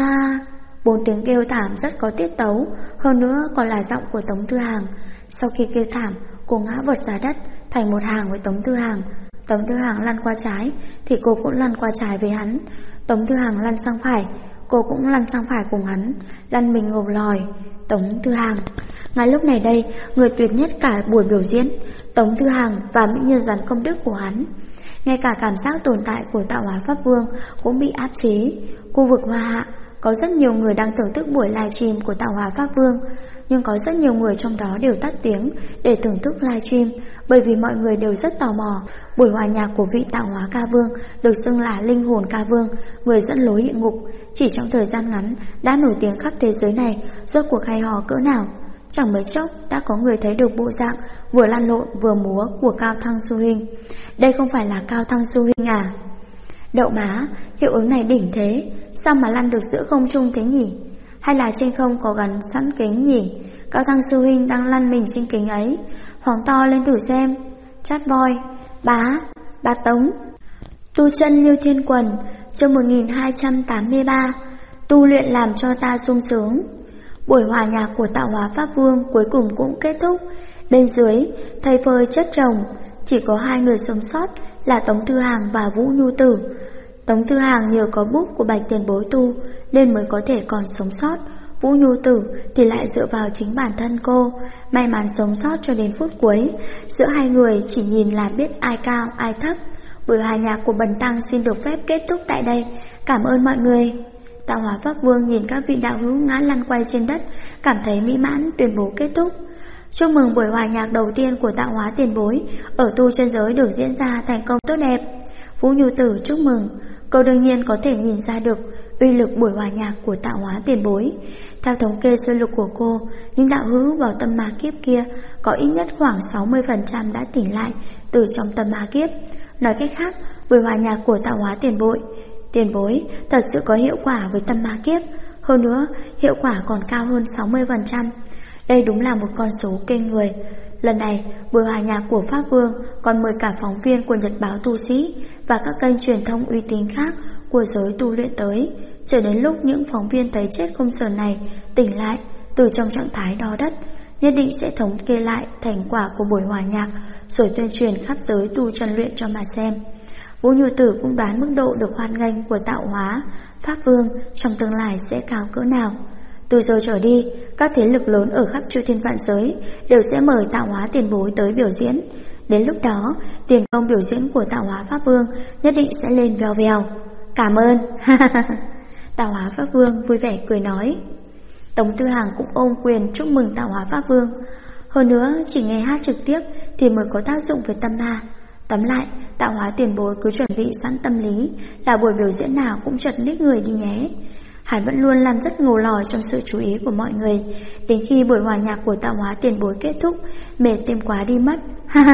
Bốn tiếng kêu thảm rất có tiết tấu, hơn nữa còn là giọng của Tống Thư Hàng. Sau khi kêu thảm, cô ngã vật ra đất, thành một hàng với Tống Thư Hàng. Tống Thư Hàng lăn qua trái thì cô cũng lăn qua trái với hắn. Tống Thư Hàng lăn sang phải, cô cũng lăn sang phải cùng hắn, lăn mình ngầu lòi. Tống Thư Hàng. Ngay lúc này đây, người tuyệt nhất cả buổi biểu diễn, Tống Thư Hàng và mỹ nhân rắn công đức của hắn. Ngay cả cảm giác tồn tại của Tạo Hóa Pháp Vương cũng bị áp chế. Khu vực Hoa Hạ có rất nhiều người đang thưởng thức buổi livestream của Tạo Hóa Pháp Vương, nhưng có rất nhiều người trong đó đều tắt tiếng để thưởng thức livestream, bởi vì mọi người đều rất tò mò. Buổi hòa nhạc của vị Tạo Hóa Ca Vương được xưng là linh hồn ca vương, người dẫn lối địa ngục, chỉ trong thời gian ngắn đã nổi tiếng khắp thế giới này, rốt cuộc hay hò cỡ nào. Chẳng mấy chốc đã có người thấy được bộ dạng vừa lăn lộn vừa múa của Cao Thăng Su Huynh. Đây không phải là Cao Thăng Su Huynh à? Đậu má, hiệu ứng này đỉnh thế, sao mà lăn được giữa không trung thế nhỉ? Hay là trên không có gắn sẵn kính nhỉ? Cao Thăng Sư Huynh đang lăn mình trên kính ấy. Phóng to lên thử xem. Chat boy, bá Tống. Tu chân Lưu Thiên Quần, chương 1283. Tu luyện làm cho ta sung sướng. Buổi hòa nhạc của Tạo Hóa Pháp Vương cuối cùng cũng kết thúc. Bên dưới, thầy phơi chất chồng, chỉ có hai người sống sót là Tống Thư Hàng và Vũ Nhu Tử. Tống Thư Hàng nhờ có bút của Bạch Tiền Bối tu nên mới có thể còn sống sót. Vũ Nhu Tử thì lại dựa vào chính bản thân cô, may mắn sống sót cho đến phút cuối. Giữa hai người chỉ nhìn là biết ai cao ai thấp. Buổi hòa nhạc của Bần Tăng xin được phép kết thúc tại đây. Cảm ơn mọi người. Tạo Hóa Pháp Vương nhìn các vị đạo hữu ngã lăn quay trên đất, cảm thấy mỹ mãn, tuyên bố kết thúc. Chúc mừng buổi hòa nhạc đầu tiên của Tạo Hóa Tiền Bối ở tu chân giới được diễn ra thành công tốt đẹp. Vũ Nhu Tử chúc mừng. Cô đương nhiên có thể nhìn ra được uy lực buổi hòa nhạc của Tạo Hóa Tiền Bối. Theo thống kê sơ lược của cô, những đạo hữu vào tâm ma kiếp kia có ít nhất khoảng 60% đã tỉnh lại từ trong tâm ma kiếp. Nói cách khác, buổi hòa nhạc của Tạo Hóa Tiền Bối thật sự có hiệu quả với tâm ma kiếp. Hơn nữa, hiệu quả còn cao hơn 60%. Đây đúng là một con số kinh người. Lần này, buổi hòa nhạc của Pháp Vương còn mời cả phóng viên của Nhật báo Tu Sĩ và các kênh truyền thông uy tín khác của giới tu luyện tới. Chờ đến lúc những phóng viên thấy chết không sờn này tỉnh lại từ trong trạng thái đo đất, nhất định sẽ thống kê lại thành quả của buổi hòa nhạc rồi tuyên truyền khắp giới tu chân luyện cho mà xem. Vũ Nhu Tử cũng đoán mức độ được hoan nghênh của Tạo Hóa Pháp Vương trong tương lai sẽ cao cỡ nào. Từ giờ trở đi, các thế lực lớn ở khắp chư thiên vạn giới đều sẽ mời Tạo Hóa Tiền Bối tới biểu diễn. Đến lúc đó, tiền công biểu diễn của Tạo Hóa Pháp Vương nhất định sẽ lên vèo vèo. Cảm ơn. Tạo Hóa Pháp Vương vui vẻ cười nói. Tống Tư Hàng cũng ôm quyền chúc mừng Tạo Hóa Pháp Vương. Hơn nữa, chỉ nghe hát trực tiếp thì mới có tác dụng với tâm ma. Tóm lại, Tạo Hóa Tiền Bối cứ chuẩn bị sẵn tâm lý là buổi biểu diễn nào cũng chật ních người đi nhé. Hắn vẫn luôn làm rất ngầu lòi trong sự chú ý của mọi người. Đến khi buổi hòa nhạc của Tạo Hóa Tiền Bối kết thúc, mệt tim quá đi mất.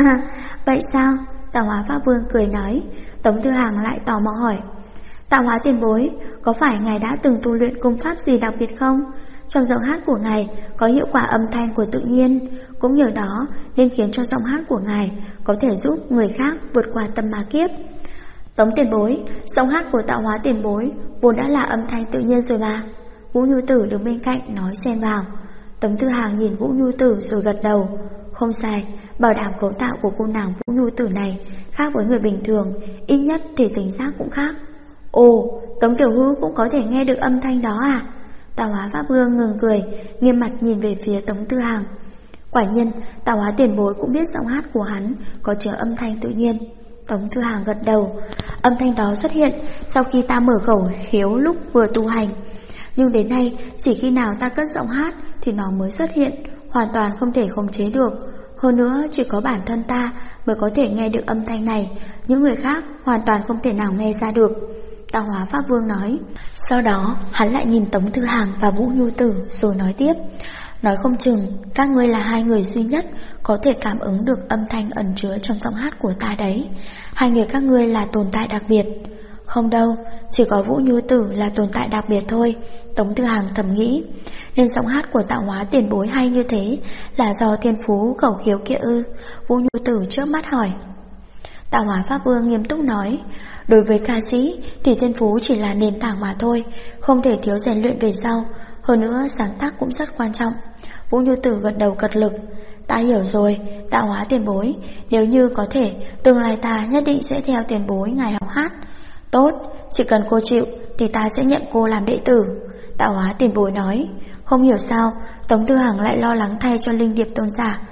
Vậy sao? Tạo Hóa Pháp Vương cười nói. Tống Tư Hàng lại tò mò hỏi. Tạo Hóa Tiền Bối, có phải ngài đã từng tu luyện công pháp gì đặc biệt không? Trong giọng hát của ngài có hiệu quả âm thanh của tự nhiên, cũng nhờ đó nên khiến cho giọng hát của ngài có thể giúp người khác vượt qua tâm ma kiếp. Tống Tiền Bối, giọng hát của Tạo Hóa Tiền Bối vốn đã là âm thanh tự nhiên rồi mà. Vũ Nhu Tử đứng bên cạnh nói xen vào. Tống Tư Hàng nhìn Vũ Nhu Tử rồi gật đầu. Không sai, bảo đảm cấu tạo của cô nàng Vũ Nhu Tử này khác với người bình thường, ít nhất thì tính giác cũng khác. Ồ, Tống Tiểu Hữu cũng có thể nghe được âm thanh đó à? Tạo Hóa Pháp Vương ngừng cười, nghiêm mặt nhìn về phía Tống Tư Hàng. Quả nhiên, Tạo Hóa Tiền Bối cũng biết giọng hát của hắn có chứa âm thanh tự nhiên. Tống Tư Hàng gật đầu. Âm thanh đó xuất hiện sau khi ta mở khẩu khiếu lúc vừa tu hành. Nhưng đến nay, chỉ khi nào ta cất giọng hát thì nó mới xuất hiện, hoàn toàn không thể khống chế được. Hơn nữa, chỉ có bản thân ta mới có thể nghe được âm thanh này, những người khác hoàn toàn không thể nào nghe ra được. Tạo Hóa Pháp Vương nói. Sau đó, hắn lại nhìn Tống Tư Hàng và Vũ Nhu Tử rồi nói tiếp. Nói không chừng, các ngươi là hai người duy nhất có thể cảm ứng được âm thanh ẩn chứa trong giọng hát của ta đấy. Hai người các ngươi là tồn tại đặc biệt. Không đâu, chỉ có Vũ Nhu Tử là tồn tại đặc biệt thôi, Tống Tư Hàng thầm nghĩ. Nên giọng hát của Tạo Hóa Tiền Bối hay như thế là do thiên phú khẩu khiếu kia ư? Vũ Nhu Tử trước mắt hỏi. Tạo Hóa Pháp Vương nghiêm túc nói. Đối với ca sĩ thì thiên phú chỉ là nền tảng mà thôi, không thể thiếu rèn luyện về sau. Hơn nữa sáng tác cũng rất quan trọng. Vũ Nhu Tử gật đầu cật lực. Ta hiểu rồi, Tạo Hóa Tiền Bối, nếu như có thể, tương lai ta nhất định sẽ theo tiền bối ngài học hát. Tốt, chỉ cần cô chịu thì ta sẽ nhận cô làm đệ tử, Tạo Hóa Tiền Bối nói. Không hiểu sao Tống Tư Hàng lại lo lắng thay cho Linh Điệp tôn giả.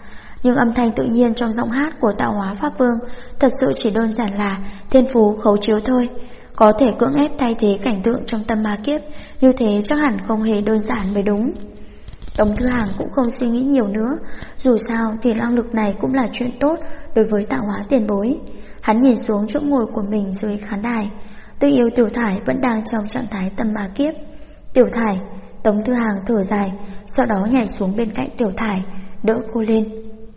Nhưng âm thanh tự nhiên trong giọng hát của Tạo Hóa Pháp Vương thật sự chỉ đơn giản là thiên phú khấu chiếu thôi. Có thể cưỡng ép thay thế cảnh tượng trong tâm ma kiếp, như thế chắc hẳn không hề đơn giản mới đúng. Tống Thư Hàng cũng không suy nghĩ nhiều nữa, dù sao thì năng lực này cũng là chuyện tốt đối với Tạo Hóa tiền bối. Hắn nhìn xuống chỗ ngồi của mình dưới khán đài. Tư Yêu Tiểu Thải vẫn đang trong trạng thái tâm ma kiếp. Tiểu Thải, Tống Thư Hàng thở dài, sau đó nhảy xuống bên cạnh Tiểu Thải, đỡ cô lên.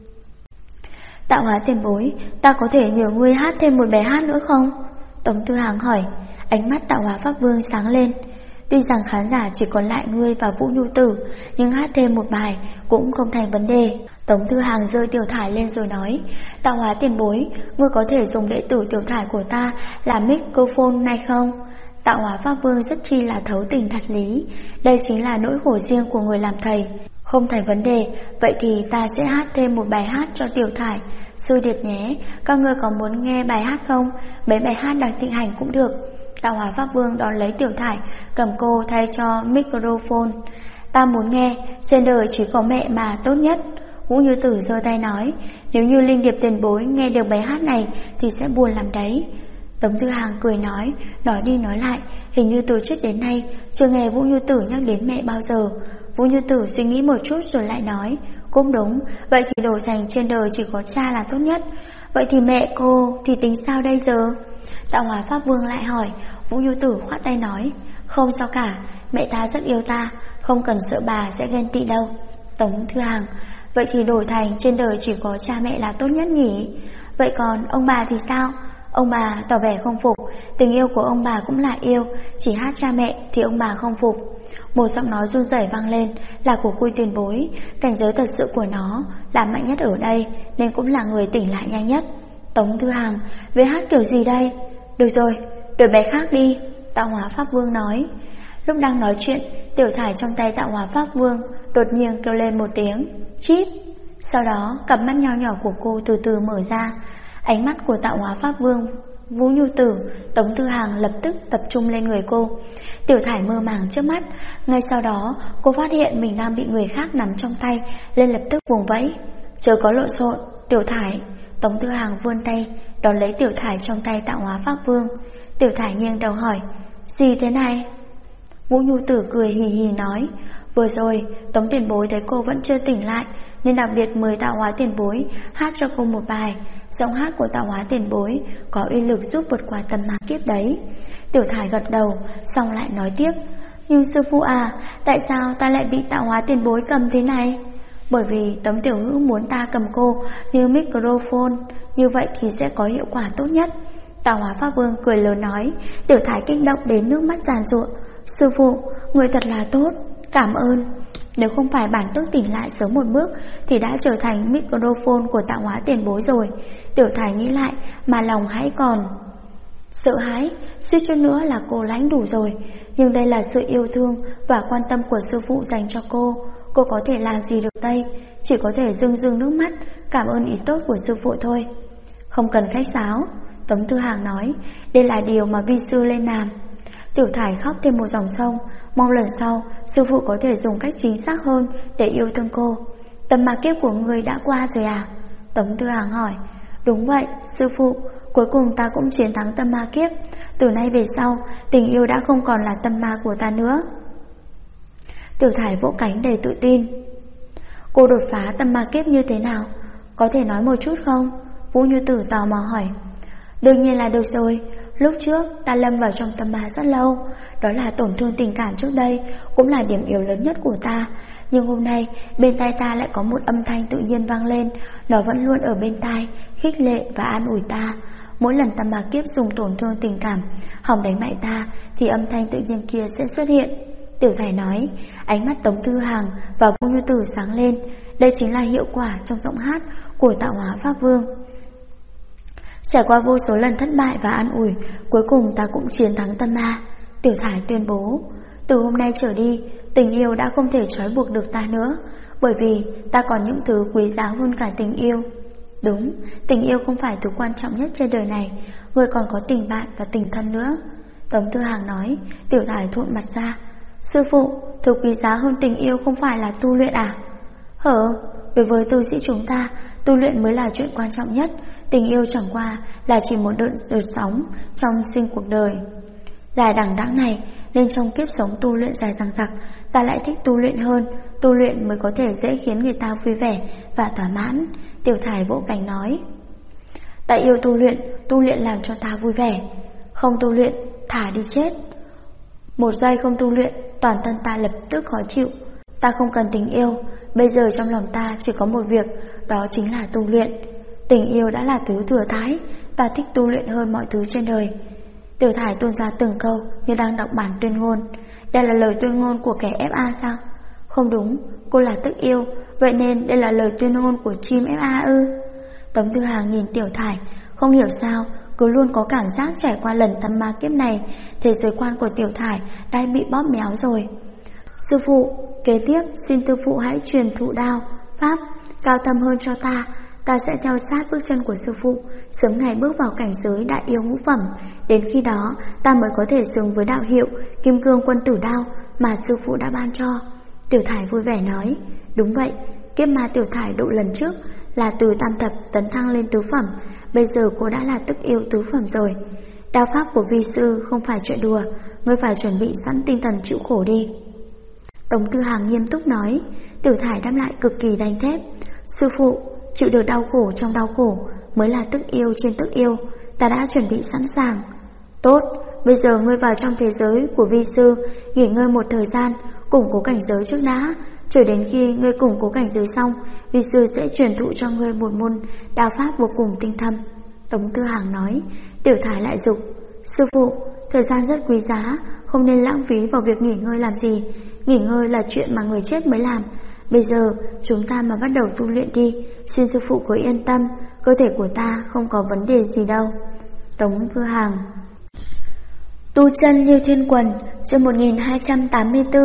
Tạo Hóa tiền bối, ta có thể nhờ ngươi hát thêm một bài hát nữa không? Tống Thư Hàng hỏi. Ánh mắt Tạo Hóa Pháp Vương sáng lên. Tuy rằng khán giả chỉ còn lại ngươi và Vũ Nhu Tử, nhưng hát thêm một bài cũng không thành vấn đề. Tống Thư Hàng giơ Tiểu Thải lên rồi nói, Tạo Hóa tiền bối, ngươi có thể dùng đệ tử Tiểu Thải của ta làm microphone này không? Tạo Hóa Pháp Vương rất chi là thấu tình đạt lý. Đây chính là nỗi khổ riêng của người làm thầy. Không thành vấn đề, vậy thì ta sẽ hát thêm một bài hát cho Tiểu Thải. Sư điệt nhé, các ngươi có muốn nghe bài hát không? Mấy bài hát đang thịnh hành cũng được. Tạo Hóa Pháp Vương đón lấy Tiểu Thải, cầm cô thay cho microphone. Ta muốn nghe, trên đời chỉ có mẹ mà tốt nhất. Vũ Như Tử giơ tay nói, nếu như Linh Điệp tiền bối nghe được bài hát này thì sẽ buồn lắm đấy. Tống Thư Hàng cười nói đi nói lại, hình như từ trước đến nay chưa nghe Vũ Như Tử nhắc đến mẹ bao giờ. Vũ Như Tử suy nghĩ một chút rồi lại nói, cũng đúng, vậy thì đổi thành trên đời chỉ có cha là tốt nhất. Vậy thì mẹ cô thì tính sao đây giờ? Tạo Hóa Pháp Vương lại hỏi. Vũ Như Tử khoát tay nói, không sao cả, mẹ ta rất yêu ta, không cần sợ bà sẽ ghen tị đâu. Tống Thư Hàng, vậy thì đổi thành trên đời chỉ có cha mẹ là tốt nhất nhỉ? Vậy còn ông bà thì sao? Ông bà tỏ vẻ không phục, tình yêu của ông bà cũng là yêu, chỉ hát cha mẹ thì ông bà không phục. Một giọng nói run rẩy vang lên, là của Quy tiền bối. Cảnh giới thật sự của nó là mạnh nhất ở đây, nên cũng là người tỉnh lại nhanh nhất. Tống Thư Hàng, về hát kiểu gì đây? Được rồi, đổi bài khác đi, Tạo Hóa Pháp Vương nói. Lúc đang nói chuyện, Tiểu Thải trong tay Tạo Hóa Pháp Vương đột nhiên kêu lên một tiếng chip. Sau đó cặp mắt nho nhỏ của cô từ từ mở ra. Ánh mắt của Tạo Hóa Pháp Vương, Vũ Nhu Tử, Tống Thư Hàng lập tức tập trung lên người cô. Tiểu Thải mơ màng trước mắt. Ngay sau đó cô phát hiện mình đang bị người khác nắm trong tay, lên lập tức vùng vẫy. Chớ có lộn xộn, Tiểu Thải. Tống Thư Hàng vươn tay đón lấy Tiểu Thải trong tay Tạo Hóa Pháp Vương. Tiểu Thải nghiêng đầu hỏi, gì thế này? Vũ Nhu Tử cười hì hì nói, vừa rồi Tống tiền bối thấy cô vẫn chưa tỉnh lại, nên đặc biệt mời Tạo Hóa tiền bối hát cho cô một bài. Giọng hát của Tạo Hóa tiền bối có uy lực giúp vượt qua tâm ma kiếp đấy. Tiểu Thải gật đầu, xong lại nói tiếp, nhưng sư phụ à, tại sao ta lại bị Tạo Hóa tiền bối cầm thế này? Bởi vì Tống tiểu ngữ muốn ta cầm cô như microphone, như vậy thì sẽ có hiệu quả tốt nhất. Tạo Hóa Pháp Vương cười lớn nói. Tiểu Thải kích động đến nước mắt giàn giụa. Sư phụ, người thật là tốt, cảm ơn. Nếu không phải bản tước tỉnh lại sớm một bước thì đã trở thành microphone của Tạo Hóa tiền bối rồi. Tiểu Thải nghĩ lại mà lòng hãy còn sợ hãi, suýt chút nữa là cô lãnh đủ rồi. Nhưng đây là sự yêu thương và quan tâm của sư phụ dành cho cô có thể làm gì được đây? Chỉ có thể rưng rưng nước mắt cảm ơn ý tốt của sư phụ thôi. Không cần khách sáo, Tống Thư Hàng nói, đây là điều mà vi sư lên làm. Tiểu Thải khóc thêm một dòng sông, mong lần sau sư phụ có thể dùng cách chính xác hơn để yêu thương cô. Tâm ma kiếp của người đã qua rồi à? Tống Thư Hàng hỏi. Đúng vậy, sư phụ, cuối cùng ta cũng chiến thắng tâm ma kiếp. Từ nay về sau, tình yêu đã không còn là tâm ma của ta nữa. Tiểu Thải vỗ cánh đầy tự tin. Cô đột phá tâm ma kiếp như thế nào? Có thể nói một chút không? Vũ Như Tử tò mò hỏi. Đương nhiên là được rồi. Lúc trước ta lâm vào trong tâm ma rất lâu. Đó là tổn thương tình cảm trước đây, cũng là điểm yếu lớn nhất của ta. Nhưng hôm nay bên tai ta lại có một âm thanh tự nhiên vang lên. Nó vẫn luôn ở bên tai, khích lệ và an ủi ta. Mỗi lần tâm ma kiếp dùng tổn thương tình cảm hòng đánh bại ta thì âm thanh tự nhiên kia sẽ xuất hiện. Tiểu Thải nói. Ánh mắt Tống Thư Hàng và Vũ Như Tử sáng lên. Đây chính là hiệu quả trong giọng hát của Tạo Hóa Pháp Vương. Trải qua vô số lần thất bại và an ủi, cuối cùng ta cũng chiến thắng tâm ma. Tiểu Thải tuyên bố. Từ hôm nay trở đi, tình yêu đã không thể trói buộc được ta nữa, bởi vì ta còn những thứ quý giá hơn cả tình yêu. Đúng, tình yêu không phải thứ quan trọng nhất trên đời này, người còn có tình bạn và tình thân nữa. Tống Thư Hàng nói. Tiểu Thải thụn mặt ra. Sư phụ, thứ quý giá hơn tình yêu không phải là tu luyện à? Đối với tu sĩ chúng ta, tu luyện mới là chuyện quan trọng nhất. Tình yêu chẳng qua là chỉ một đợt sóng trong sinh cuộc đời dài đằng đẵng này, nên trong kiếp sống tu luyện dài dằng dặc, ta lại thích tu luyện hơn. Tu luyện mới có thể dễ khiến người ta vui vẻ và thỏa mãn. Tiểu Thải vỗ cánh nói: ta yêu tu luyện làm cho ta vui vẻ. Không tu luyện, thả đi chết. Một giây không tu luyện, toàn thân ta lập tức khó chịu. Ta không cần tình yêu, bây giờ trong lòng ta chỉ có một việc, đó chính là tu luyện. Tình yêu đã là thứ thừa thãi, ta thích tu luyện hơn mọi thứ trên đời. Tiểu Thải tuôn ra từng câu như đang đọc bản tuyên ngôn. Đây là lời tuyên ngôn của kẻ FA sao? Không đúng, cô là tức yêu, vậy nên đây là lời tuyên ngôn của chim FA ư? Tống Tư Hằng nhìn Tiểu Thải, không hiểu sao cứ luôn có cảm giác trải qua lần tâm ma kiếp này, thế giới quan của Tiểu Thải đã bị bóp méo rồi. Sư phụ, kế tiếp xin sư phụ hãy truyền thụ đao pháp cao thâm hơn cho ta. Ta sẽ theo sát bước chân của sư phụ, sớm ngày bước vào cảnh giới đại yêu ngũ phẩm. Đến khi đó ta mới có thể xứng với đạo hiệu Kim Cương Quân Tử Đao mà sư phụ đã ban cho. Tiểu Thải vui vẻ nói: đúng vậy, kiếp ma Tiểu Thải độ lần trước là từ tam thập tấn thăng lên tứ phẩm, bây giờ cô đã là tức yêu tứ phẩm rồi. Đao pháp của vi sư không phải chuyện đùa, ngươi phải chuẩn bị sẵn tinh thần chịu khổ đi. Tống Tư Hằng nghiêm túc nói. Tiểu Thải đáp lại cực kỳ đanh thép: sư phụ, chịu được đau khổ trong đau khổ mới là tức yêu trên tức yêu, ta đã chuẩn bị sẵn sàng. Tốt, bây giờ ngươi vào trong thế giới của vi sư, nghỉ ngơi một thời gian, củng cố cảnh giới trước đã. Chờ đến khi ngươi củng cố cảnh giới xong, vi sư sẽ truyền thụ cho ngươi một môn đao pháp vô cùng tinh thâm. Tống Tư Hằng nói. Tiểu Thải lại dục: sư phụ, thời gian rất quý giá, không nên lãng phí vào việc nghỉ ngơi làm gì. Nghỉ ngơi là chuyện mà người chết mới làm. Bây giờ chúng ta mà bắt đầu tu luyện đi, xin sư phụ cứ yên tâm, cơ thể của ta không có vấn đề gì đâu. Tống Tư Hằng. Tu chân Liêu Thiên Quần, chương 1284.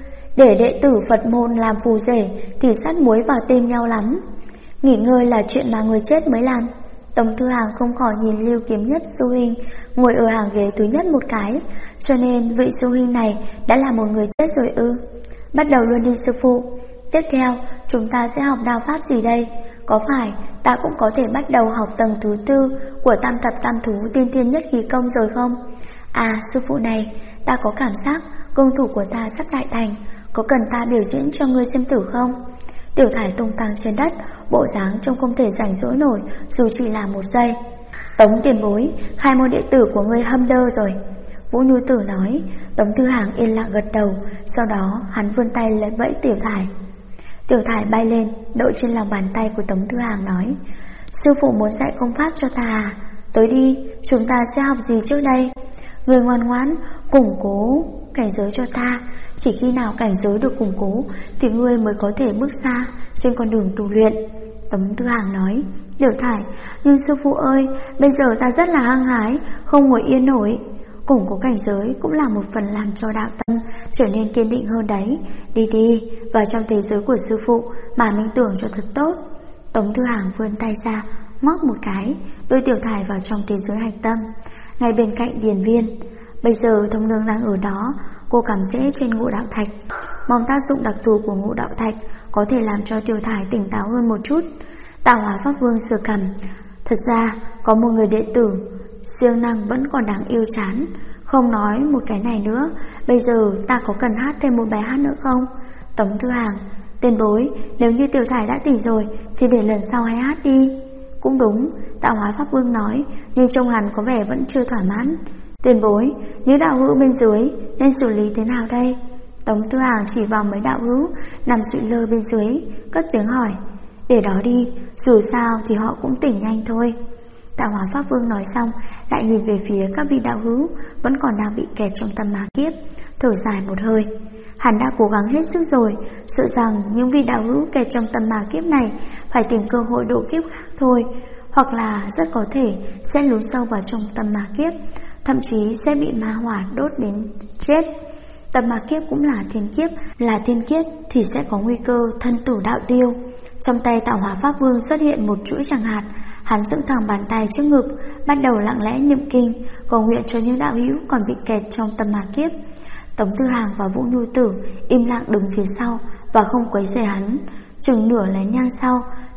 Để đệ tử Phật môn làm phù rể thì sắt muối vào tên nhau lắm. Nghỉ ngơi là chuyện mà người chết mới làm. Tống Tư Hằng không khỏi nhìn Lưu Kiếm Nhất sư huynh ngồi ở hàng ghế thứ nhất một cái. Cho nên vị sư huynh này đã là một người chết rồi ư? Bắt đầu luôn đi sư phụ. Tiếp theo chúng ta sẽ học đao pháp gì đây? Có phải ta cũng có thể bắt đầu học tầng thứ 4 của tam thập tam thú tiên tiên nhất khí công rồi không? À sư phụ này, ta có cảm giác công thủ của ta sắp đại thành, có cần ta biểu diễn cho ngươi xem thử không? Tiểu Thải tung tăng trên đất, bộ dáng trông không thể rảnh rỗi nổi dù chỉ là một giây. Tống tiền bối, khai môn đệ tử của ngươi hâm đơ rồi. Vũ Nhu Tử nói. Tống Tư Hằng yên lặng gật đầu, sau đó hắn vươn tay lấy vẫy Tiểu Thải. Tiểu Thải bay lên, đội trên lòng bàn tay của Tống Tư Hằng nói: sư phụ muốn dạy công pháp cho ta à? Tới đi, chúng ta sẽ học gì trước đây? Người ngoan ngoãn, củng cố cảnh giới cho ta. Chỉ khi nào cảnh giới được củng cố thì ngươi mới có thể bước xa trên con đường tu luyện. Tống Tư Hằng nói. Tiểu Thải, nhưng sư phụ ơi, bây giờ ta rất là hăng hái, không ngồi yên nổi. Củng cố cảnh giới cũng là một phần làm cho đạo tâm trở nên kiên định hơn đấy. Đi đi, vào trong thế giới của sư phụ mà minh tưởng cho thật tốt. Tống Tư Hằng vươn tay ra, móc một cái, đưa Tiểu Thải vào trong thế giới hạch tâm, ngay bên cạnh điền viên. Bây giờ Thông Nương đang ở đó, cô cắm rễ trên ngũ đạo thạch, mong tác dụng đặc thù của ngũ đạo thạch có thể làm cho Tiểu Thải tỉnh táo hơn một chút. Tạo Hóa Pháp Vương sờ cằm. Thật ra có một người đệ tử siêng năng vẫn còn đáng yêu chán. Không nói một cái này nữa, bây giờ ta có cần hát thêm một bài hát nữa không? Tống Tư Hằng. Tiền bối, nếu như Tiểu Thải đã tỉnh rồi thì để lần sau hãy hát đi. Cũng đúng, Tạo Hóa Pháp Vương nói, nhưng trông hắn có vẻ vẫn chưa thỏa mãn. Tiền bối, những đạo hữu bên dưới nên xử lý thế nào đây? Tống Tư Hằng chỉ vào mấy đạo hữu nằm sụi lơ bên dưới, cất tiếng hỏi. Để đó đi, dù sao thì họ cũng tỉnh nhanh thôi. Tạo Hóa Pháp Vương nói xong, lại nhìn về phía các vị đạo hữu vẫn còn đang bị kẹt trong tâm ma kiếp, thở dài một hơi. Hắn đã cố gắng hết sức rồi, sợ rằng những vị đạo hữu kẹt trong tâm ma kiếp này phải tìm cơ hội độ kiếp khác thôi, hoặc là rất có thể sẽ lún sâu vào trong tâm ma kiếp, thậm chí sẽ bị ma hỏa đốt đến chết. Tâm ma kiếp cũng là thiên kiếp thì sẽ có nguy cơ thân tử đạo tiêu. Trong tay Tạo Hóa Pháp Vương xuất hiện một chuỗi tràng hạt. Hắn dựng thẳng bàn tay trước ngực, bắt đầu lặng lẽ niệm kinh, cầu nguyện cho những đạo hữu còn bị kẹt trong tâm ma kiếp. Tống Tư Hằng và Vũ Nhu Tử im lặng đứng phía sau và không quấy rầy hắn. Chừng nửa nén nhang sau,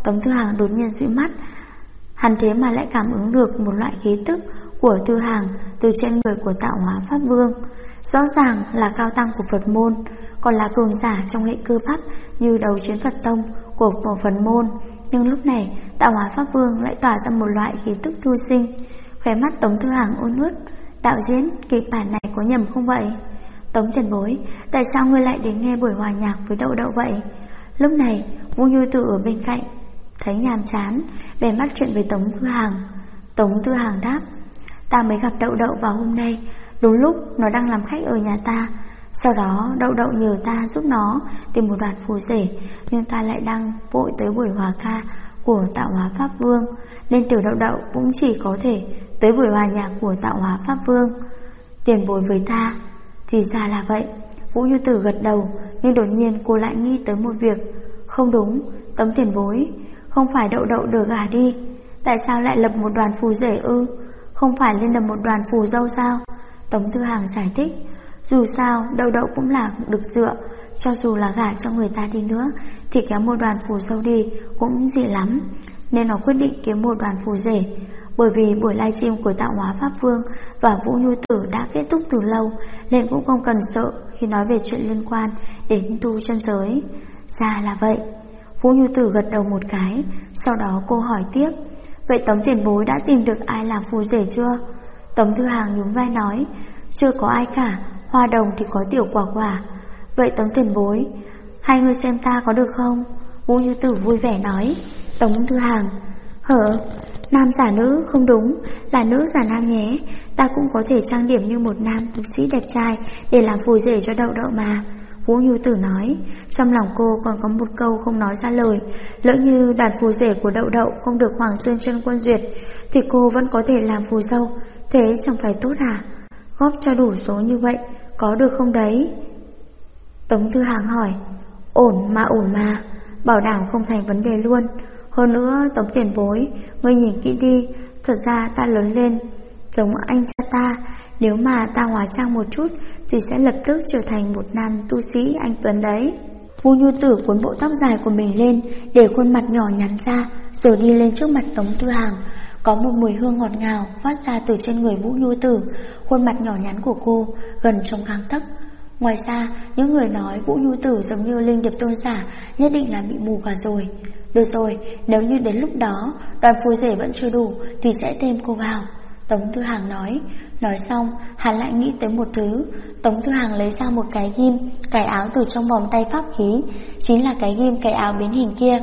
Tống Thư Hàng đột nhiên dụi mắt. Hắn thế mà lại cảm ứng được một loại khí tức của Thư Hàng từ trên người của Tạo Hóa Pháp Vương. Rõ ràng là cao tăng của Phật môn, còn là cường giả trong hệ cơ bắp như đầu chiến Phật tông của Phật môn. Nhưng lúc này Tạo Hóa Pháp Vương lại tỏa ra một loại khí tức thư sinh. Khóe mắt Tống Thư Hàng ôn ướt. Đạo diễn, kịch bản này có nhầm không vậy? Tống tiền bối, tại sao ngươi lại đến nghe buổi hòa nhạc với Đậu Đậu vậy? Lúc này Vũ Như Tử ở bên cạnh thấy nhàm chán, bèn bắt chuyện với Tống Thư Hàng. Tống Thư Hàng đáp: ta mới gặp Đậu Đậu vào hôm nay, đúng lúc nó đang làm khách ở nhà ta. Sau đó Đậu Đậu nhờ ta giúp nó tìm một đoạn phù rể, nhưng ta lại đang vội tới buổi hòa ca của Tạo Hóa Pháp Vương, nên Tiểu Đậu Đậu cũng chỉ có thể tới buổi hòa nhạc của Tạo Hóa Pháp Vương. Tiền bối với ta. Thì ra là vậy. Vũ Như Tử gật đầu, nhưng đột nhiên cô lại nghĩ tới một việc. Không đúng, Tống tiền bối, không phải Đậu Đậu được gả đi, tại sao lại lập một đoàn phù rể ư? Không phải lên lập một đoàn phù dâu sao? Tống Thư Hàng giải thích: dù sao Đậu Đậu cũng là được dựa, cho dù là gả cho người ta đi nữa thì kéo một đoàn phù dâu đi cũng dị lắm, nên nó quyết định kiếm một đoàn phù rể. Bởi vì buổi livestream của Tạo Hóa Pháp Vương và Vũ Như Tử đã kết thúc từ lâu, nên cũng không cần sợ khi nói về chuyện liên quan đến tu chân giới. Ra là vậy. Vũ Như Tử gật đầu một cái. Sau đó cô hỏi tiếp: vậy Tống tiền bối đã tìm được ai làm phù rể chưa? Tống Thư Hàng nhún vai nói: chưa có ai cả, hoa đồng thì có Tiểu Quả Quả. Vậy Tống tiền bối, hai người xem ta có được không? Vũ Như Tử vui vẻ nói. Tống Thư Hàng: hở? Nam giả nữ không đúng, là nữ giả nam nhé. Ta cũng có thể trang điểm như một nam tu sĩ đẹp trai để làm phù rể cho Đậu Đậu mà. Vũ Như Tử nói. Trong lòng cô còn có một câu không nói ra lời. Lỡ như đoàn phù rể của Đậu Đậu không được Hoàng Sơn Chân Quân duyệt thì cô vẫn có thể làm phù dâu. Thế chẳng phải tốt à? Góp cho đủ số như vậy có được không đấy? Tống Thư Hàng hỏi. Ổn mà, bảo đảm không thành vấn đề luôn. Hơn nữa Tống tiền bối, ngươi nhìn kỹ đi, thật ra ta lớn lên giống anh cha ta. Nếu mà ta hóa trang một chút thì sẽ lập tức trở thành một nam tu sĩ anh tuấn đấy. Vũ Như Tử cuốn bộ tóc dài của mình lên, để khuôn mặt nhỏ nhắn ra, rồi đi lên trước mặt Tống Thư Hàng. Có một mùi hương ngọt ngào phát ra từ trên người Vũ Như Tử. Khuôn mặt nhỏ nhắn của cô gần trong gang tấc. Ngoài ra, những người nói Vũ Như Tử giống như linh điệp tôn giả nhất định là bị mù cả rồi. Được rồi, nếu như đến lúc đó đoàn phù rể vẫn chưa đủ thì sẽ thêm cô vào. Tống Thư Hàng nói. Nói xong, hắn lại nghĩ tới một thứ. Tống Thư Hàng lấy ra một cái ghim cài áo từ trong vòng tay pháp khí, chính là cái ghim cài áo biến hình kia.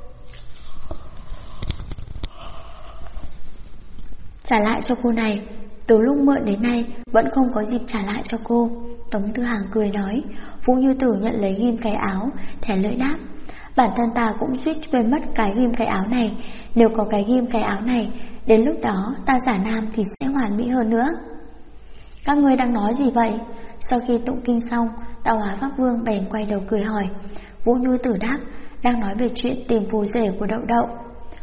Trả lại cho cô này. Từ lúc mượn đến nay vẫn không có dịp trả lại cho cô. Tống Thư Hàng cười nói. Vũ Như Tử nhận lấy ghim cài áo, thẻ lưỡi đáp. Bản thân ta cũng suýt quên mất cái ghim cài áo này. Nếu có cái ghim cài áo này, đến lúc đó ta giả nam thì sẽ hoàn mỹ hơn nữa. Các ngươi đang nói gì vậy? Sau khi tụng kinh xong, Tạo Hóa Pháp Vương bèn quay đầu cười hỏi. Vũ Như Tử đáp. Đang nói về chuyện tìm phù rể của Đậu Đậu.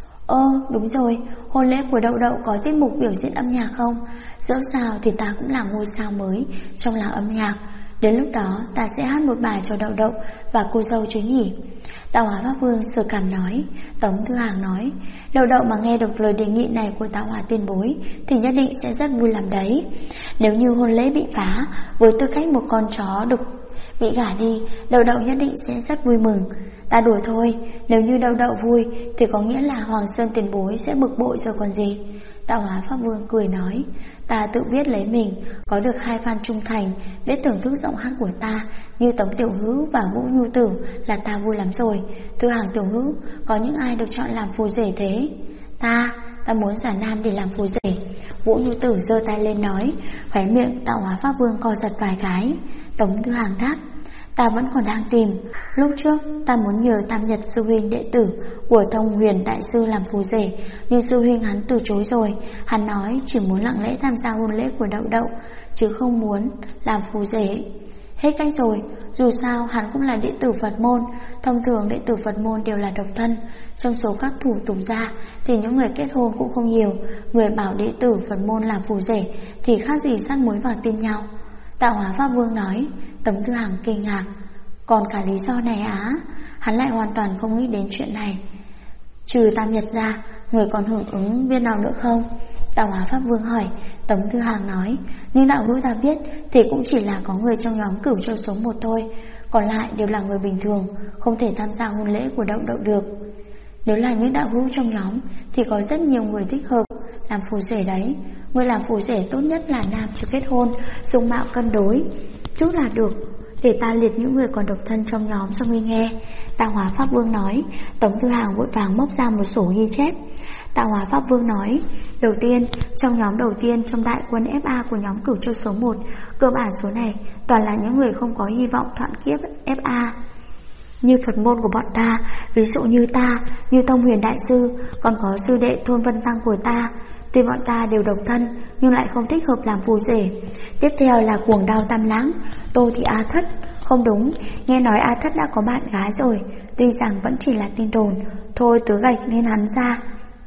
Đúng rồi, hôn lễ của Đậu Đậu có tiết mục biểu diễn âm nhạc không? Dẫu sao thì ta cũng là ngôi sao mới trong làng âm nhạc. Đến lúc đó ta sẽ hát một bài cho Đậu Đậu và cô dâu chứ nhỉ? Tạo Hóa Pháp Vương sờ cằm nói. Tống Thư Hàng nói. Đậu Đậu mà nghe được lời đề nghị này của Tạo Hóa tiền bối thì nhất định sẽ rất vui làm đấy. Nếu như hôn lễ bị phá, với tư cách một con chó được bị gả đi, Đậu Đậu nhất định sẽ rất vui mừng. Ta đùa thôi, nếu như Đậu Đậu vui thì có nghĩa là Hoàng Sơn tiền bối sẽ bực bội rồi còn gì. Tạo Hóa Pháp Vương cười nói. Ta tự biết lấy mình, có được hai fan trung thành biết thưởng thức giọng hát của ta như Tống Tiểu Hữu và Vũ Như Tử là ta vui lắm rồi. Thư Hàng Tiểu Hữu, có những ai được chọn làm phù rể thế? Ta muốn giả nam để làm phù rể. Vũ Như Tử giơ tay lên nói. Khóe miệng Tạo Hóa Pháp Vương co giật vài cái. Tống Thư Hàng đáp. Ta vẫn còn đang tìm. Lúc trước ta muốn nhờ Tam Nhật sư huynh đệ tử của Thông Huyền đại sư làm phù rể, nhưng sư huynh hắn từ chối rồi. Hắn nói chỉ muốn lặng lẽ tham gia hôn lễ của Đậu Đậu, chứ không muốn làm phù rể. Hết cách rồi. Dù sao hắn cũng là đệ tử Phật môn. Thông thường đệ tử Phật môn đều là độc thân. Trong số các thủ tục gia thì những người kết hôn cũng không nhiều. Người bảo đệ tử Phật môn làm phù rể thì khác gì sát muối vào tim nhau. Tạo Hóa Pháp Vương nói. Tống Thư Hàng kinh ngạc. Còn cả lý do này á? Hắn lại hoàn toàn không nghĩ đến chuyện này. Trừ Tam Nhật ra, người còn hưởng ứng viên nào nữa không? Tạo Hóa Pháp Vương hỏi. Tống Thư Hàng nói, nhưng đạo hữu ta biết thì cũng chỉ là có người trong nhóm Cửu Châu số 1 thôi, còn lại đều là người bình thường, không thể tham gia hôn lễ của Đậu Đậu được. Nếu là những đạo hữu trong nhóm thì có rất nhiều người thích hợp làm phù rể đấy. Người làm phù rể tốt nhất là nam chưa kết hôn, dung mạo cân đối chút là được. Để ta liệt những người còn độc thân trong nhóm cho ngươi nghe. Tạo Hóa Pháp Vương nói. Tống Thư Hàng vội vàng móc ra một sổ ghi chép. Tạo Hóa Pháp Vương nói, đầu tiên, trong nhóm đầu tiên trong đại quân FA của nhóm Cửu Châu số 1, cơ bản số này toàn là những người không có hy vọng thoạn kiếp FA. Như Phật môn của bọn ta, ví dụ như ta, như Thông Huyền Đại Sư, còn có sư đệ Thôn Vân Tăng của ta. Tuy bọn ta đều độc thân nhưng lại không thích hợp làm phù rể. Tiếp theo là Cuồng Đao Tam Lãng, Tô Thị A Thất. Không đúng, nghe nói A Thất đã có bạn gái rồi, tuy rằng vẫn chỉ là tin đồn, thôi tớ gạch nên hắn ra.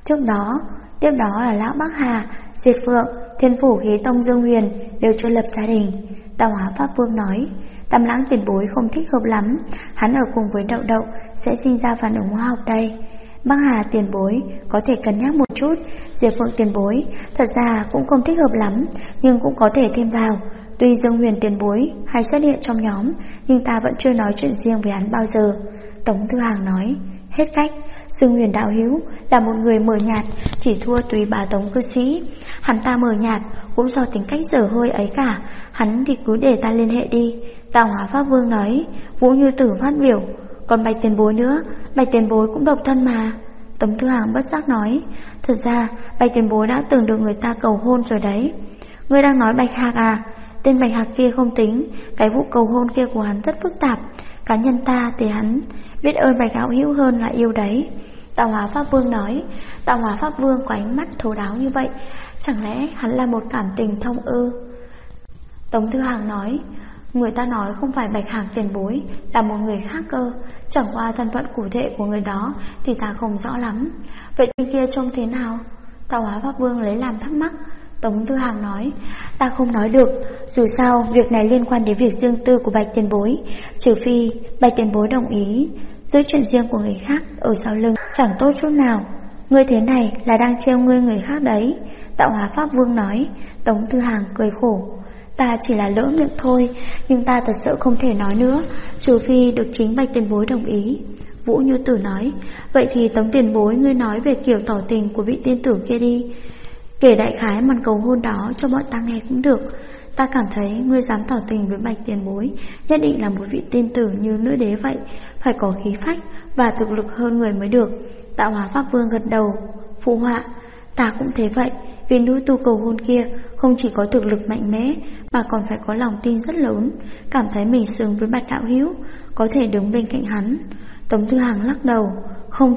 Tiếp đó là Lão Bắc Hà, Diệt Phượng, Thiên Phủ Khí Tông Dương Huyền đều chưa lập gia đình. Tạo Hóa Pháp Vương nói, Tam Lãng tiền bối không thích hợp lắm, hắn ở cùng với Đậu Đậu sẽ sinh ra phản ứng hóa học đây. Bắc Hà tiền bối có thể cân nhắc một chút. Diệp Phượng tiền bối thật ra cũng không thích hợp lắm, nhưng cũng có thể thêm vào. Tuy Dương Huyền tiền bối hay xuất hiện trong nhóm, nhưng ta vẫn chưa nói chuyện riêng với hắn bao giờ. Tống Thư Hàng nói, hết cách. Dương Huyền đạo hữu là một người mờ nhạt, chỉ thua Tùy Bà Tống cư sĩ. Hắn ta mờ nhạt cũng do tính cách dở hơi ấy cả. Hắn thì cứ để ta liên hệ đi. Tạo Hóa Pháp Vương nói. Vũ Như Tử phát biểu, còn Bạch tiền bối nữa, Bạch tiền bối cũng độc thân mà. Tống Thư Hàng bất giác nói, thật ra Bạch tiền bối đã từng được người ta cầu hôn rồi đấy. Ngươi đang nói Bạch Hạc à? Tên Bạch Hạc kia không tính, cái vụ cầu hôn kia của hắn rất phức tạp. Cá nhân ta thì hắn biết ơn Bạch đạo hữu hơn là yêu đấy. Tạo Hóa Pháp Vương nói. Tạo Hóa Pháp Vương có ánh mắt thấu đáo như vậy, chẳng lẽ hắn là một cảm tình thông ư? Tống Thư Hàng nói, người ta nói không phải Bạch Hạc tiền bối, là một người khác cơ. Chẳng qua thân phận cụ thể của người đó thì ta không rõ lắm. Vậy tên kia trông thế nào? Tạo Hóa Pháp Vương lấy làm thắc mắc. Tống Thư Hàng nói, ta không nói được, dù sao việc này liên quan đến việc riêng tư của Bạch tiền bối, trừ phi Bạch tiền bối đồng ý. Giữ chuyện riêng của người khác ở sau lưng chẳng tốt chút nào. Ngươi thế này là đang trêu ngươi người khác đấy. Tạo Hóa Pháp Vương nói. Tống Thư Hàng cười khổ, ta chỉ là lỡ miệng thôi, nhưng ta thật sự không thể nói nữa, trừ phi được chính Bạch tiền bối đồng ý. Vũ Như Tử nói, vậy thì Tống tiền bối ngươi nói về kiểu tỏ tình của vị tiên tử kia đi. Kể đại khái màn cầu hôn đó cho bọn ta nghe cũng được. Ta cảm thấy ngươi dám tỏ tình với Bạch tiền bối nhất định là một vị tiên tử như nữ đế vậy, phải có khí phách và thực lực hơn người mới được. Tạo Hóa Pháp Vương gật đầu, phụ họa, ta cũng thế vậy. Vì nữ tu cầu hôn kia không chỉ có thực lực mạnh mẽ mà còn phải có lòng tin rất lớn, cảm thấy mình xứng với Bạch đạo hữu, có thể đứng bên cạnh hắn. Tống Thư Hàng lắc đầu, không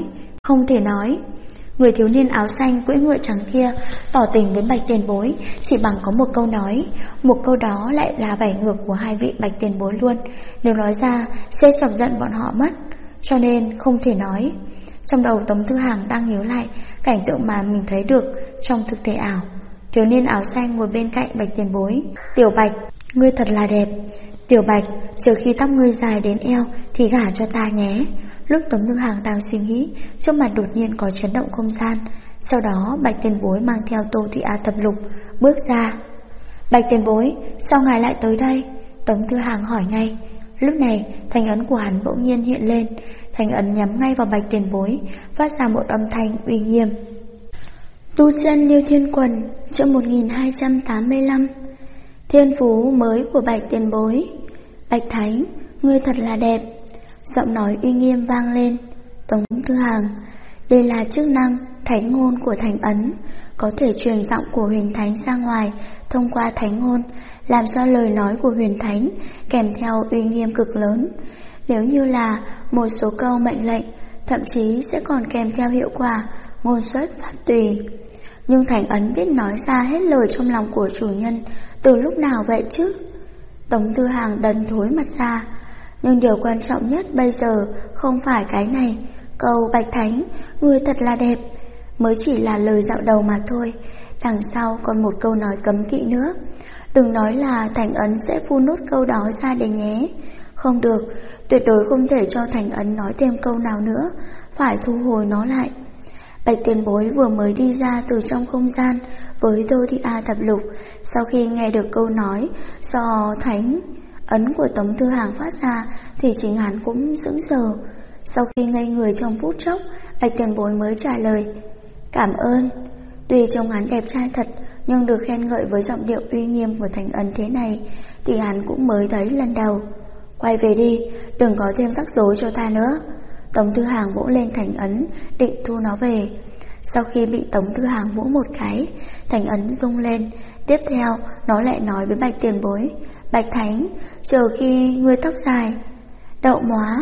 thể nói. Người thiếu niên áo xanh cưỡi ngựa trắng kia tỏ tình với Bạch tiền bối chỉ bằng có một câu nói, một câu đó lại là bẻ ngược của hai vị Bạch tiền bối luôn. Nếu nói ra sẽ chọc giận bọn họ mất, cho nên không thể nói. Trong đầu Tống Thư Hàng đang nhớ lại cảnh tượng mà mình thấy được trong thực thể ảo. Thiếu niên áo xanh ngồi bên cạnh Bạch tiền bối. Tiểu Bạch, ngươi thật là đẹp. Tiểu Bạch, chờ khi tóc ngươi dài đến eo thì gả cho ta nhé. Lúc Tống Thư Hàng đang suy nghĩ, trước mặt đột nhiên có chấn động không gian. Sau đó Bạch tiền bối mang theo Tô Thị A Thập Lục bước ra. Bạch tiền bối, sao ngài lại tới đây? Tống Thư Hàng hỏi ngay. Lúc này thanh ấn của hắn bỗng nhiên hiện lên. Thanh ấn nhắm ngay vào Bạch tiền bối, phát ra một âm thanh uy nghiêm. Tu chân Liêu Thiên Quần, chương 1285. Thiên phú mới của Bạch tiền bối. Bạch Thánh, ngươi thật là đẹp. Giọng nói uy nghiêm vang lên. Tống Thư Hàng, đây là chức năng thánh ngôn của thánh ấn, có thể truyền giọng của huyền thánh ra ngoài thông qua thánh ngôn, làm cho lời nói của huyền thánh kèm theo uy nghiêm cực lớn. Nếu như là một số câu mệnh lệnh, thậm chí sẽ còn kèm theo hiệu quả ngôn xuất pháp tùy. Nhưng thánh ấn biết nói ra hết lời trong lòng của chủ nhân từ lúc nào vậy chứ? Tống Thư Hàng đần thối mặt ra. Nhưng điều quan trọng nhất bây giờ không phải cái này. Câu Bạch Thánh, người thật là đẹp mới chỉ là lời dạo đầu mà thôi. Đằng sau còn một câu nói cấm kỵ nữa. Đừng nói là Thành Ấn sẽ phun nốt câu đó ra để nhé. Không được, tuyệt đối không thể cho Thành Ấn nói thêm câu nào nữa. phải thu hồi nó lại. Bạch tiền bối vừa mới đi ra từ trong không gian với Tô Thị A Thập Lục, sau khi nghe được câu nói do thánh ấn của Tống Thư Hàng phát ra thì chính hắn cũng sững sờ. Sau khi ngây người trong phút chốc, Bạch tiền bối mới trả lời: cảm ơn. Tuy trông hắn đẹp trai thật, nhưng được khen ngợi với giọng điệu uy nghiêm của thánh ấn thế này thì hắn cũng mới thấy lần đầu. Quay về đi, đừng có thêm rắc rối cho ta nữa. Tống Thư Hàng vỗ lên thánh ấn định thu nó về. Sau khi bị Tống Thư Hàng vỗ một cái, thánh ấn rung lên. Tiếp theo nó lại nói với Bạch tiền bối: Bạch Thánh, chờ khi ngươi tóc dài. Đậu móa,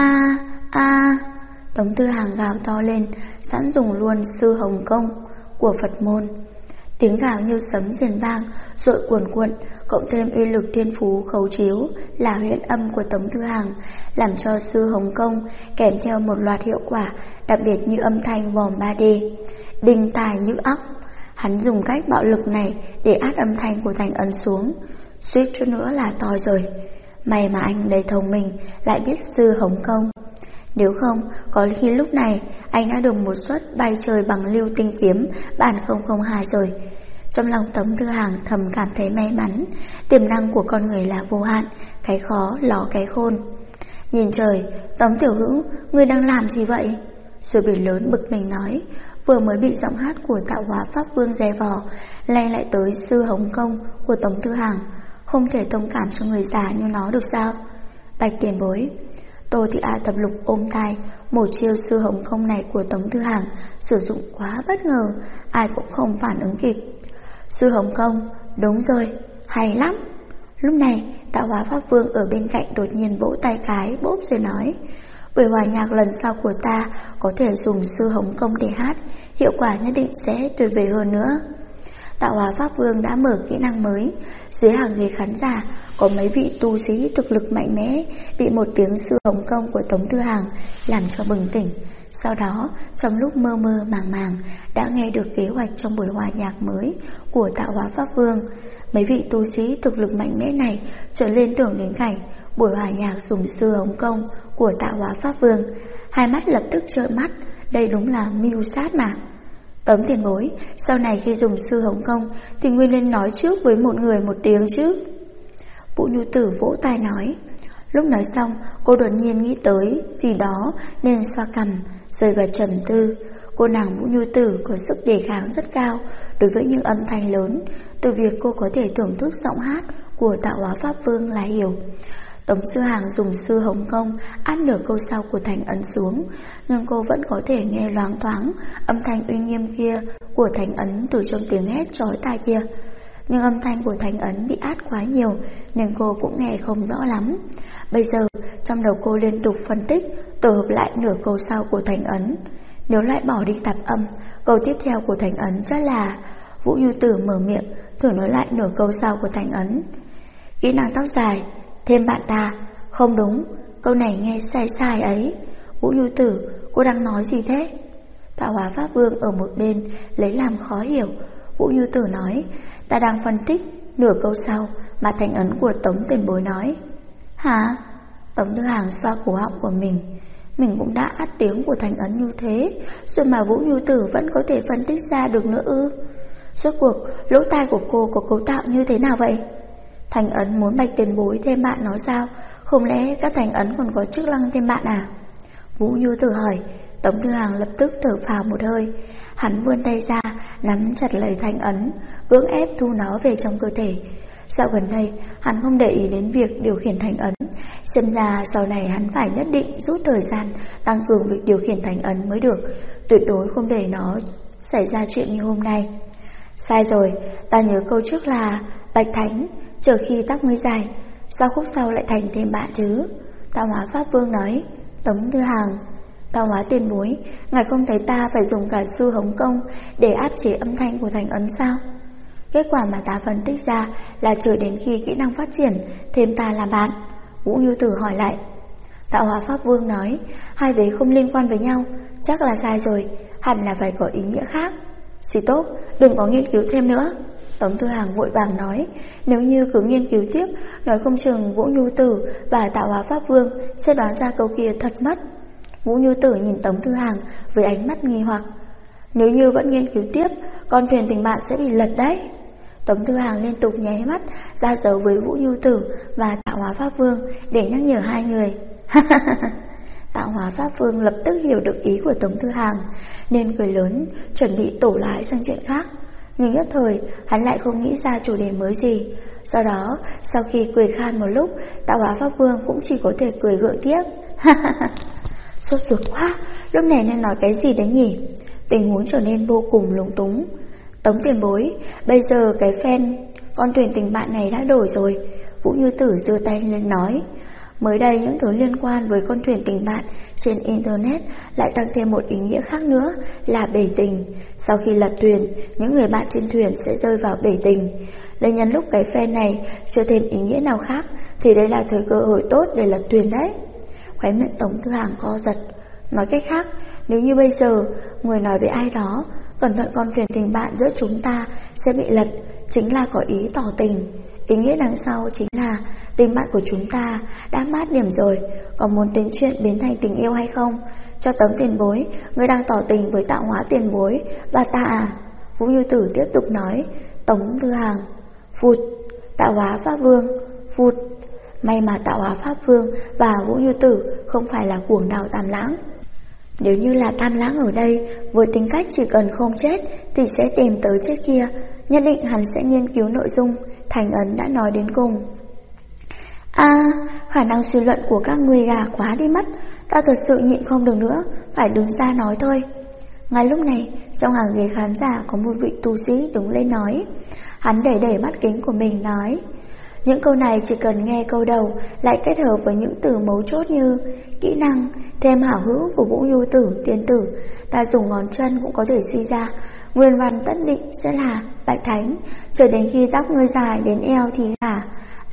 Tống Thư Hàng gào to lên, sẵn dùng luôn sư hồng công của Phật môn. Tiếng gào như sấm rền vang, dội cuồn cuộn, cộng thêm uy lực thiên phú khấu chiếu là huyễn âm của Tống Thư Hàng, làm cho sư hồng công kèm theo một loạt hiệu quả, đặc biệt như âm thanh vòm 3D, đinh tai như óc. Hắn dùng cách bạo lực này để át âm thanh của thành ấn xuống, suýt chút nữa là toi rồi. May mà anh đầy thông minh, lại biết sư hồng công. Nếu không, có khi lúc này anh đã được một suất bay trời bằng lưu tinh kiếm bản 002 rồi. Trong lòng Tống Thư Hàng thầm cảm thấy may mắn. Tiềm năng của con người là vô hạn, cái khó ló cái khôn. Nhìn trời, Tống tiểu hữu, ngươi đang làm gì vậy? Rồi biển lớn bực mình nói, vừa mới bị giọng hát của Tạo Hóa Pháp Vương dè vò, lại tới sư hồng công của Tống Thư Hàng. Không thể thông cảm cho người già như nó được sao? Bạch tiền bối. Tô Thị A Thập Lục ôm tai, một chiêu sư hồng công này của Tống Thư Hàng sử dụng quá bất ngờ, ai cũng không phản ứng kịp. Sư hồng công, đúng rồi, hay lắm. Lúc này Tạo Hóa Pháp Vương ở bên cạnh đột nhiên vỗ tay cái bốp rồi nói: buổi hòa nhạc lần sau của ta có thể dùng sư hồng công để hát, hiệu quả nhất định sẽ tuyệt vời hơn nữa. Tạo Hóa Pháp Vương đã mở kỹ năng mới. Dưới hàng ghế khán giả có mấy vị tu sĩ thực lực mạnh mẽ bị một tiếng sư hồng công của Tống Thư Hàng làm cho bừng tỉnh. Sau đó trong lúc mơ mơ màng màng đã nghe được kế hoạch trong buổi hòa nhạc mới của Tạo Hóa Pháp Vương. Mấy vị tu sĩ thực lực mạnh mẽ này trở lên tưởng đến cảnh buổi hòa nhạc dùng sư hồng công của Tạo Hóa Pháp Vương, hai mắt lập tức trợn mắt. Đây đúng là mưu sát mà. Tống tiền bối, sau này khi dùng sư hồng công thì nguyên nên nói trước với một người một tiếng chứ. Vũ Nhu Tử vỗ tay nói. Lúc nói xong, cô đột nhiên nghĩ tới gì đó nên xoa cằm, rơi vào trầm tư. Cô nàng Vũ Nhu Tử có sức đề kháng rất cao đối với những âm thanh lớn, từ việc cô có thể thưởng thức giọng hát của Tạo Hóa Pháp Vương là hiểu. Tống Thư Hàng dùng sư hồng công át nửa câu sau của thành ấn xuống, nhưng cô vẫn có thể nghe loáng thoáng âm thanh uy nghiêm kia của thành ấn từ trong tiếng hét chói tai kia. Nhưng âm thanh của thành ấn bị át quá nhiều nên cô cũng nghe không rõ lắm. Bây giờ trong đầu cô liên tục phân tích, tổ hợp lại nửa câu sau của thành ấn. Nếu lại bỏ đi tạp âm, câu tiếp theo của thành ấn chắc là Vũ Nhu Tử mở miệng thử nói lại nửa câu sau của thành ấn. Kỹ năng tóc dài thêm bạn ta. Không đúng, câu này nghe sai sai ấy. Vũ Nhu Tử, cô đang nói gì thế? Tạo Hóa Pháp Vương ở một bên lấy làm khó hiểu. Vũ Nhu Tử nói, ta đang phân tích nửa câu sau mà thành ấn của Tống tiền bối nói. Hả? Tống Thư Hàng xoa cổ họng của mình cũng đã át tiếng của thành ấn như thế rồi mà Vũ Nhu Tử vẫn có thể phân tích ra được nữa ư? Rốt cuộc lỗ tai của cô có cấu tạo như thế nào vậy? Thành ấn muốn Bạch tiền bối thêm bạn nó sao? Không lẽ các thành ấn còn có chức năng thêm bạn à? Vũ Nhu Tử hỏi. Tống Thư Hàng lập tức thở phào một hơi. Hắn vươn tay ra nắm chặt lấy thành ấn, cưỡng ép thu nó về trong cơ thể. Dạo gần đây hắn không để ý đến việc điều khiển thành ấn, xem ra sau này hắn phải nhất định rút thời gian tăng cường việc điều khiển thành ấn mới được, tuyệt đối không để nó xảy ra chuyện như hôm nay. Sai rồi, ta nhớ câu trước là Bạch Thánh, chờ khi tóc ngươi dài, sao khúc sau lại thành thêm bạn chứ? Tạo Hóa Pháp Vương nói. Tống Thư Hàng, Tạo Hóa tiền bối, ngài không thấy ta phải dùng cả sư hồng công để áp chế âm thanh của thành ấn sao? Kết quả mà ta phân tích ra là chờ đến khi kỹ năng phát triển thêm ta làm bạn. Vũ Nhu Tử hỏi lại. Tạo Hóa Pháp Vương nói, hai vế không liên quan với nhau, chắc là sai rồi, hẳn là phải có ý nghĩa khác. Xì tốt, đừng có nghiên cứu thêm nữa. Tống Thư Hàng vội vàng nói, nếu như cứ nghiên cứu tiếp, nói không chừng Vũ Nhu Tử và Tạo Hóa Pháp Vương sẽ đoán ra câu kia thật mất. Vũ Như Tử nhìn Tống Thư Hàng với ánh mắt nghi hoặc. Nếu như vẫn nghiên cứu tiếp, con thuyền tình bạn sẽ bị lật đấy. Tống Thư Hàng liên tục nháy mắt ra dấu với Vũ Như Tử và Tạo Hóa Pháp Vương để nhắc nhở hai người. Tạo Hóa Pháp Vương lập tức hiểu được ý của Tống Thư Hàng nên cười lớn, chuẩn bị tổ lái sang chuyện khác. Nhưng nhất thời hắn lại không nghĩ ra chủ đề mới gì. Do đó sau khi cười khan một lúc, Tạo Hóa Pháp Vương cũng chỉ có thể cười gượng tiếp. Sốt ruột quá, lúc này nên nói cái gì đấy nhỉ? Tình huống trở nên vô cùng lúng túng. Tống tiền bối, bây giờ cái fan con thuyền tình bạn này đã đổi rồi. Vũ Như Tử giơ tay lên nói. Mới đây những thứ liên quan với con thuyền tình bạn trên internet lại tăng thêm một ý nghĩa khác nữa là bể tình. Sau khi lật thuyền, những người bạn trên thuyền sẽ rơi vào bể tình. Lấy nhân lúc cái fan này chưa thêm ý nghĩa nào khác thì đây là thời cơ hội tốt để lật thuyền đấy. Khóe miệng Tống Thư Hàng co giật. Nói cách khác, nếu như bây giờ người nói với ai đó cẩn thận con thuyền tình bạn giữa chúng ta sẽ bị lật, chính là có ý tỏ tình. Ý nghĩa đằng sau chính là tình bạn của chúng ta đã mát điểm rồi, còn muốn tính chuyện biến thành tình yêu hay không? Cho Tống tiền bối, người đang tỏ tình với Tạo Hóa tiền bối và ta à? Vũ Như Tử tiếp tục nói. Tống Thư Hàng phụt. Tạo Hóa Pháp Vương phụt. May mà Tạo Hóa Pháp Vương và Vũ Như Tử không phải là cuồng đào Tam Lãng. Nếu như là Tam Lãng ở đây, với tính cách chỉ cần không chết thì sẽ tìm tới chết kia, nhất định hắn sẽ nghiên cứu nội dung Thành Ấn đã nói đến cùng. Khả năng suy luận của các ngươi gà quá đi mất, ta thật sự nhịn không được nữa, phải đứng ra nói thôi. Ngay lúc này, trong hàng ghế khán giả có một vị tu sĩ đứng lên nói. Hắn đẩy mắt kính của mình nói. Những câu này chỉ cần nghe câu đầu lại kết hợp với những từ mấu chốt như kỹ năng, thêm hảo hữu của Vũ Như Tử, tiên tử, ta dùng ngón chân cũng có thể suy ra nguyên văn tất định sẽ là Bạch Thánh, chờ đến khi tóc ngươi dài đến eo thì hả?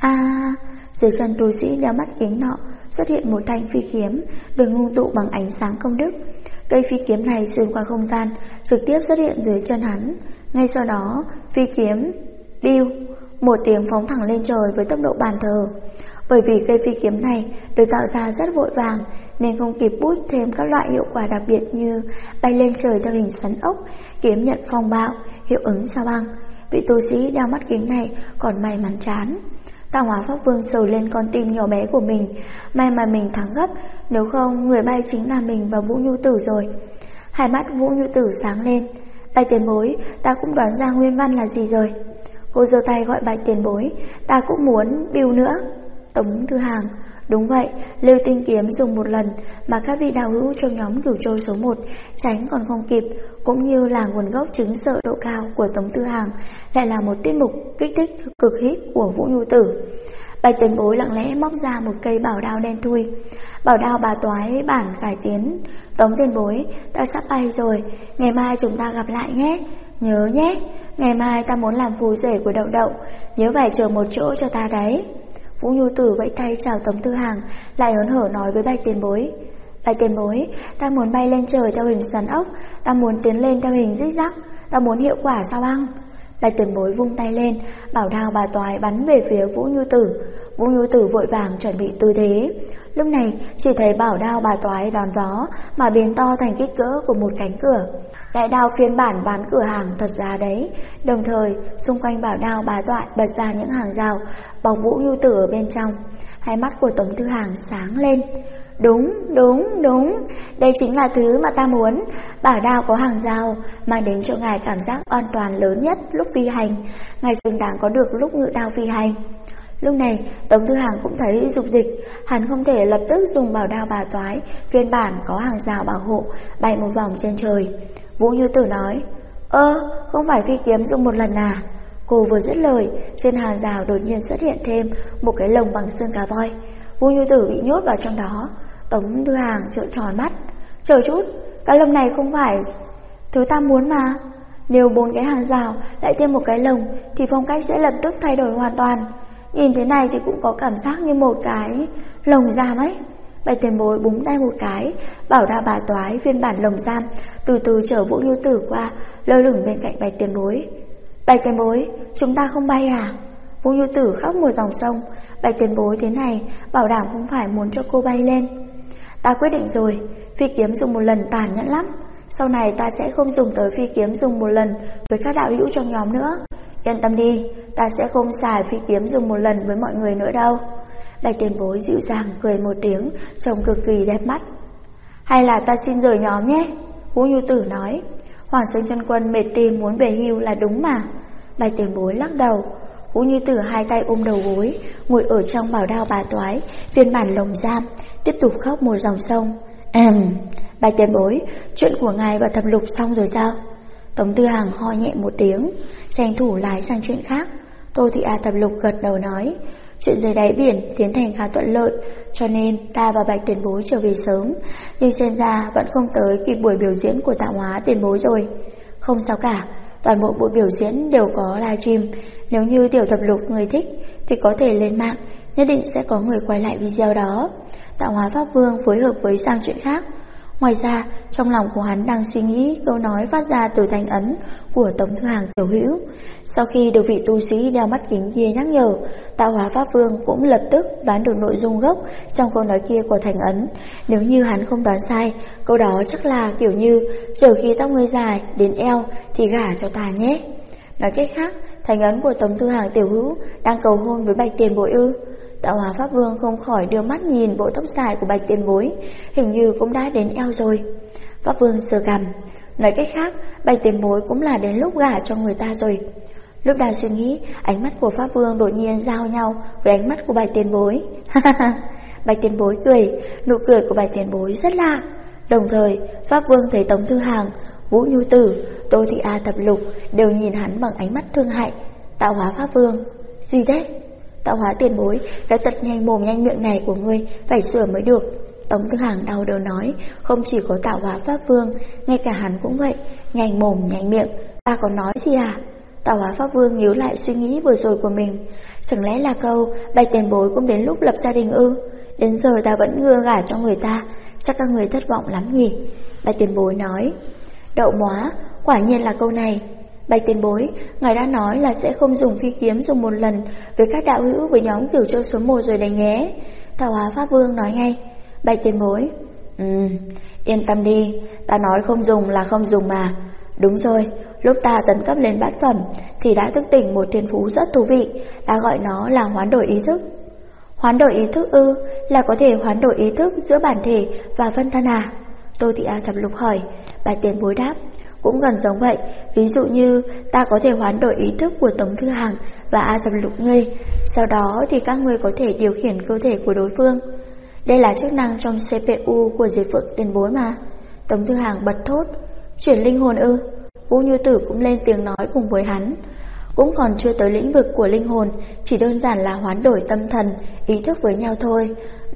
Dưới chân tu sĩ đeo mắt kính nọ xuất hiện một thanh phi kiếm được ngưng tụ bằng ánh sáng công đức. Cây phi kiếm này xuyên qua không gian, trực tiếp xuất hiện dưới chân hắn. Ngay sau đó, phi kiếm biu một tiếng phóng thẳng lên trời với tốc độ bàn thờ. Bởi vì cây phi kiếm này được tạo ra rất vội vàng nên không kịp bút thêm các loại hiệu quả đặc biệt như bay lên trời theo hình xoắn ốc, kiếm nhận phong bạo, hiệu ứng sao băng. Vị tu sĩ đeo mắt kính này còn may mắn chán. Tạo Hóa Pháp Vương sờ lên con tim nhỏ bé của mình. May mà mình thắng gấp, nếu không người bay chính là mình và Vũ Như Tử rồi. Hai mắt Vũ Như Tử sáng lên. Bạch tiền bối, ta cũng đoán ra nguyên văn là gì rồi. Cô giơ tay gọi Bạch tiền bối. Ta cũng muốn biêu nữa. Tống Thư Hàng: đúng vậy, Lưu Tinh kiếm dùng một lần mà các vị đạo hữu trong nhóm Cửu Châu số 1 tránh còn không kịp, cũng như là nguồn gốc chứng sợ độ cao của Tống Thư Hàng, lại là một tiết mục kích thích cực hit của Vũ Như Tử. Bạch tiền bối lặng lẽ móc ra một cây bảo đao đen thui. Bảo đao bà toái bản cải tiến. Tống tiền bối, ta sắp bay rồi, ngày mai chúng ta gặp lại nhé. Nhớ nhé, ngày mai ta muốn làm phù rể của Đậu Đậu, nhớ phải chờ một chỗ cho ta đấy. Vũ Như Tử vẫy tay chào Tống Thư Hàng, lại hớn hở nói với Bạch tiền bối. Bạch tiền bối, ta muốn bay lên trời theo hình xoắn ốc, ta muốn tiến lên theo hình zigzag, ta muốn hiệu quả sao băng. Bạch tiền bối vung tay lên, bảo đao bà toái bắn về phía Vũ Như Tử. Vũ Như Tử vội vàng chuẩn bị tư thế. Lúc này chỉ thấy bảo đao bà toái đón gió mà biến to thành kích cỡ của một cánh cửa. Đại đao phiên bản bán cửa hàng thật giá đấy. Đồng thời xung quanh bảo đao bà toái bật ra những hàng rào bọc Vũ Như Tử ở bên trong. Hai mắt của Tống Thư Hàng sáng lên. Đúng, đây chính là thứ mà ta muốn. Bảo đao có hàng rào mang đến cho ngài cảm giác an toàn lớn nhất lúc phi hành. Ngài xứng đáng có được lúc ngự đao phi hành. Lúc này Tống Thư Hàng cũng thấy dục dịch. Hắn không thể lập tức dùng bảo đao bà toái phiên bản có hàng rào bảo hộ bay một vòng trên trời. Vũ Như Tử nói: không phải phi kiếm dùng một lần à? Cô vừa dứt lời, trên hàng rào đột nhiên xuất hiện thêm một cái lồng bằng xương cá voi. Vũ Như Tử bị nhốt vào trong đó. Tống Thư Hàng trợn tròn mắt. Chờ chút, cái lồng này không phải thứ ta muốn mà. Nếu 4 cái hàng rào lại thêm một cái lồng thì phong cách sẽ lập tức thay đổi hoàn toàn. Nhìn thế này thì cũng có cảm giác như một cái lồng giam ấy. Bạch tiền bối búng tay một cái, bảo đao bà toái phiên bản lồng giam từ từ chở Vũ Như Tử qua, lơ lửng bên cạnh Bạch tiền bối. Bạch tiền bối, chúng ta không bay à? Vũ Như Tử khóc một dòng sông. Bạch tiền bối thế này bảo đảm không phải muốn cho cô bay lên. Ta quyết định rồi, phi kiếm dùng một lần tàn nhẫn lắm. Sau này ta sẽ không dùng tới phi kiếm dùng một lần với các đạo hữu trong nhóm nữa. Yên tâm đi, ta sẽ không xài phi kiếm dùng một lần với mọi người nữa đâu. Bạch tiền bối dịu dàng cười một tiếng, trông cực kỳ đẹp mắt. Hay là ta xin rời nhóm nhé, Vũ Nhu Tử nói. Hoàng Sơn chân quân mệt tim muốn về hưu là đúng mà. Bạch tiền bối lắc đầu. Vũ Nhu Tử hai tay ôm đầu gối, ngồi ở trong bảo đao bà toái, phiên bản lồng giam, tiếp tục khóc một dòng sông. Bạch tiền bối, chuyện của ngài và Thập Lục xong rồi sao? Tống Tư Hằng ho nhẹ một tiếng, tranh thủ lái sang chuyện khác. Tô Thị A Thập Lục gật đầu nói, chuyện dưới đáy biển tiến thành khá thuận lợi, cho nên ta và Bạch tiền bối trở về sớm, nhưng xem ra vẫn không tới kịp buổi biểu diễn của Tạo Hóa tiền bối rồi. Không sao cả, toàn bộ buổi biểu diễn đều có livestream. Nếu như Tiểu Thập Lục người thích thì có thể lên mạng, nhất định sẽ có người quay lại video đó. Tạo Hóa Pháp Vương phối hợp với sang chuyện khác. Ngoài ra, trong lòng của hắn đang suy nghĩ câu nói phát ra từ thanh ấn của Tống Thư Hàng tiểu hữu. Sau khi được vị tu sĩ đeo mắt kính kia nhắc nhở, Tạo Hóa Pháp Vương cũng lập tức đoán được nội dung gốc trong câu nói kia của thanh ấn. Nếu như hắn không đoán sai, câu đó chắc là kiểu như chờ khi tóc ngươi dài đến eo thì gả cho ta nhé. Nói cách khác, thanh ấn của Tống Thư Hàng tiểu hữu đang cầu hôn với Bạch tiền bối ư? Tạo Hóa Pháp Vương không khỏi đưa mắt nhìn bộ tóc dài của Bạch tiền bối, hình như cũng đã đến eo rồi. Pháp Vương sờ cằm. Nói cách khác, Bạch tiền bối cũng là đến lúc gả cho người ta rồi. Lúc đang suy nghĩ, ánh mắt của Pháp Vương đột nhiên giao nhau với ánh mắt của Bạch tiền bối. Bạch tiền bối cười, nụ cười của Bạch tiền bối rất lạ. Đồng thời, Pháp Vương thấy Tống Thư Hàng, Vũ Nhu Tử, Tô Thị A Thập Lục đều nhìn hắn bằng ánh mắt thương hại. Tạo Hóa Pháp Vương, gì thế? Tạo Hóa tiền bối, cái tật nhanh mồm nhanh miệng này của ngươi phải sửa mới được. Tống Thư Hàng đau đầu nói, không chỉ có Tạo Hóa Pháp Vương, ngay cả hắn cũng vậy, nhanh mồm nhanh miệng. Ta còn nói gì à? Tạo Hóa Pháp Vương nhớ lại suy nghĩ vừa rồi của mình. Chẳng lẽ là câu Bạch tiền bối cũng đến lúc lập gia đình ư? Đến giờ ta vẫn gưa gả cho người ta, chắc các người thất vọng lắm nhỉ? Bạch tiền bối nói. Đậu móa, quả nhiên là câu này. Bạch tiền bối, ngài đã nói là sẽ không dùng phi kiếm dùng một lần với các đạo hữu với nhóm Tiểu Châu số 1 rồi đấy nhé. Tạo Hóa Pháp Vương nói ngay. Bạch tiền bối, yên tâm đi, ta nói không dùng là không dùng mà. Đúng rồi, lúc ta tấn cấp lên bát phẩm thì đã thức tỉnh một thiên phú rất thú vị, ta gọi nó là hoán đổi ý thức. Hoán đổi ý thức ư? Là có thể hoán đổi ý thức giữa bản thể và phân thân à? Tô Thị A Thập Lục hỏi. Bạch tiền bối đáp, cũng gần giống vậy. Ví dụ như ta có thể hoán đổi ý thức của Tống Thư Hàng và A Thập Lục ngươi, sau đó thì các ngươi có thể điều khiển cơ thể của đối phương. Đây là chức năng trong CPU của Diệp Phượng tiền bối mà. Tống Thư Hàng bật thốt. Chuyển linh hồn ư? Vũ Như Tử cũng lên tiếng nói cùng với hắn. Cũng còn chưa tới lĩnh vực của linh hồn, chỉ đơn giản là hoán đổi tâm thần, ý thức với nhau thôi.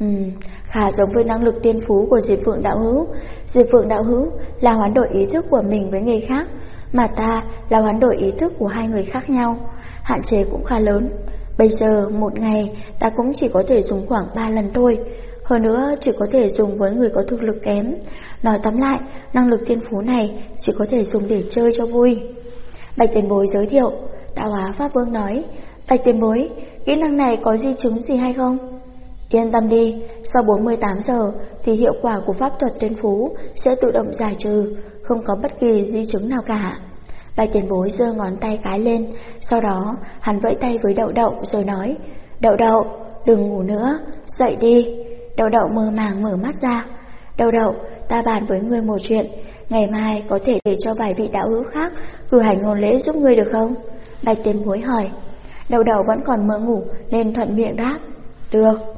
Khá giống với năng lực tiên phú của Diệp Phượng đạo hữu. Diệp Phượng đạo hữu là hoán đổi ý thức của mình với người khác, mà ta là hoán đổi ý thức của hai người khác nhau. Hạn chế cũng khá lớn. Bây giờ một ngày ta cũng chỉ có thể dùng khoảng 3 lần thôi. Hơn nữa chỉ có thể dùng với người có thực lực kém. Nói tóm lại, năng lực tiên phú này chỉ có thể dùng để chơi cho vui. Bạch tiền bối giới thiệu. Tạo Hóa Pháp Vương nói. Bạch tiền bối, kỹ năng này có di chứng gì hay không? Yên tâm đi, sau 48 giờ thì hiệu quả của pháp thuật tiên phú sẽ tự động giải trừ, không có bất kỳ di chứng nào cả. Bạch tiền bối giơ ngón tay cái lên, sau đó hắn vẫy tay với Đậu Đậu rồi nói. Đậu Đậu, đừng ngủ nữa, dậy đi. Đậu Đậu mơ màng mở mắt ra. Đậu Đậu, ta bàn với ngươi một chuyện, ngày mai có thể để cho vài vị đạo hữu khác cử hành hôn lễ giúp ngươi được không? Bạch tiền bối hỏi. Đậu Đậu vẫn còn mơ ngủ nên thuận miệng đáp. Được.